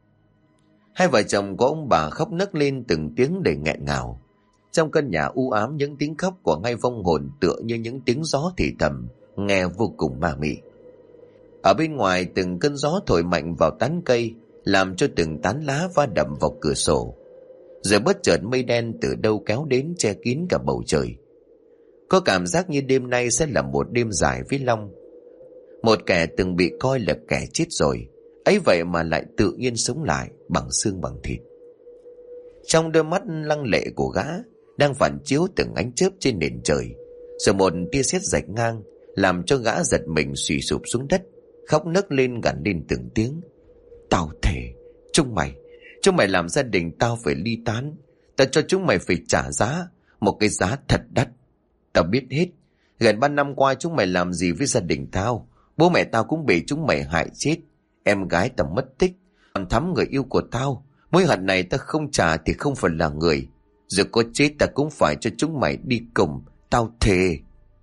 Hai vợ chồng của ông bà khóc nấc lên từng tiếng để nghẹn ngào. Trong căn nhà u ám, những tiếng khóc của hai vong hồn tựa như những tiếng gió thì thầm, nghe vô cùng ma mị. Ở bên ngoài, từng cơn gió thổi mạnh vào tán cây, làm cho từng tán lá va đập vào cửa sổ. Rồi bất chợt mây đen từ đâu kéo đến che kín cả bầu trời. Có cảm giác như đêm nay sẽ là một đêm dài với Long. Một kẻ từng bị coi là kẻ chết rồi, ấy vậy mà lại tự nhiên sống lại bằng xương bằng thịt. Trong đôi mắt lăng lệ của gã đang phản chiếu từng ánh chớp trên nền trời, rồi một tia sét rạch ngang, làm cho gã giật mình suy sụp xuống đất, khóc nấc lên gằn lên từng tiếng. Tao thề, chúng mày làm gia đình tao phải ly tán. Tao cho chúng mày phải trả giá, một cái giá thật đắt. Tao biết hết, gần 3 năm qua chúng mày làm gì với gia đình tao. Bố mẹ tao cũng bị chúng mày hại chết. Em gái tao mất tích, còn Thắm người yêu của tao. Mối hận này tao không trả thì không phải là người. Rồi có chết ta cũng phải cho chúng mày đi cùng. Tao thề.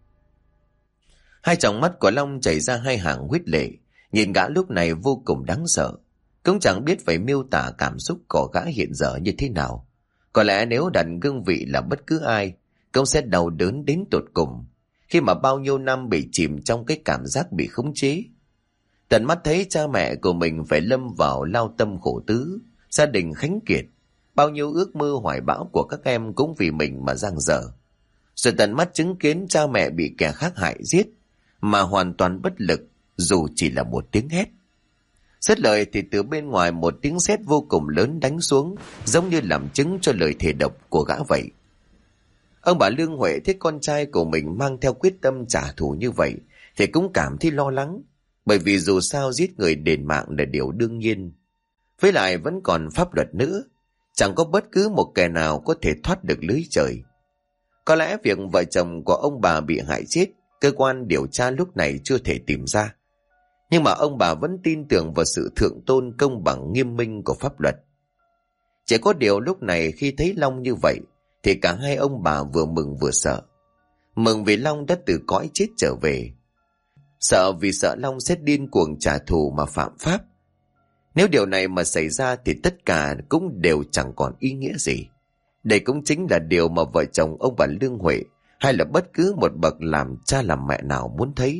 Hai tròng mắt của Long chảy ra hai hàng huyết lệ. Nhìn gã lúc này vô cùng đáng sợ. Cũng chẳng biết phải miêu tả cảm xúc của gã hiện giờ như thế nào. Có lẽ nếu đặt cương vị là bất cứ ai, cũng sẽ đau đớn đến tột cùng, khi mà bao nhiêu năm bị chìm trong cái cảm giác bị khống chế. Tận mắt thấy cha mẹ của mình phải lâm vào lao tâm khổ tứ, gia đình khánh kiệt, bao nhiêu ước mơ hoài bão của các em cũng vì mình mà giang dở. Rồi tận mắt chứng kiến cha mẹ bị kẻ khác hại giết, mà hoàn toàn bất lực dù chỉ là một tiếng hét. Dứt lời thì từ bên ngoài một tiếng sét vô cùng lớn đánh xuống, giống như làm chứng cho lời thề độc của gã vậy. Ông bà Lương Huệ thấy con trai của mình mang theo quyết tâm trả thù như vậy thì cũng cảm thấy lo lắng, bởi vì dù sao giết người đền mạng là điều đương nhiên. Với lại vẫn còn pháp luật nữa, chẳng có bất cứ một kẻ nào có thể thoát được lưới trời. Có lẽ việc vợ chồng của ông bà bị hại chết, cơ quan điều tra lúc này chưa thể tìm ra. Nhưng mà ông bà vẫn tin tưởng vào sự thượng tôn công bằng nghiêm minh của pháp luật. Chỉ có điều lúc này khi thấy Long như vậy thì cả hai ông bà vừa mừng vừa sợ. Mừng vì Long đã từ cõi chết trở về. Sợ vì sợ Long sẽ điên cuồng trả thù mà phạm pháp. Nếu điều này mà xảy ra thì tất cả cũng đều chẳng còn ý nghĩa gì. Đây cũng chính là điều mà vợ chồng ông bà Lương Huệ hay là bất cứ một bậc làm cha làm mẹ nào muốn thấy.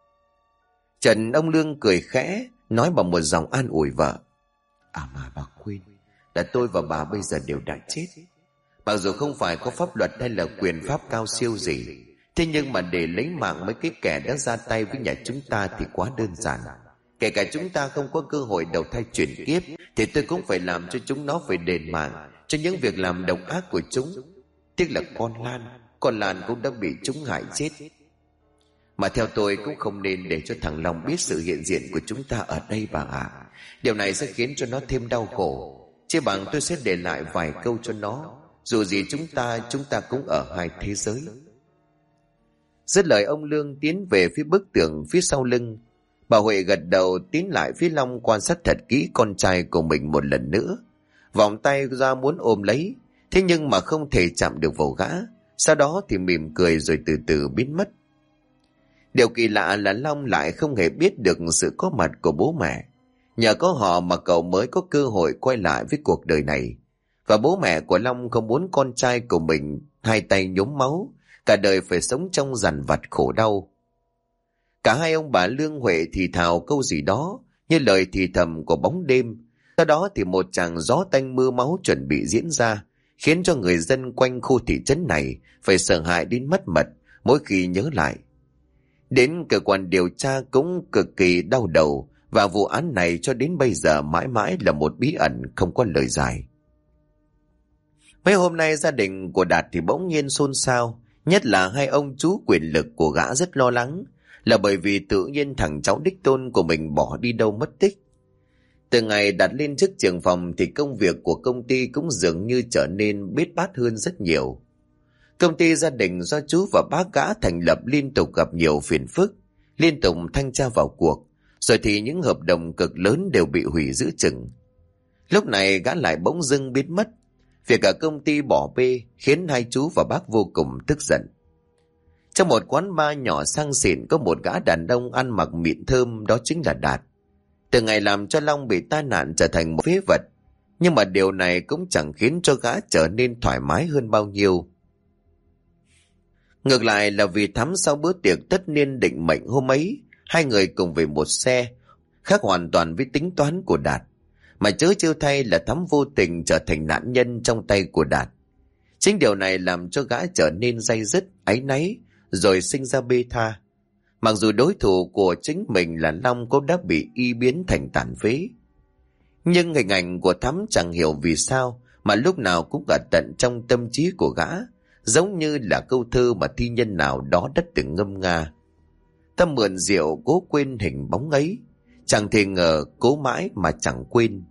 Trần ông Lương cười khẽ, nói bằng một giọng an ủi vợ. À mà bà quên, là tôi và bà bây giờ đều đã chết. Mặc dù không phải có pháp luật hay là quyền pháp cao siêu gì, thế nhưng mà để lấy mạng mấy cái kẻ đã ra tay với nhà chúng ta thì quá đơn giản. Kể cả chúng ta không có cơ hội đầu thai chuyển kiếp thì tôi cũng phải làm cho chúng nó phải đền mạng cho những việc làm độc ác của chúng. Tiếc là con Lan cũng đã bị chúng hại chết. Mà theo tôi cũng không nên để cho thằng Long biết sự hiện diện của chúng ta ở đây bà ạ. Điều này sẽ khiến cho nó thêm đau khổ. Chỉ bằng tôi sẽ để lại vài câu cho nó. Dù gì chúng ta cũng ở hai thế giới. Dứt lời ông Lương tiến về phía bức tường phía sau lưng. Bà Huệ gật đầu tiến lại phía Long quan sát thật kỹ con trai của mình một lần nữa. Vòng tay ra muốn ôm lấy, thế nhưng mà không thể chạm được vào gã. Sau đó thì mỉm cười rồi từ từ biến mất. Điều kỳ lạ là Long lại không hề biết được sự có mặt của bố mẹ. Nhờ có họ mà cậu mới có cơ hội quay lại với cuộc đời này. Và bố mẹ của Long không muốn con trai của mình hai tay nhuốm máu, cả đời phải sống trong dằn vặt khổ đau. Cả hai ông bà Lương Huệ thì thào câu gì đó như lời thì thầm của bóng đêm. Sau đó thì một tràng gió tanh mưa máu chuẩn bị diễn ra, khiến cho người dân quanh khu thị trấn này phải sợ hãi đến mất mật mỗi khi nhớ lại. Đến cơ quan điều tra cũng cực kỳ đau đầu, và vụ án này cho đến bây giờ mãi mãi là một bí ẩn không có lời giải. Mấy hôm nay gia đình của Đạt thì bỗng nhiên xôn xao, nhất là hai ông chú quyền lực của gã rất lo lắng, là bởi vì tự nhiên thằng cháu đích tôn của mình bỏ đi đâu mất tích. Từ ngày Đạt lên chức trưởng phòng thì công việc của công ty cũng dường như trở nên bết bát hơn rất nhiều. Công ty gia đình do chú và bác gã thành lập liên tục gặp nhiều phiền phức, liên tục thanh tra vào cuộc, rồi thì những hợp đồng cực lớn đều bị hủy giữa chừng. Lúc này gã lại bỗng dưng biến mất. Việc cả công ty bỏ bê khiến hai chú và bác vô cùng tức giận. Trong một quán bar nhỏ sang xịn có một gã đàn ông ăn mặc mịn thơm, đó chính là Đạt. Từ ngày làm cho Long bị tai nạn trở thành một phế vật, nhưng mà điều này cũng chẳng khiến cho gã trở nên thoải mái hơn bao nhiêu. Ngược lại là vì Thắm sau bữa tiệc tất niên định mệnh hôm ấy, hai người cùng về một xe, khác hoàn toàn với tính toán của Đạt. Mà chớ trêu thay là Thắm vô tình trở thành nạn nhân trong tay của Đạt. Chính điều này làm cho gã trở nên day dứt, áy náy, rồi sinh ra bê tha. Mặc dù đối thủ của chính mình là Long cũng đã bị y biến thành tàn phế. Nhưng hình ảnh của Thắm chẳng hiểu vì sao mà lúc nào cũng ở tận trong tâm trí của gã, giống như là câu thơ mà thi nhân nào đó đã từng ngâm nga. Ta mượn rượu cố quên hình bóng ấy, chẳng thể ngờ cố mãi mà chẳng quên.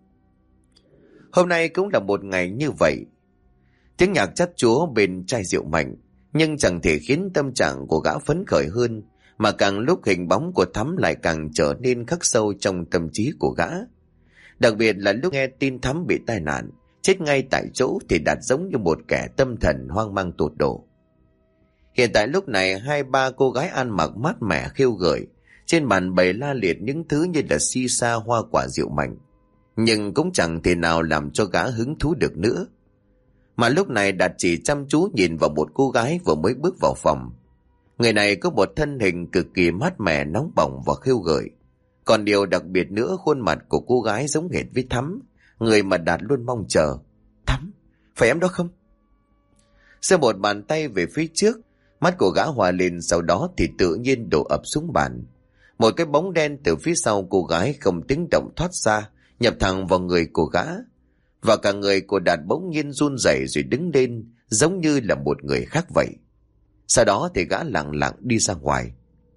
Hôm nay cũng là một ngày như vậy. Tiếng nhạc chát chúa bên chai rượu mạnh, nhưng chẳng thể khiến tâm trạng của gã phấn khởi hơn, mà càng lúc hình bóng của Thắm lại càng trở nên khắc sâu trong tâm trí của gã. Đặc biệt là lúc nghe tin Thắm bị tai nạn, chết ngay tại chỗ thì Đạt giống như một kẻ tâm thần hoang mang tột độ. Hiện tại lúc này hai ba cô gái ăn mặc mát mẻ khêu gợi, trên bàn bày la liệt những thứ như là si sa hoa quả rượu mạnh, nhưng cũng chẳng thể nào làm cho gã hứng thú được nữa. Mà lúc này Đạt chỉ chăm chú nhìn vào một cô gái vừa mới bước vào phòng. Người này có một thân hình cực kỳ mát mẻ, nóng bỏng và khêu gợi. Còn điều đặc biệt nữa, khuôn mặt của cô gái giống hệt với Thắm, người mà Đạt luôn mong chờ. Thắm, phải em đó không? Giơ một bàn tay về phía trước, mắt của gã hòa lên, sau đó thì tự nhiên đổ ập xuống bàn. Một cái bóng đen từ phía sau cô gái không tiếng động thoát ra, nhập thẳng vào người của gã. Và cả người của Đạt bỗng nhiên run rẩy rồi đứng lên, giống như là một người khác vậy. Sau đó thì gã lặng lặng đi ra ngoài.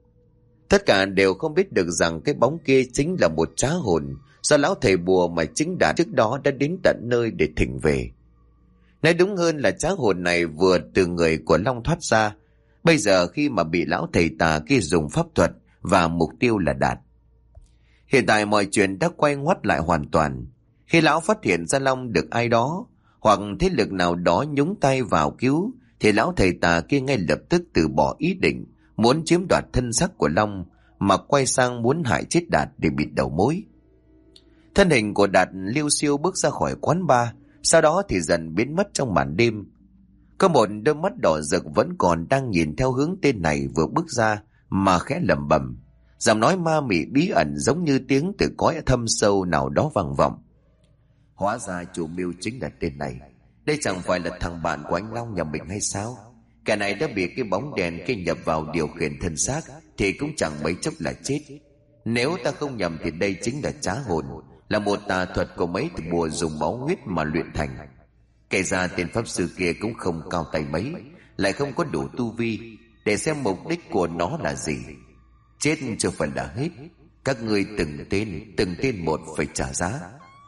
Tất cả đều không biết được rằng cái bóng kia chính là một trá hồn do lão thầy bùa mà chính Đạt trước đó đã đến tận nơi để thỉnh về. Nói đúng hơn là trá hồn này vừa từ người của Long thoát ra, bây giờ khi mà bị lão thầy tà kia dùng pháp thuật và mục tiêu là Đạt. Hiện tại mọi chuyện đã quay ngoắt lại hoàn toàn. Khi lão phát hiện ra Long được ai đó hoặc thế lực nào đó nhúng tay vào cứu, thì lão thầy tà kia ngay lập tức từ bỏ ý định muốn chiếm đoạt thân xác của Long, mà quay sang muốn hại chết Đạt để bịt đầu mối. Thân hình của Đạt liêu xiêu bước ra khỏi quán bar, sau đó thì dần biến mất trong màn đêm. Có một đôi mắt đỏ rực vẫn còn đang nhìn theo hướng tên này vừa bước ra mà khẽ lẩm bẩm, giọng nói ma mị bí ẩn giống như tiếng từ cõi thâm sâu nào đó vang vọng. Hóa ra chủ mưu chính là tên này. Đây chẳng phải là thằng bạn của anh Long nhà mình hay sao? Kẻ này đã bị cái bóng đèn kia nhập vào điều khiển thân xác thì cũng chẳng mấy chốc là chết. Nếu ta không nhầm thì đây chính là trá hồn, là một tà thuật của mấy thầy bùa dùng máu huyết mà luyện thành. Kể ra tên pháp sư kia cũng không cao tay mấy, lại không có đủ tu vi để xem mục đích của nó là gì. Chết chưa phải là hết, các ngươi từng tên một phải trả giá.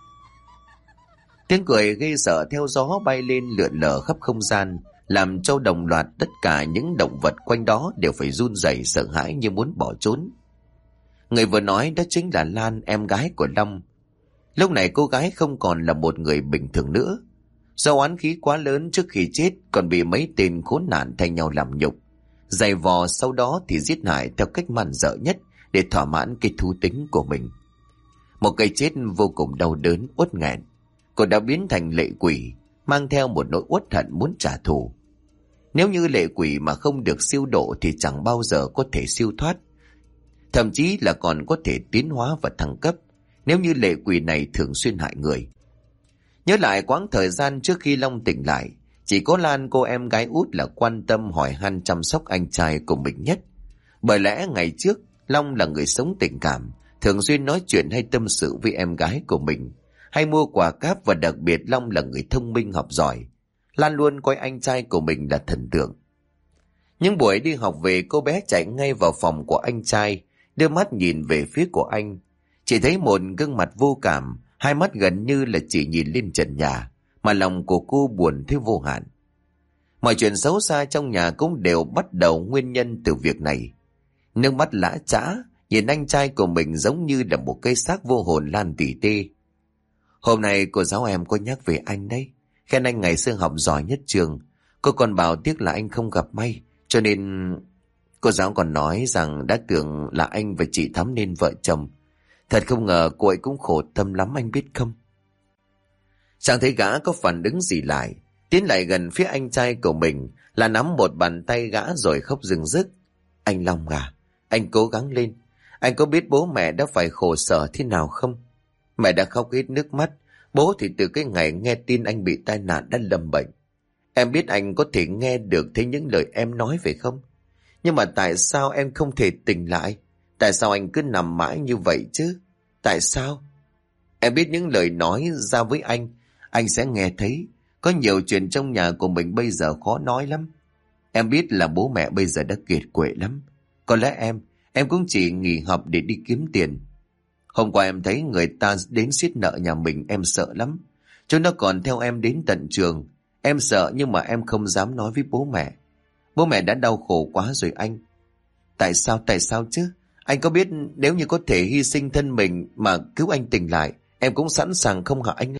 Tiếng cười gây sợ theo gió bay lên lượn lờ khắp không gian, làm cho đồng loạt tất cả những động vật quanh đó đều phải run rẩy sợ hãi như muốn bỏ trốn. Người vừa nói đó chính là Lan, em gái của Long. Lúc này cô gái không còn là một người bình thường nữa. Do oán khí quá lớn trước khi chết còn bị mấy tên khốn nạn thay nhau làm nhục, giày vò, sau đó thì giết hại theo cách man dợ nhất để thỏa mãn cái thú tính của mình. Một cái chết vô cùng đau đớn, uất nghẹn. Cô đã biến thành lệ quỷ, mang theo một nỗi uất hận muốn trả thù. Nếu như lệ quỷ mà không được siêu độ thì chẳng bao giờ có thể siêu thoát, thậm chí là còn có thể tiến hóa và thăng cấp nếu như lệ quỷ này thường xuyên hại người. Nhớ lại quãng thời gian trước khi Long tỉnh lại, chỉ có Lan, cô em gái út, là quan tâm hỏi han chăm sóc anh trai của mình nhất. Bởi lẽ ngày trước Long là người sống tình cảm, thường xuyên nói chuyện hay tâm sự với em gái của mình, hay mua quà cáp, và đặc biệt Long là người thông minh học giỏi. Lan luôn coi anh trai của mình là thần tượng. Những buổi đi học về, cô bé chạy ngay vào phòng của anh trai, đưa mắt nhìn về phía của anh. Chỉ thấy một gương mặt vô cảm, hai mắt gần như là chỉ nhìn lên trần nhà, mà lòng của cô buồn thấy vô hạn. Mọi chuyện xấu xa trong nhà cũng đều bắt đầu nguyên nhân từ việc này. Nước mắt lã chã, nhìn anh trai của mình giống như là một cây xác vô hồn Lan tỉ tê. Hôm nay cô giáo em có nhắc về anh đấy, khen anh ngày xưa học giỏi nhất trường. Cô còn bảo tiếc là anh không gặp may, cho nên cô giáo còn nói rằng đã tưởng là anh và chị Thắm nên vợ chồng. Thật không ngờ cô ấy cũng khổ tâm lắm, anh biết không? Chẳng thấy gã có phản ứng gì lại, tiến lại gần phía anh trai của mình là nắm một bàn tay gã rồi khóc rưng rức. Anh Long à, anh cố gắng lên. Anh có biết bố mẹ đã phải khổ sở thế nào không? Mẹ đã khóc hết nước mắt. Bố thì từ cái ngày nghe tin anh bị tai nạn đã lâm bệnh. Em biết anh có thể nghe được thấy những lời em nói phải không? Nhưng mà tại sao em không thể tỉnh lại? Tại sao anh cứ nằm mãi như vậy chứ? Tại sao? Em biết những lời nói ra với anh sẽ nghe thấy. Có nhiều chuyện trong nhà của mình bây giờ khó nói lắm. Em biết là bố mẹ bây giờ đã kiệt quệ lắm. Có lẽ em cũng chỉ nghỉ học để đi kiếm tiền. Hôm qua em thấy người ta đến xiết nợ nhà mình, em sợ lắm. Chúng nó còn theo em đến tận trường. Em sợ nhưng mà em không dám nói với bố mẹ. Bố mẹ đã đau khổ quá rồi anh. Tại sao chứ? Anh có biết nếu như có thể hy sinh thân mình mà cứu anh tỉnh lại, em cũng sẵn sàng không hả anh?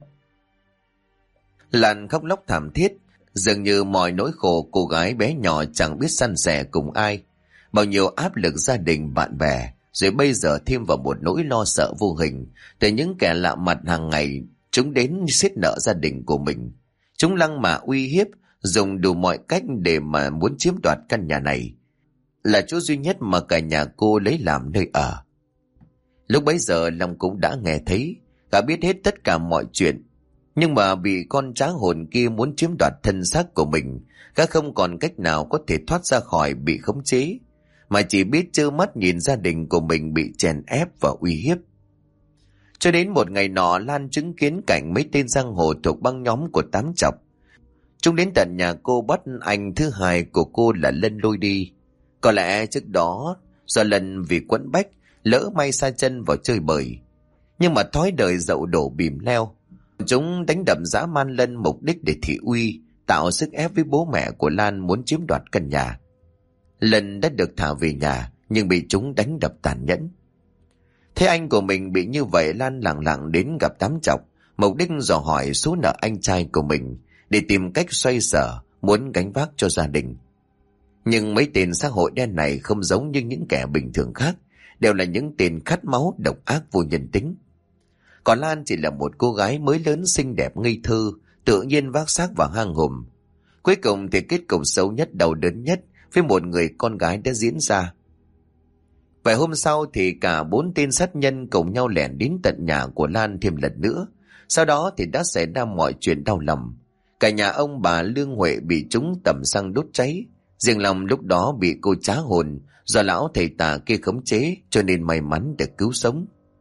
Lan khóc lóc thảm thiết, dường như mọi nỗi khổ cô gái bé nhỏ chẳng biết san sẻ cùng ai. Bao nhiêu áp lực gia đình bạn bè, rồi bây giờ thêm vào một nỗi lo sợ vô hình từ những kẻ lạ mặt hàng ngày. Chúng đến xiết nợ gia đình của mình. Chúng lăng mạ uy hiếp, dùng đủ mọi cách để mà muốn chiếm đoạt căn nhà này, là chỗ duy nhất mà cả nhà cô lấy làm nơi ở. Lúc bấy giờ Long cũng đã nghe thấy, gã biết hết tất cả mọi chuyện. Nhưng mà bị con trá hồn kia muốn chiếm đoạt thân xác của mình, gã không còn cách nào có thể thoát ra khỏi bị khống chế, mà chỉ biết trơ mắt nhìn gia đình của mình bị chèn ép và uy hiếp. Cho đến một ngày nọ, Lan chứng kiến cảnh mấy tên giang hồ thuộc băng nhóm của Tám Chọc. Chúng đến tận nhà cô bắt anh thứ hai của cô là Lân lôi đi. Có lẽ trước đó do Lân vì quẫn bách lỡ may sa chân vào chơi bời, nhưng mà thói đời dậu đổ bìm leo. Chúng đánh đập dã man Lân, mục đích để thị uy, tạo sức ép với bố mẹ của Lan muốn chiếm đoạt căn nhà. Lân đã được thả về nhà nhưng bị chúng đánh đập tàn nhẫn. Thế anh của mình bị như vậy, Lan lẳng lặng đến gặp Tám Chọc, mục đích dò hỏi số nợ anh trai của mình để tìm cách xoay sở, muốn gánh vác cho gia đình. Nhưng mấy tên xã hội đen này không giống như những kẻ bình thường khác, đều là những tên khát máu độc ác vô nhân tính. Còn Lan chỉ là một cô gái mới lớn xinh đẹp ngây thơ, tự nhiên vác xác và hang hùm. Cuối cùng thì kết cục xấu nhất, đau đớn nhất với một người con gái đã diễn ra. Vài hôm sau thì cả 4 tên sát nhân cùng nhau lẻn đến tận nhà của Lan thêm lần nữa. Sau đó thì đã xảy ra mọi chuyện đau lòng. Cả nhà ông bà Lương Huệ bị chúng tẩm xăng đốt cháy. Riêng Long lúc đó bị cô trá hồn do lão thầy tà kia khống chế, cho nên may mắn được cứu sống.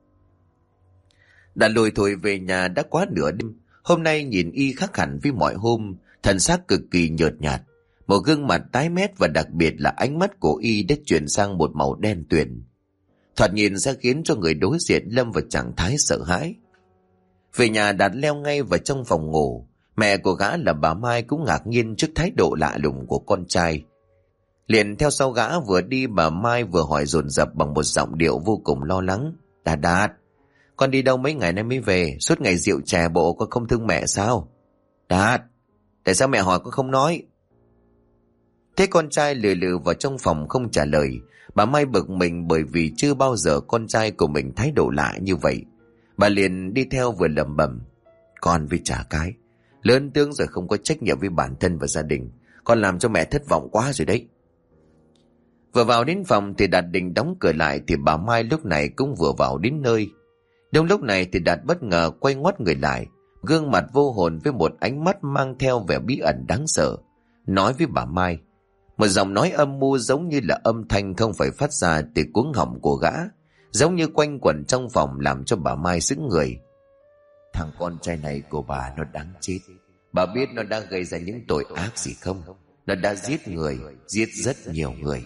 Đã lùi thổi về nhà đã quá nửa đêm. Hôm nay nhìn y khác hẳn với mọi hôm, thần sắc cực kỳ nhợt nhạt. Một gương mặt tái mét và đặc biệt là ánh mắt của y đã chuyển sang một màu đen tuyền. Thoạt nhìn sẽ khiến cho người đối diện lâm vào trạng thái sợ hãi. Về nhà Đạt leo ngay vào trong phòng ngủ. Mẹ của gã là bà Mai cũng ngạc nhiên trước thái độ lạ lùng của con trai. Liền theo sau gã vừa đi, bà Mai vừa hỏi dồn dập bằng một giọng điệu vô cùng lo lắng. Đạt, con đi đâu mấy ngày nay mới về? Suốt ngày rượu chè bộ, con không thương mẹ sao? Đạt, tại sao mẹ hỏi con không nói? Thế con trai lừ lừ vào trong phòng không trả lời. Bà Mai bực mình bởi vì chưa bao giờ con trai của mình thái độ lạ như vậy. Bà liền đi theo vừa lẩm bẩm: Con với chả cái, lớn tướng rồi không có trách nhiệm với bản thân và gia đình. Con làm cho mẹ thất vọng quá rồi đấy. Vừa vào đến phòng thì Đạt định đóng cửa lại thì bà Mai lúc này cũng vừa vào đến nơi. Đúng lúc này thì Đạt bất ngờ quay ngoắt người lại, gương mặt vô hồn với một ánh mắt mang theo vẻ bí ẩn đáng sợ, nói với bà Mai. Một giọng nói âm mưu giống như là âm thanh không phải phát ra từ cuống họng của gã, giống như quanh quẩn trong phòng làm cho bà Mai sững người. Thằng con trai này của bà nó đáng chết. Bà biết nó đã gây ra những tội ác gì không? Nó đã giết người, giết rất nhiều người.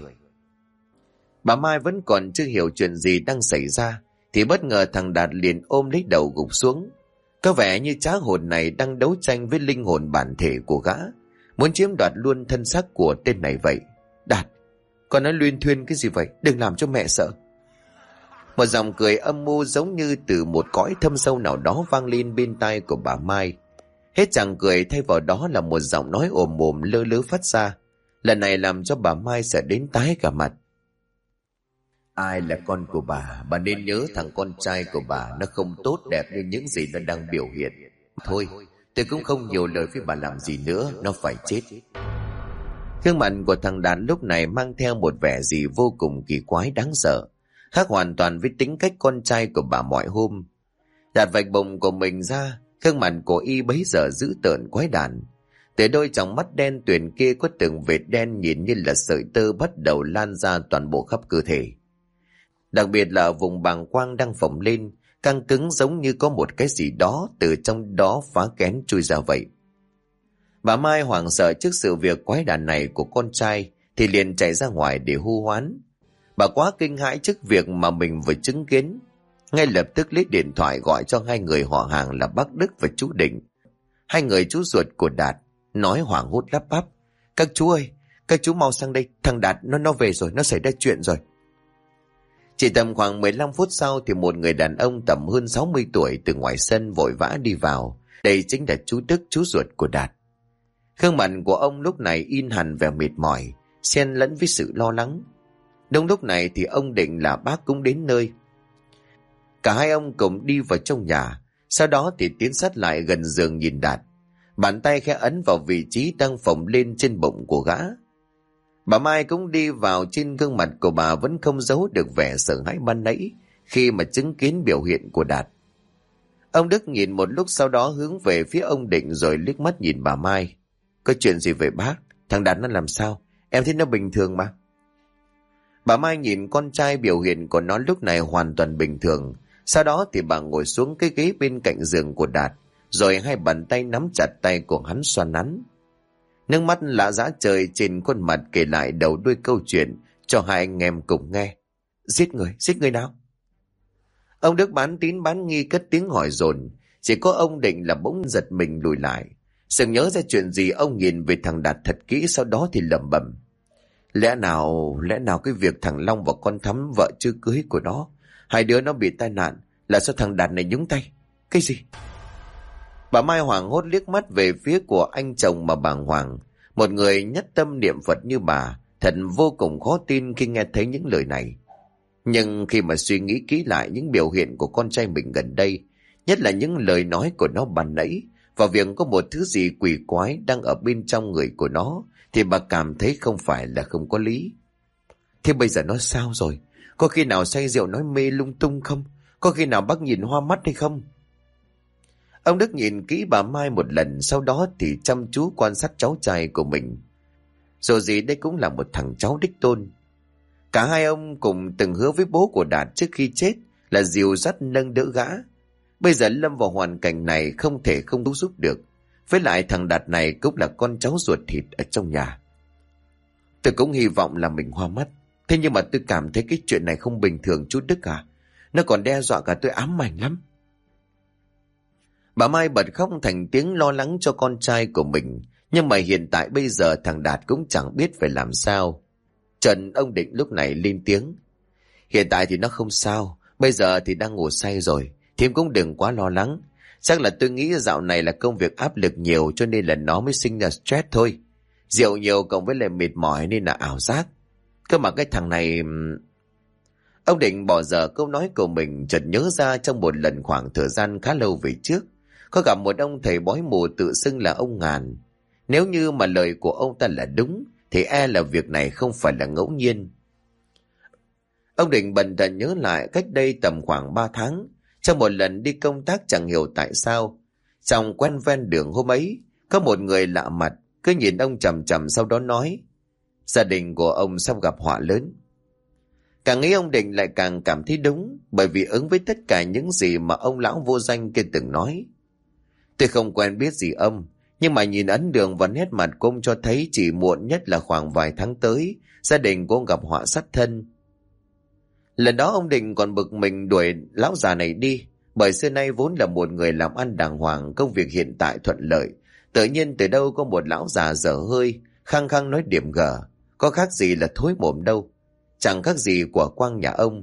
Bà Mai vẫn còn chưa hiểu chuyện gì đang xảy ra thì bất ngờ thằng Đạt liền ôm lấy đầu gục xuống. Có vẻ như trá hồn này đang đấu tranh với linh hồn bản thể của gã, muốn chiếm đoạt luôn thân xác của tên này vậy. Đạt, con nói luyên thuyên cái gì vậy? Đừng làm cho mẹ sợ. Một giọng cười âm mưu giống như từ một cõi thâm sâu nào đó vang lên bên tai của bà Mai. Hết chàng cười thay vào đó là một giọng nói ồm ồm lơ lớ phát ra. Lần này làm cho bà Mai sợ đến tái cả mặt. Ai là con của bà nên nhớ thằng con trai của bà nó không tốt đẹp như những gì nó đang biểu hiện. Thôi, tôi cũng không nhiều lời với bà làm gì nữa, nó phải chết. Gương mặt của thằng Đạt lúc này mang theo một vẻ gì vô cùng kỳ quái đáng sợ, khác hoàn toàn với tính cách con trai của bà mọi hôm. Đạt vạch bụng của mình ra, gương mặt của y bấy giờ dữ tợn quái đản. Từ đôi tròng mắt đen tuyền kia có từng vệt đen nhìn như là sợi tơ bắt đầu lan ra toàn bộ khắp cơ thể. Đặc biệt là vùng bàng quang đang phồng lên, căng cứng giống như có một cái gì đó từ trong đó phá kén chui ra vậy. Bà Mai hoảng sợ trước sự việc quái đản này của con trai thì liền chạy ra ngoài để hu hoán. Bà quá kinh hãi trước việc mà mình vừa chứng kiến, ngay lập tức lấy điện thoại gọi cho hai người họ hàng là bác Đức và chú Định, hai người chú ruột của Đạt, nói hoảng hốt lắp bắp: Các chú ơi, các chú mau sang đây, thằng Đạt nó về rồi, nó xảy ra chuyện rồi. Chỉ tầm khoảng 15 phút sau thì một người đàn ông tầm hơn 60 tuổi từ ngoài sân vội vã đi vào. Đây chính là chú Đức, chú ruột của Đạt. Gương mặt của ông lúc này in hẳn vẻ mệt mỏi, xen lẫn với sự lo lắng. Đúng lúc này thì ông Định là bác cũng đến nơi. Cả hai ông cùng đi vào trong nhà, sau đó thì tiến sát lại gần giường nhìn Đạt. Bàn tay khẽ ấn vào vị trí đang phồng lên trên bụng của gã. Bà Mai cũng đi vào, trên gương mặt của bà vẫn không giấu được vẻ sợ hãi ban nãy khi mà chứng kiến biểu hiện của Đạt. Ông Đức nhìn một lúc sau đó hướng về phía ông Định rồi liếc mắt nhìn bà Mai. Có chuyện gì vậy bác? Thằng Đạt nó làm sao? Em thấy nó bình thường mà. Bà Mai nhìn con trai, biểu hiện của nó lúc này hoàn toàn bình thường. Sau đó thì bà ngồi xuống cái ghế bên cạnh giường của Đạt, rồi hai bàn tay nắm chặt tay của hắn xoa nắn. Nước mắt lã dã trời trên khuôn mặt kể lại đầu đuôi câu chuyện cho hai anh em cùng nghe. Giết người nào? Ông Đức bán tín bán nghi cất tiếng hỏi dồn. Chỉ có ông Định là bỗng giật mình lùi lại. Sực nhớ ra chuyện gì, ông nhìn về thằng Đạt thật kỹ, sau đó thì lẩm bẩm: Lẽ nào cái việc thằng Long và con Thắm vợ chưa cưới của nó, hai đứa nó bị tai nạn là do thằng Đạt này nhúng tay? Cái gì? Bà Mai hoảng hốt liếc mắt về phía của anh chồng mà bàng hoàng. Một người nhất tâm niệm Phật như bà thật vô cùng khó tin khi nghe thấy những lời này. Nhưng khi mà suy nghĩ kỹ lại những biểu hiện của con trai mình gần đây, nhất là những lời nói của nó ban nãy, và việc có một thứ gì quỷ quái đang ở bên trong người của nó, thì bà cảm thấy không phải là không có lý. Thế bây giờ nó sao rồi? Có khi nào say rượu nói mê lung tung không? Có khi nào bác nhìn hoa mắt hay không? Ông Đức nhìn kỹ bà Mai một lần, sau đó thì chăm chú quan sát cháu trai của mình. Dù gì đây cũng là một thằng cháu đích tôn. Cả hai ông cùng từng hứa với bố của Đạt trước khi chết là dìu dắt nâng đỡ gã. Bây giờ lâm vào hoàn cảnh này không thể không giúp được. Với lại thằng Đạt này cũng là con cháu ruột thịt ở trong nhà. Tôi cũng hy vọng là mình hoa mắt. Thế nhưng mà tôi cảm thấy cái chuyện này không bình thường chú Đức à. Nó còn đe dọa cả tôi ám ảnh lắm. Bà Mai bật khóc thành tiếng lo lắng cho con trai của mình. Nhưng mà hiện tại bây giờ thằng Đạt cũng chẳng biết phải làm sao. Trần ông Định lúc này lên tiếng: Hiện tại thì nó không sao, bây giờ thì đang ngủ say rồi. Thím cũng đừng quá lo lắng. Chắc là tôi nghĩ dạo này là công việc áp lực nhiều cho nên là nó mới sinh ra stress thôi. Rượu nhiều cộng với lại mệt mỏi nên là ảo giác. Cơ mà cái thằng này... Ông định bỏ dở câu nói của mình, chợt nhớ ra trong một lần khoảng thời gian khá lâu về trước, có gặp một ông thầy bói mù tự xưng là ông Ngàn. Nếu như mà lời của ông ta là đúng, thì là việc này không phải là ngẫu nhiên. Ông định bần thần nhớ lại cách đây tầm khoảng 3 tháng, trong một lần đi công tác chẳng hiểu tại sao, trong quen ven đường hôm ấy, có một người lạ mặt, cứ nhìn ông chằm chằm sau đó nói, gia đình của ông sắp gặp họa lớn. Càng nghĩ ông Định lại càng cảm thấy đúng, bởi vì ứng với tất cả những gì mà ông lão vô danh kia từng nói. Tôi không quen biết gì ông, nhưng mà nhìn ấn đường và nét mặt của ông cho thấy chỉ muộn nhất là khoảng vài tháng tới, gia đình của ông gặp họa sát thân. Lần đó ông Định còn bực mình đuổi lão già này đi, bởi xưa nay vốn là một người làm ăn đàng hoàng, công việc hiện tại thuận lợi. Tự nhiên từ đâu có một lão già dở hơi, khăng khăng nói điểm gở, có khác gì là thối mồm đâu, chẳng khác gì của quang nhà ông.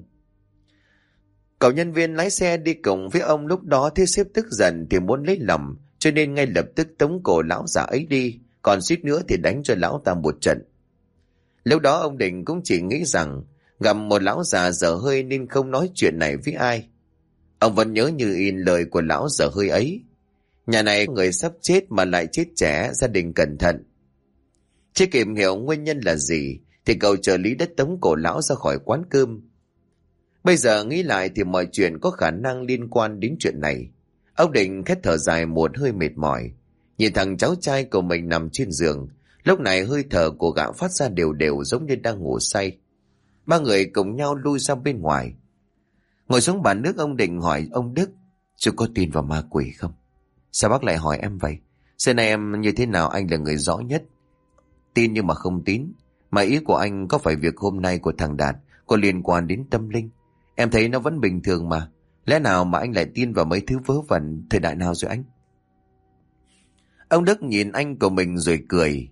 Cậu nhân viên lái xe đi cùng với ông lúc đó thấy sếp tức giận thì muốn lấy lòng, cho nên ngay lập tức tống cổ lão già ấy đi, còn suýt nữa thì đánh cho lão ta một trận. Lúc đó ông Định cũng chỉ nghĩ rằng gặp một lão già dở hơi nên không nói chuyện này với ai. Ông vẫn nhớ như in lời của lão dở hơi ấy. Nhà này người sắp chết mà lại chết trẻ, gia đình cẩn thận. Chưa kịp hiểu nguyên nhân là gì thì cậu trợ lý đã tống cổ lão ra khỏi quán cơm. Bây giờ nghĩ lại thì mọi chuyện có khả năng liên quan đến chuyện này. Ông Định khét thở dài một hơi mệt mỏi, nhìn thằng cháu trai của mình nằm trên giường. Lúc này hơi thở của gã phát ra đều đều giống như đang ngủ say. Ba người cùng nhau lui ra bên ngoài. Ngồi xuống bàn nước, ông Định hỏi ông Đức, chú có tin vào ma quỷ không? Sao bác lại hỏi em vậy? Xưa nay em như thế nào anh là người rõ nhất. Tin nhưng mà không tín. Mà ý của anh có phải việc hôm nay của thằng Đạt có liên quan đến tâm linh? Em thấy nó vẫn bình thường mà. Lẽ nào mà anh lại tin vào mấy thứ vớ vẩn thời đại nào rồi anh? Ông Đức nhìn anh của mình rồi cười.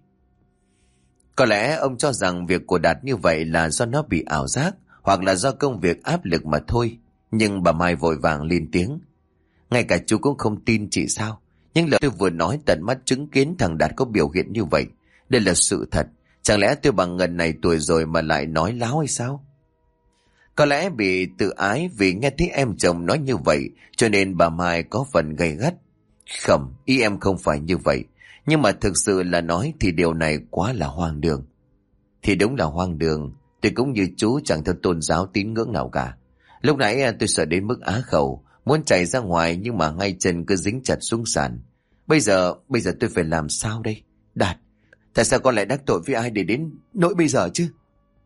Có lẽ ông cho rằng việc của Đạt như vậy là do nó bị ảo giác, hoặc là do công việc áp lực mà thôi. Nhưng bà Mai vội vàng lên tiếng. Ngay cả chú cũng không tin chị sao? Nhưng lời tôi vừa nói tận mắt chứng kiến thằng Đạt có biểu hiện như vậy. Đây là sự thật. Chẳng lẽ tôi bằng ngần này tuổi rồi mà lại nói láo hay sao? Có lẽ bị tự ái vì nghe thấy em chồng nói như vậy, cho nên bà Mai có phần gay gắt. Không, ý em không phải như vậy. Nhưng mà thực sự là nói thì điều này quá là hoang đường. Thì đúng là hoang đường. Tôi cũng như chú chẳng theo tôn giáo tín ngưỡng nào cả. Lúc nãy tôi sợ đến mức á khẩu, muốn chạy ra ngoài nhưng mà ngay chân cứ dính chặt xuống sàn. Bây giờ tôi phải làm sao đây? Đạt, tại sao con lại đắc tội với ai để đến nỗi bây giờ chứ?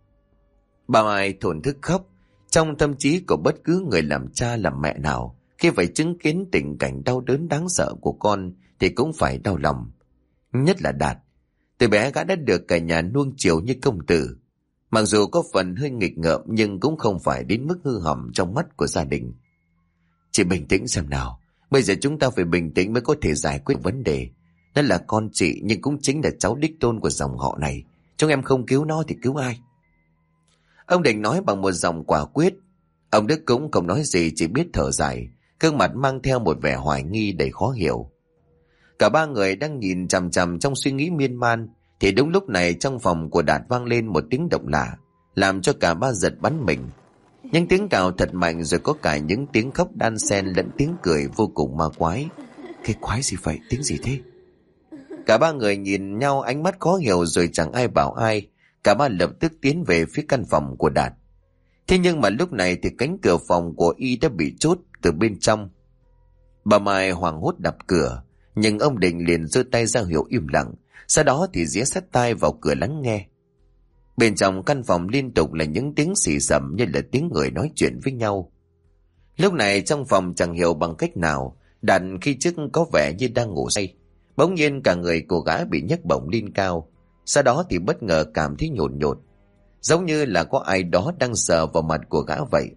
Bà Mai thổn thức khóc. Trong tâm trí của bất cứ người làm cha làm mẹ nào, khi phải chứng kiến tình cảnh đau đớn đáng sợ của con thì cũng phải đau lòng. Nhất là Đạt. Từ bé gã đã được cả nhà nuông chiều như công tử. Mặc dù có phần hơi nghịch ngợm nhưng cũng không phải đến mức hư hỏng trong mắt của gia đình. Chị bình tĩnh xem nào. Bây giờ chúng ta phải bình tĩnh mới có thể giải quyết vấn đề. Nó là con chị nhưng cũng chính là cháu đích tôn của dòng họ này. Chúng em không cứu nó thì cứu ai? Ông Định nói bằng một giọng quả quyết. Ông Đức cũng không nói gì, chỉ biết thở dài, gương mặt mang theo một vẻ hoài nghi đầy khó hiểu. Cả ba người đang nhìn chằm chằm trong suy nghĩ miên man, thì đúng lúc này trong phòng của Đạt vang lên một tiếng động lạ, làm cho cả ba giật bắn mình. Những tiếng cào thật mạnh, rồi có cả những tiếng khóc đan xen lẫn tiếng cười vô cùng ma quái. Cái quái gì vậy? Tiếng gì thế? Cả ba người nhìn nhau ánh mắt khó hiểu rồi chẳng ai bảo ai. Cả ba lập tức tiến về phía căn phòng của Đạt. Thế nhưng mà lúc này thì cánh cửa phòng của y đã bị chốt từ bên trong. Bà Mai hoảng hốt đập cửa, nhưng ông Định liền giơ tay ra hiệu im lặng, sau đó thì ghé sát tai vào cửa lắng nghe. Bên trong căn phòng liên tục là những tiếng xì xầm như là tiếng người nói chuyện với nhau. Lúc này trong phòng chẳng hiểu bằng cách nào, Đạt khi trước có vẻ như đang ngủ say, bỗng nhiên cả người của gã bị nhấc bổng lên cao. Sau đó thì bất ngờ cảm thấy nhột nhột, giống như là có ai đó đang sờ vào mặt của gã vậy.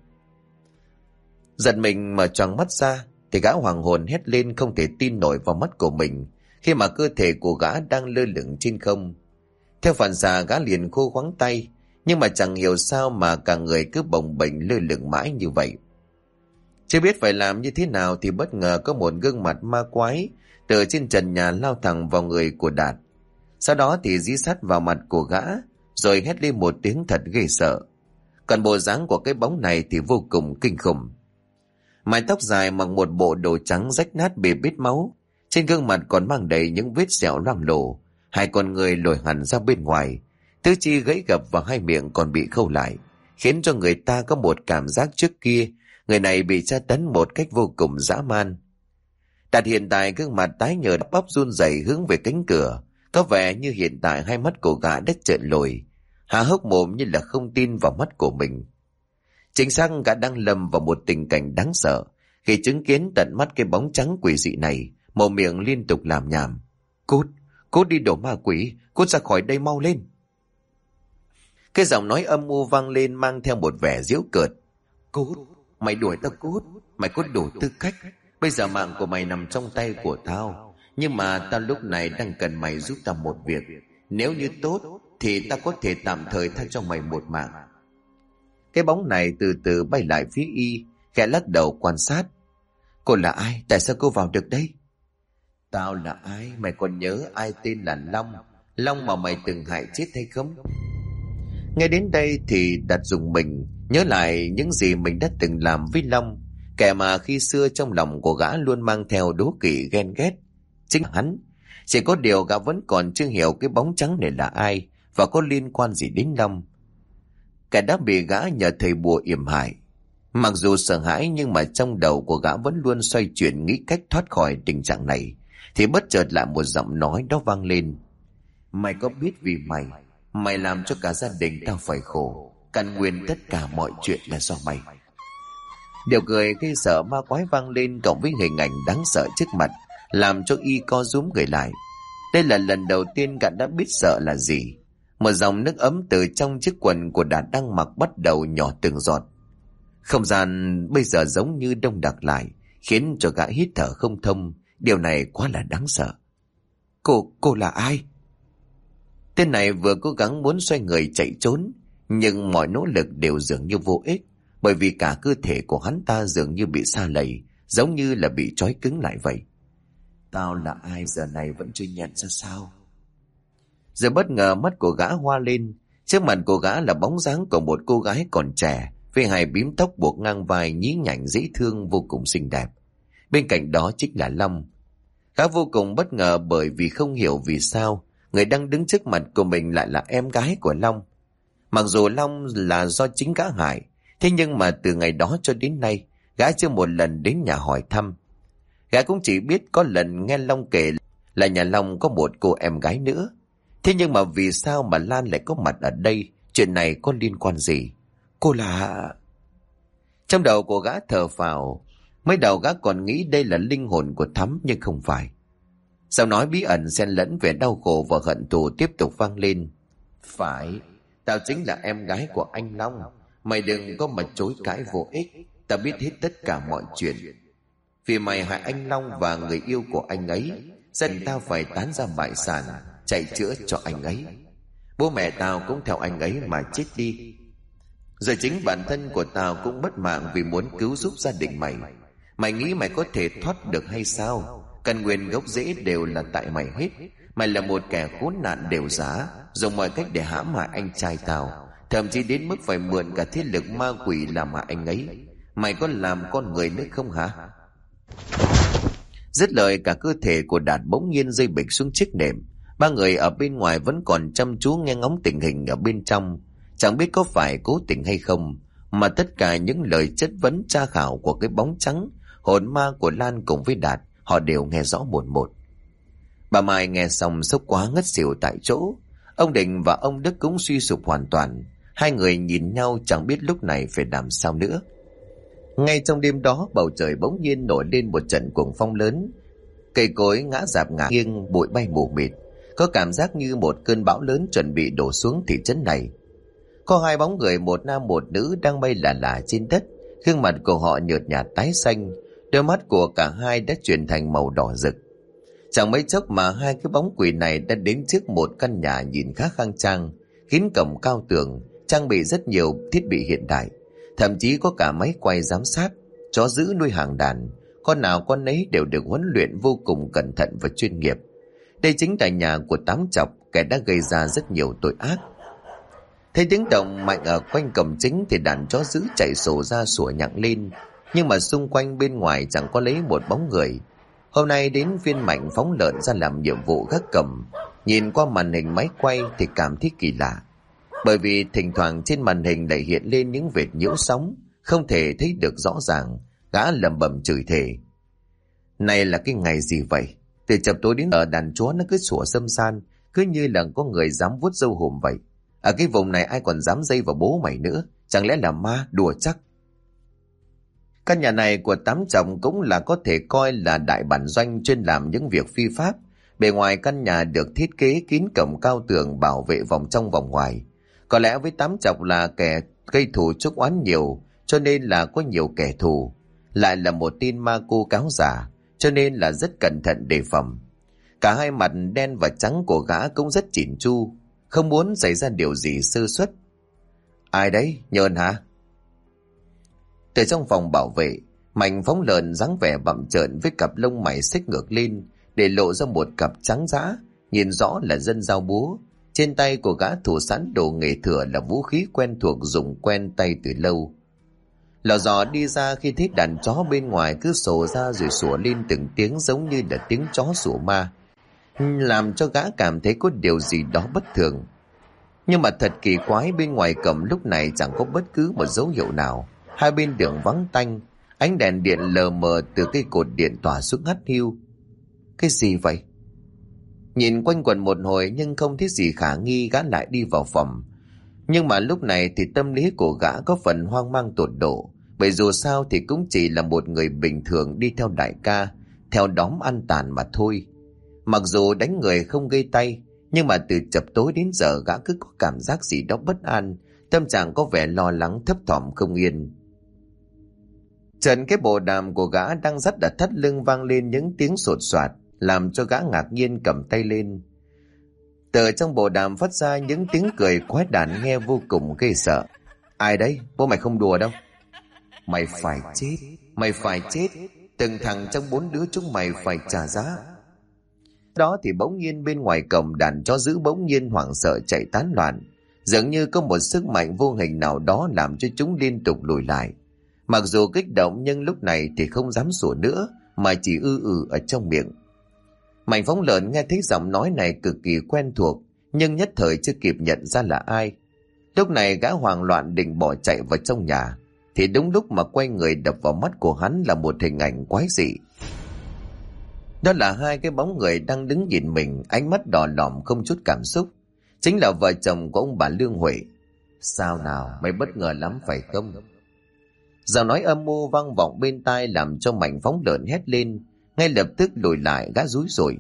Giật mình mở choàng mắt ra thì gã hoàng hồn hét lên không thể tin nổi vào mắt của mình, khi mà cơ thể của gã đang lơ lửng trên không. Theo phản xạ gã liền khô khoắng tay, nhưng mà chẳng hiểu sao mà cả người cứ bồng bềnh lơ lửng mãi như vậy. Chưa biết phải làm như thế nào thì bất ngờ có một gương mặt ma quái từ trên trần nhà lao thẳng vào người của Đạt. Sau đó thì dí sát vào mặt của gã, rồi hét lên một tiếng thật ghê sợ. Còn bộ dáng của cái bóng này thì vô cùng kinh khủng. Mái tóc dài, mặc một bộ đồ trắng rách nát bê bết máu, trên gương mặt còn mang đầy những vết sẹo loang lổ, hai con người lồi hẳn ra bên ngoài, tứ chi gãy gập và hai miệng còn bị khâu lại, khiến cho người ta có một cảm giác trước kia người này bị tra tấn một cách vô cùng dã man. Đạt hiện tại gương mặt tái nhợt, bắp run rẩy hướng về cánh cửa, có vẻ như hiện tại hai mắt của gã đã trợn lồi, há hốc mồm như là không tin vào mắt của mình. Chính xác gã đang lâm vào một tình cảnh đáng sợ khi chứng kiến tận mắt cái bóng trắng quỷ dị này, mồm miệng liên tục làm nhảm. Cút đi đồ ma quỷ, cút ra khỏi đây mau lên. Cái giọng nói âm u vang lên mang theo một vẻ giễu cợt. Cút, mày đuổi tao cút, mày có đủ tư cách. Bây giờ mạng của mày nằm trong tay của tao, nhưng mà tao lúc này đang cần mày giúp tao một việc. Nếu như tốt thì tao có thể tạm thời tha cho mày một mạng. Cái bóng này từ từ bay lại phía y, khẽ lắc đầu quan sát. Cô là ai? Tại sao cô vào được đây? Tao là ai? Mày còn nhớ ai tên là Long? Long mà mày từng hại chết hay không? Nghe đến đây thì Đạt rùng mình, nhớ lại những gì mình đã từng làm với Long, kẻ mà khi xưa trong lòng của gã luôn mang theo đố kỵ ghen ghét. Chính hắn. Chỉ có điều gã vẫn còn chưa hiểu cái bóng trắng này là ai và có liên quan gì đến Long. Kẻ đã bị gã nhờ thầy bùa yểm hại. Mặc dù sợ hãi nhưng mà trong đầu của gã vẫn luôn xoay chuyển nghĩ cách thoát khỏi tình trạng này, thì bất chợt lại một giọng nói đó vang lên. Mày có biết vì mày làm cho cả gia đình tao phải khổ, căn nguyên tất cả mọi chuyện là do mày. Điều cười gây sợ ma quái vang lên cộng với hình ảnh đáng sợ trước mặt, làm cho y co rúm người lại. Đây là lần đầu tiên gã đã biết sợ là gì. Một dòng nước ấm từ trong chiếc quần của Đạt đang mặc bắt đầu nhỏ từng giọt. Không gian bây giờ giống như đông đặc lại, khiến cho gã hít thở không thông. Điều này quá là đáng sợ. Cô là ai? Tên này vừa cố gắng muốn xoay người chạy trốn, nhưng mọi nỗ lực đều dường như vô ích, bởi vì cả cơ thể của hắn ta dường như bị sa lầy, giống như là bị trói cứng lại vậy. Tao là ai giờ này vẫn chưa nhận ra sao? Rồi bất ngờ mắt của gã hoa lên, trước mặt của gã là bóng dáng của một cô gái còn trẻ, với hai bím tóc buộc ngang vai nhí nhảnh dễ thương vô cùng xinh đẹp. Bên cạnh đó chính là Long. Gã vô cùng bất ngờ bởi vì không hiểu vì sao người đang đứng trước mặt của mình lại là em gái của Long. Mặc dù Long là do chính gã hại, thế nhưng mà từ ngày đó cho đến nay, gã chưa một lần đến nhà hỏi thăm. Gã cũng chỉ biết có lần nghe Long kể là nhà Long có một cô em gái nữa. Thế nhưng mà vì sao mà Lan lại có mặt ở đây? Chuyện này có liên quan gì? Cô là... Trong đầu của gã thở phào. Mới đầu gã còn nghĩ đây là linh hồn của Thắm, nhưng không phải. Giọng nói bí ẩn xen lẫn về đau khổ và hận thù tiếp tục vang lên. Phải, tao chính là em gái của anh Long. Mày đừng có mà chối cãi vô ích. Tao biết hết tất cả mọi chuyện. Vì mày hại anh Long và người yêu của anh ấy, gia đình tao phải tán ra bại sản, chạy chữa cho anh ấy. Bố mẹ tao cũng theo anh ấy mà chết đi. Rồi chính bản thân của tao cũng mất mạng vì muốn cứu giúp gia đình mày. Mày nghĩ mày có thể thoát được hay sao? Căn nguyên gốc rễ đều là tại mày hết. Mày là một kẻ khốn nạn đều giá, dùng mọi cách để hãm hại anh trai tao, thậm chí đến mức phải mượn cả thế lực ma quỷ làm hại anh ấy. Mày có làm con người nữa không hả? Dứt lời, cả cơ thể của Đạt bỗng nhiên rơi bịch xuống chiếc nệm. Ba người ở bên ngoài vẫn còn chăm chú nghe ngóng tình hình ở bên trong, chẳng biết có phải cố tình hay không, mà tất cả những lời chất vấn tra khảo của cái bóng trắng, hồn ma của Lan cùng với Đạt, họ đều nghe rõ một một. Bà Mai nghe xong sốc quá ngất xỉu tại chỗ. Ông Định và ông Đức cũng suy sụp hoàn toàn. Hai người nhìn nhau chẳng biết lúc này phải làm sao nữa. Ngay trong đêm đó, bầu trời bỗng nhiên nổi lên một trận cuồng phong lớn. Cây cối ngã rạp ngả nghiêng, bụi bay mù mịt. Có cảm giác như một cơn bão lớn chuẩn bị đổ xuống thị trấn này. Có hai bóng người, một nam một nữ, đang bay lả lả trên đất. Gương mặt của họ nhợt nhạt tái xanh, đôi mắt của cả hai đã chuyển thành màu đỏ rực. Chẳng mấy chốc mà hai cái bóng quỷ này đã đến trước một căn nhà nhìn khá khang trang, kín cổng cao tường, trang bị rất nhiều thiết bị hiện đại, thậm chí có cả máy quay giám sát, chó giữ nuôi hàng đàn, con nào con nấy đều được huấn luyện vô cùng cẩn thận và chuyên nghiệp. Đây chính là nhà của Tám Chọc, kẻ đã gây ra rất nhiều tội ác. Thấy tiếng động mạnh ở quanh cổng chính thì đàn chó dữ chạy sổ ra sủa nhặng lên, nhưng mà xung quanh bên ngoài chẳng có lấy một bóng người. Hôm nay đến phiên Mạnh phóng lợn ra làm nhiệm vụ gác cổng. Nhìn qua màn hình máy quay thì cảm thấy kỳ lạ, bởi vì thỉnh thoảng trên màn hình lại hiện lên những vệt nhiễu sóng, không thể thấy được rõ ràng. Gã lẩm bẩm chửi thề: này là cái ngày gì vậy? Từ chập tối đến giờ đàn chó nó cứ sủa xâm san, cứ như là có người dám vuốt râu hùm vậy. Ở cái vùng này ai còn dám dây vào bố mày nữa? Chẳng lẽ là ma đùa chắc? Căn nhà này của Tám Chồng cũng là có thể coi là đại bản doanh chuyên làm những việc phi pháp. Bề ngoài căn nhà được thiết kế kín cổng cao tường bảo vệ vòng trong vòng ngoài. Có lẽ với Tám Chồng là kẻ gây thù chuốc oán nhiều, cho nên là có nhiều kẻ thù. Lại là một tin ma cô cáo giả, cho nên là rất cẩn thận đề phòng. Cả hai mặt đen và trắng của gã cũng rất chỉn chu, không muốn xảy ra điều gì sơ suất. Ai đấy, Nhơn hả? Từ trong phòng bảo vệ, Mạnh phóng lợn dáng vẻ bặm trợn với cặp lông mày xích ngược lên để lộ ra một cặp trắng dã, nhìn rõ là dân giao búa. Trên tay của gã thủ sẵn đồ nghề thừa là vũ khí quen thuộc dùng quen tay từ lâu. Lò dò đi ra khi thấy đàn chó bên ngoài cứ sổ ra rồi sủa lên từng tiếng giống như là tiếng chó sủa ma, làm cho gã cảm thấy có điều gì đó bất thường. Nhưng mà thật kỳ quái, bên ngoài cổng lúc này chẳng có bất cứ một dấu hiệu nào. Hai bên đường vắng tanh, ánh đèn điện lờ mờ từ cây cột điện tỏa xuống hắt hiu. Cái gì vậy? Nhìn quanh quẩn một hồi nhưng không thấy gì khả nghi, gã lại đi vào phòng. Nhưng mà lúc này thì tâm lý của gã có phần hoang mang tột độ, bởi dù sao thì cũng chỉ là một người bình thường đi theo đại ca, theo đóm ăn tàn mà thôi. Mặc dù đánh người không gây tay, nhưng mà từ chập tối đến giờ gã cứ có cảm giác gì đó bất an, tâm trạng có vẻ lo lắng thấp thỏm không yên. Trần cái bộ đàm của gã đang dắt ở thắt lưng vang lên những tiếng sột soạt, làm cho gã ngạc nhiên cầm tay lên. Từ trong bộ đàm phát ra những tiếng cười quái đản nghe vô cùng ghê sợ. Ai đấy? Bố mày không đùa đâu. Mày phải chết, mày phải chết. Từng thằng trong 4 đứa chúng mày phải trả giá. Đó thì bỗng nhiên bên ngoài cổng đàn chó dữ bỗng nhiên hoảng sợ chạy tán loạn. Dường như có một sức mạnh vô hình nào đó làm cho chúng liên tục lùi lại. Mặc dù kích động nhưng lúc này thì không dám sủa nữa, mà chỉ ở trong miệng. Mạnh phóng lợn nghe thấy giọng nói này cực kỳ quen thuộc, nhưng nhất thời chưa kịp nhận ra là ai. Lúc này gã hoảng loạn định bỏ chạy vào trong nhà, thì đúng lúc mà quay người đập vào mắt của hắn là một hình ảnh quái dị. Đó là hai cái bóng người đang đứng nhìn mình, ánh mắt đỏ lòm không chút cảm xúc. Chính là vợ chồng của ông bà Lương Huệ. Sao nào, mày bất ngờ lắm phải không? Giọng nói âm mưu vang vọng bên tai làm cho Mạnh phóng lợn hét lên, ngay lập tức lùi lại. Gã rúi rủi: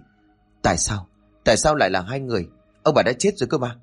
Tại sao lại là hai người? Ông bà đã chết rồi cơ mà.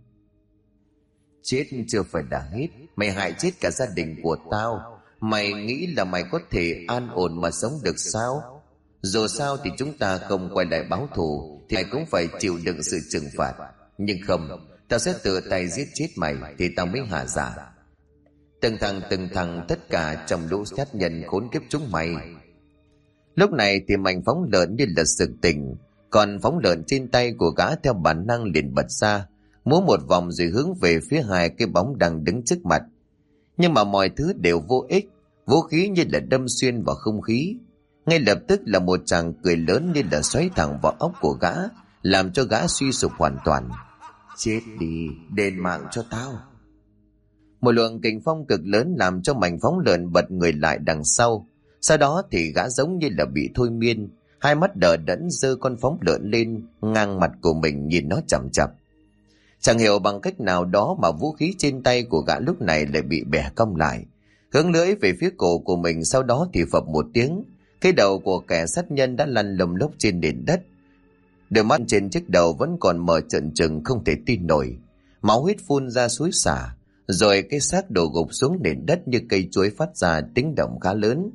Chết chưa phải đã hết, mày hại chết cả gia đình của tao. Mày nghĩ là mày có thể an ổn mà sống được sao? Dù sao thì chúng ta không quay lại báo thù thì mày cũng phải chịu đựng sự trừng phạt. Nhưng không, tao sẽ tự tay giết chết mày thì tao mới hạ giả. Từng thằng tất cả trong lũ sát nhân khốn kiếp chúng mày. Lúc này thì Mạnh phóng lợn như là sực tỉnh, còn phóng lợn trên tay của gã theo bản năng liền bật ra, múa một vòng rồi hướng về phía hai cái bóng đang đứng trước mặt. Nhưng mà mọi thứ đều vô ích, vũ khí như là đâm xuyên vào không khí. Ngay lập tức là một tràng cười lớn như là xoáy thẳng vào óc của gã, làm cho gã suy sụp hoàn toàn. Chết đi, đền mạng cho tao. Một luồng kình phong cực lớn làm cho Mạnh phóng lợn bật người lại đằng sau. Sau đó thì gã giống như là bị thôi miên, hai mắt đờ đẫn giơ con phóng lợn lên ngang mặt của mình nhìn nó chằm chằm. Chẳng hiểu bằng cách nào đó mà vũ khí trên tay của gã lúc này lại bị bẻ cong lại, hướng lưỡi về phía cổ của mình. Sau đó thì phập một tiếng, cái đầu của kẻ sát nhân đã lăn lông lốc trên nền đất. Đôi mắt trên chiếc đầu vẫn còn mở trợn trừng không thể tin nổi, máu huyết phun ra xối xả, rồi cái xác đổ gục xuống nền đất như cây chuối phát ra tiếng động khá lớn.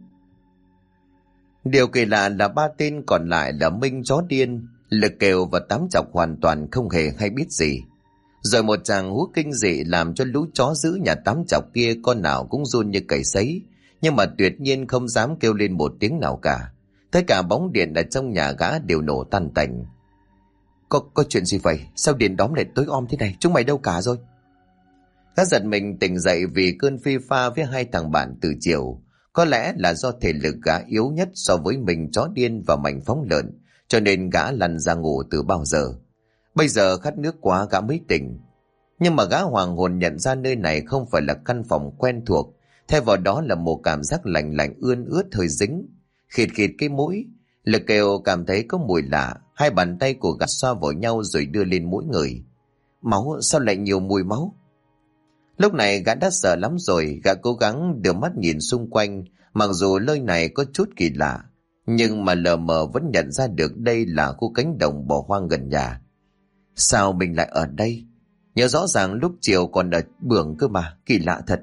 Điều kỳ lạ là ba tên còn lại là Minh chó điên, Lực Kèo và Tám Chọc hoàn toàn không hề hay biết gì. Rồi một tràng hú kinh dị làm cho lũ chó giữ nhà Tám Chọc kia con nào cũng run như cầy sấy, nhưng mà tuyệt nhiên không dám kêu lên một tiếng nào cả. Tất cả bóng điện ở trong nhà gã đều nổ tan tành. Có chuyện gì vậy? Sao điện đóm lại tối om thế này? Chúng mày đâu cả rồi? Gã giật mình tỉnh dậy vì cơn phi pha với hai thằng bạn từ chiều. Có lẽ là do thể lực gã yếu nhất so với mình chó điên và mảnh phóng lợn, cho nên gã lăn ra ngủ từ bao giờ. Bây giờ khát nước quá gã mới tỉnh. Nhưng mà gã hoàng hồn nhận ra nơi này không phải là căn phòng quen thuộc, thay vào đó là một cảm giác lạnh lạnh ươn ướt hơi dính, khịt khịt cái mũi. Lực kêu cảm thấy có mùi lạ, hai bàn tay của gã xoa vào nhau rồi đưa lên mũi người. Máu, sao lại nhiều mùi máu? Lúc này gã đã sợ lắm rồi, gã cố gắng đưa mắt nhìn xung quanh, mặc dù nơi này có chút kỳ lạ, nhưng mà lờ mờ vẫn nhận ra được đây là khu cánh đồng bỏ hoang gần nhà. Sao mình lại ở đây? Nhớ rõ ràng lúc chiều còn ở Bưởng cơ mà, kỳ lạ thật.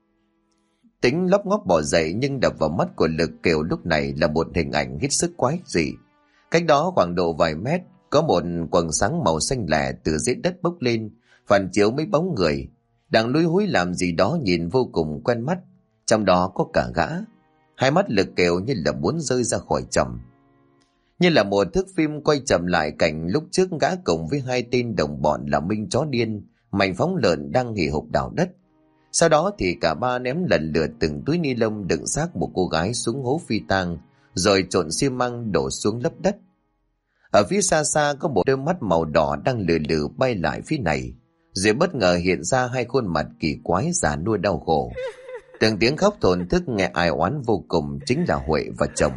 Tính lóc ngóp bỏ dậy nhưng đập vào mắt của Lực Kiều lúc này là một hình ảnh hết sức quái dị. Cách đó khoảng độ vài mét, có một quầng sáng màu xanh lẻ từ dưới đất bốc lên, phản chiếu mấy bóng người đang lúi húi làm gì đó nhìn vô cùng quen mắt, trong đó có cả gã. Hai mắt Lực Kiều như là muốn rơi ra khỏi chồng. Như là một thước phim quay chậm lại cảnh lúc trước gã cùng với hai tên đồng bọn là Minh chó điên, Mạnh phóng lợn đang hì hục đào đất. Sau đó thì cả ba ném lần lượt từng túi ni lông đựng xác một cô gái xuống hố phi tang, rồi trộn xi măng đổ xuống lấp đất. Ở phía xa xa có một đôi mắt màu đỏ đang lừ lừ bay lại phía này, rồi bất ngờ hiện ra hai khuôn mặt kỳ quái già nua đau khổ. Từng tiếng khóc thổn thức nghe ai oán vô cùng chính là Huệ và chồng.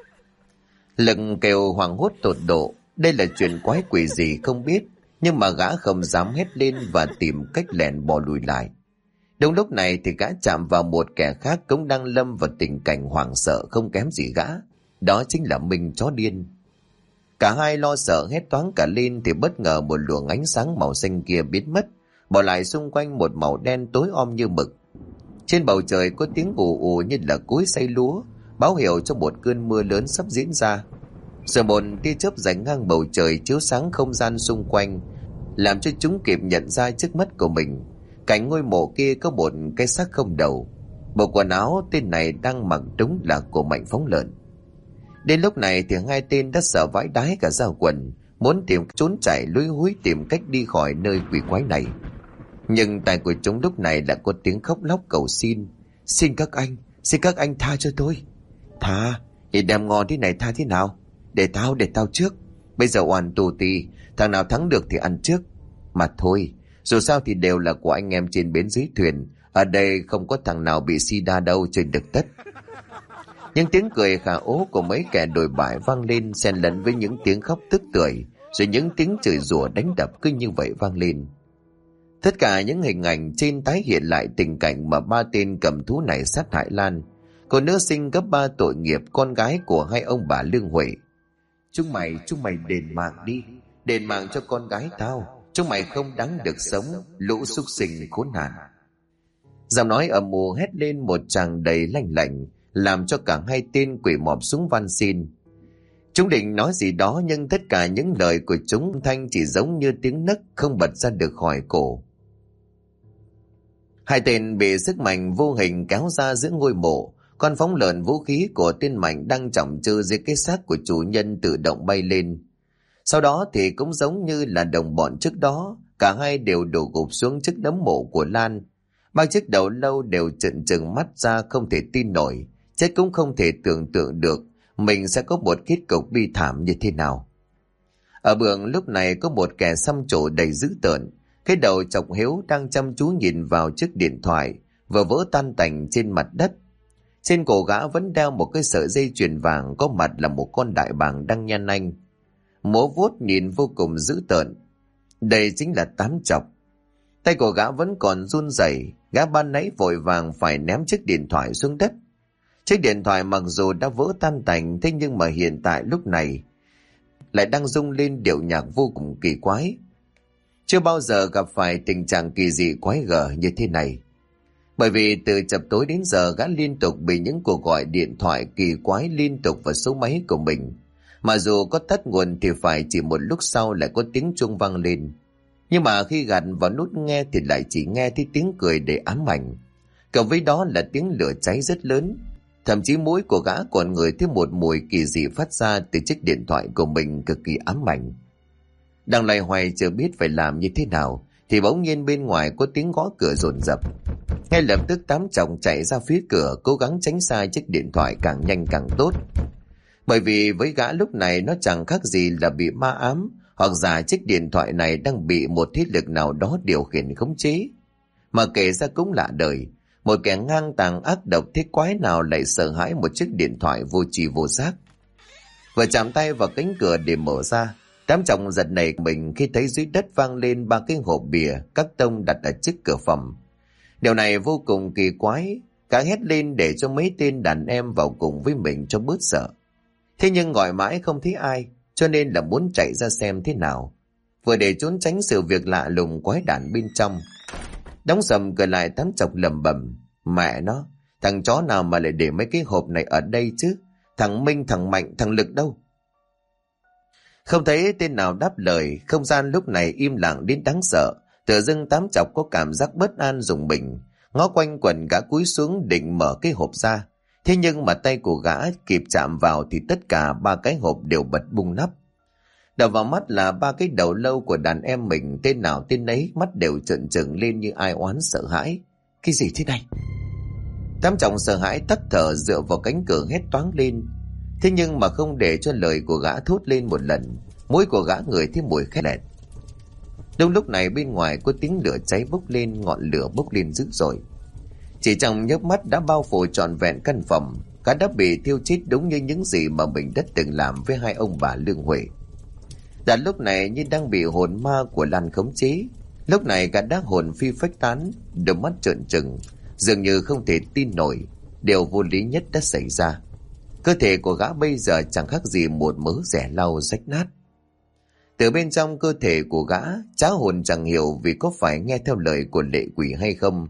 Lực kêu hoảng hốt tột độ, đây là chuyện quái quỷ gì không biết, nhưng mà gã không dám hét lên và tìm cách lẻn bò lùi lại. Đúng lúc này thì gã chạm vào một kẻ khác cũng đang lâm vào tình cảnh hoảng sợ không kém gì gã, đó chính là Minh chó điên. Cả hai lo sợ hét toáng cả lên thì bất ngờ một luồng ánh sáng màu xanh kia biến mất, bỏ lại xung quanh một màu đen tối om như mực. Trên bầu trời có tiếng ù ù như là cối xay lúa, báo hiệu cho một cơn mưa lớn sắp diễn ra. Rồi một tia chớp rạch ngang bầu trời chiếu sáng không gian xung quanh, làm cho chúng kịp nhận ra trước mắt của mình, cạnh ngôi mộ kia có một cái xác không đầu. Bộ quần áo tên này đang mặc đúng là của Mạnh phóng lợn. Đến lúc này thì hai tên đã sợ vãi đái cả da quần, muốn tìm trốn chạy lúi húi tìm cách đi khỏi nơi quỷ quái này. Nhưng tai của chúng lúc này lại có tiếng khóc lóc cầu xin. Xin các anh tha cho tôi. Tha? Thì đem ngon thế này tha thế nào? Để tao trước. Bây giờ oan tù tì, thằng nào thắng được thì ăn trước. Mà thôi, dù sao thì đều là của anh em trên bến dưới thuyền. Ở đây không có thằng nào bị sida đâu, chơi được tất. Những tiếng cười khà ố của mấy kẻ đồi bại vang lên, xen lẫn với những tiếng khóc tức tưởi, rồi những tiếng chửi rủa đánh đập cứ như vậy vang lên. Tất cả những hình ảnh trên tái hiện lại tình cảnh mà ba tên cầm thú này sát hại Lan, cô nữ sinh gấp 3 tội nghiệp, con gái của hai ông bà Lương Huệ. Chúng mày đền mạng đi, đền mạng cho con gái tao, chúng mày không đáng được sống, lũ súc sinh khốn nạn. Giọng nói ầm ù hét lên một tràng đầy lanh lảnh, làm cho cả hai tên quỳ mọp xuống van xin. Chúng định nói gì đó nhưng tất cả những lời của chúng thanh chỉ giống như tiếng nấc không bật ra được khỏi cổ. Hai tên bị sức mạnh vô hình kéo ra giữa ngôi mộ, con phóng lợn vũ khí của tên Mạnh đang chỏng chơ dưới cái xác của chủ nhân tự động bay lên. Sau đó thì cũng giống như là đồng bọn trước đó, cả hai đều đổ gục xuống trước nấm mộ của Lan. Ba chiếc đầu lâu đều trợn trừng mắt ra không thể tin nổi, chết cũng không thể tưởng tượng được mình sẽ có một kết cục bi thảm như thế nào. Ở Bường lúc này có một kẻ xăm trổ đầy dữ tợn, cái đầu chọc hiếu đang chăm chú nhìn vào chiếc điện thoại vừa vỡ tan tành trên mặt đất. Trên cổ gã vẫn đeo một cái sợi dây chuyền vàng, có mặt là một con đại bàng đang nhăn anh, múa vuốt nhìn vô cùng dữ tợn. Đây chính là Tám Chọc. Tay của gã vẫn còn run rẩy, gã ban nãy vội vàng phải ném chiếc điện thoại xuống đất. Chiếc điện thoại mặc dù đã vỡ tan tành, thế nhưng mà hiện tại lúc này lại đang rung lên điệu nhạc vô cùng kỳ quái. Chưa bao giờ gặp phải tình trạng kỳ dị quái gở như thế này. Bởi vì từ chập tối đến giờ gã liên tục bị những cuộc gọi điện thoại kỳ quái liên tục vào số máy của mình. Mà dù có tắt nguồn thì phải chỉ một lúc sau lại có tiếng chuông vang lên. Nhưng mà khi gạt vào nút nghe thì lại chỉ nghe thấy tiếng cười để ám ảnh. Cộng với đó là tiếng lửa cháy rất lớn. Thậm chí mũi của gã còn ngửi thấy một mùi kỳ dị phát ra từ chiếc điện thoại của mình cực kỳ ám ảnh. Đang loay hoay chưa biết phải làm như thế nào thì bỗng nhiên bên ngoài có tiếng gõ cửa dồn dập. Ngay lập tức Tám chồng chạy ra phía cửa, cố gắng tránh xa chiếc điện thoại càng nhanh càng tốt. Bởi vì với gã lúc này nó chẳng khác gì là bị ma ám, hoặc giả chiếc điện thoại này đang bị một thế lực nào đó điều khiển khống chế. Mà kể ra cũng lạ đời, một kẻ ngang tàng ác độc thế quái nào lại sợ hãi một chiếc điện thoại vô tri vô giác. Vừa chạm tay vào cánh cửa để mở ra, Tám chồng giật nảy mình khi thấy dưới đất vang lên 3 cái hộp bìa các tông đặt ở trước cửa phòng. Điều này vô cùng kỳ quái, cả hét lên để cho mấy tên đàn em vào cùng với mình cho bớt sợ. Thế nhưng gọi mãi không thấy ai, cho nên là muốn chạy ra xem thế nào, vừa để trốn tránh sự việc lạ lùng quái đản bên trong. Đóng sầm cửa lại, Tám chọc lẩm bẩm, mẹ nó, thằng chó nào mà lại để mấy cái hộp này ở đây chứ? Thằng Minh, thằng Mạnh, thằng Lực đâu? Không thấy tên nào đáp lời, không gian lúc này im lặng đến đáng sợ. Tự dưng Tám chọc có cảm giác bất an rùng mình, ngó quanh quần gã cúi xuống định mở cái hộp ra. Thế nhưng mà tay của gã kịp chạm vào thì tất cả 3 cái hộp đều bật bung nắp. Đập vào mắt là 3 cái đầu lâu của đàn em mình, tên nào tên ấy mắt đều trợn trừng lên như ai oán sợ hãi. Cái gì thế này? Tám chồng sợ hãi tắt thở dựa vào cánh cửa hét toáng lên. Thế nhưng mà không để cho lời của gã thốt lên một lần, mũi của gã ngửi thấy mùi khét lẹt. Đúng lúc này bên ngoài có tiếng lửa cháy bốc lên, ngọn lửa bốc lên dữ dội. Chỉ trong nhớp mắt đã bao phủ trọn vẹn căn phòng, gã đã bị thiêu chết đúng như những gì mà mình đã từng làm với hai ông bà Lương Huệ. Đã lúc này như đang bị hồn ma của Lan khống chế. Lúc này gã đã hồn phi phách tán, đôi mắt trợn trừng, dường như không thể tin nổi điều vô lý nhất đã xảy ra. Cơ thể của gã bây giờ chẳng khác gì một mớ rẻ lau rách nát. Từ bên trong cơ thể của gã, trá hồn chẳng hiểu vì có phải nghe theo lời của lệ quỷ hay không,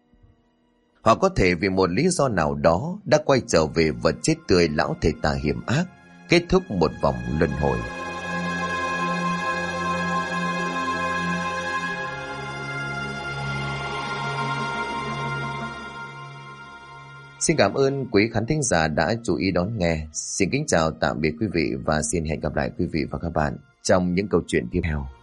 hoặc có thể vì một lý do nào đó đã quay trở về vật chết tươi lão thầy tà hiểm ác, kết thúc một vòng luân hồi. Xin cảm ơn quý khán thính giả đã chú ý đón nghe. Xin kính chào tạm biệt quý vị và xin hẹn gặp lại quý vị và các bạn trong những câu chuyện tiếp theo.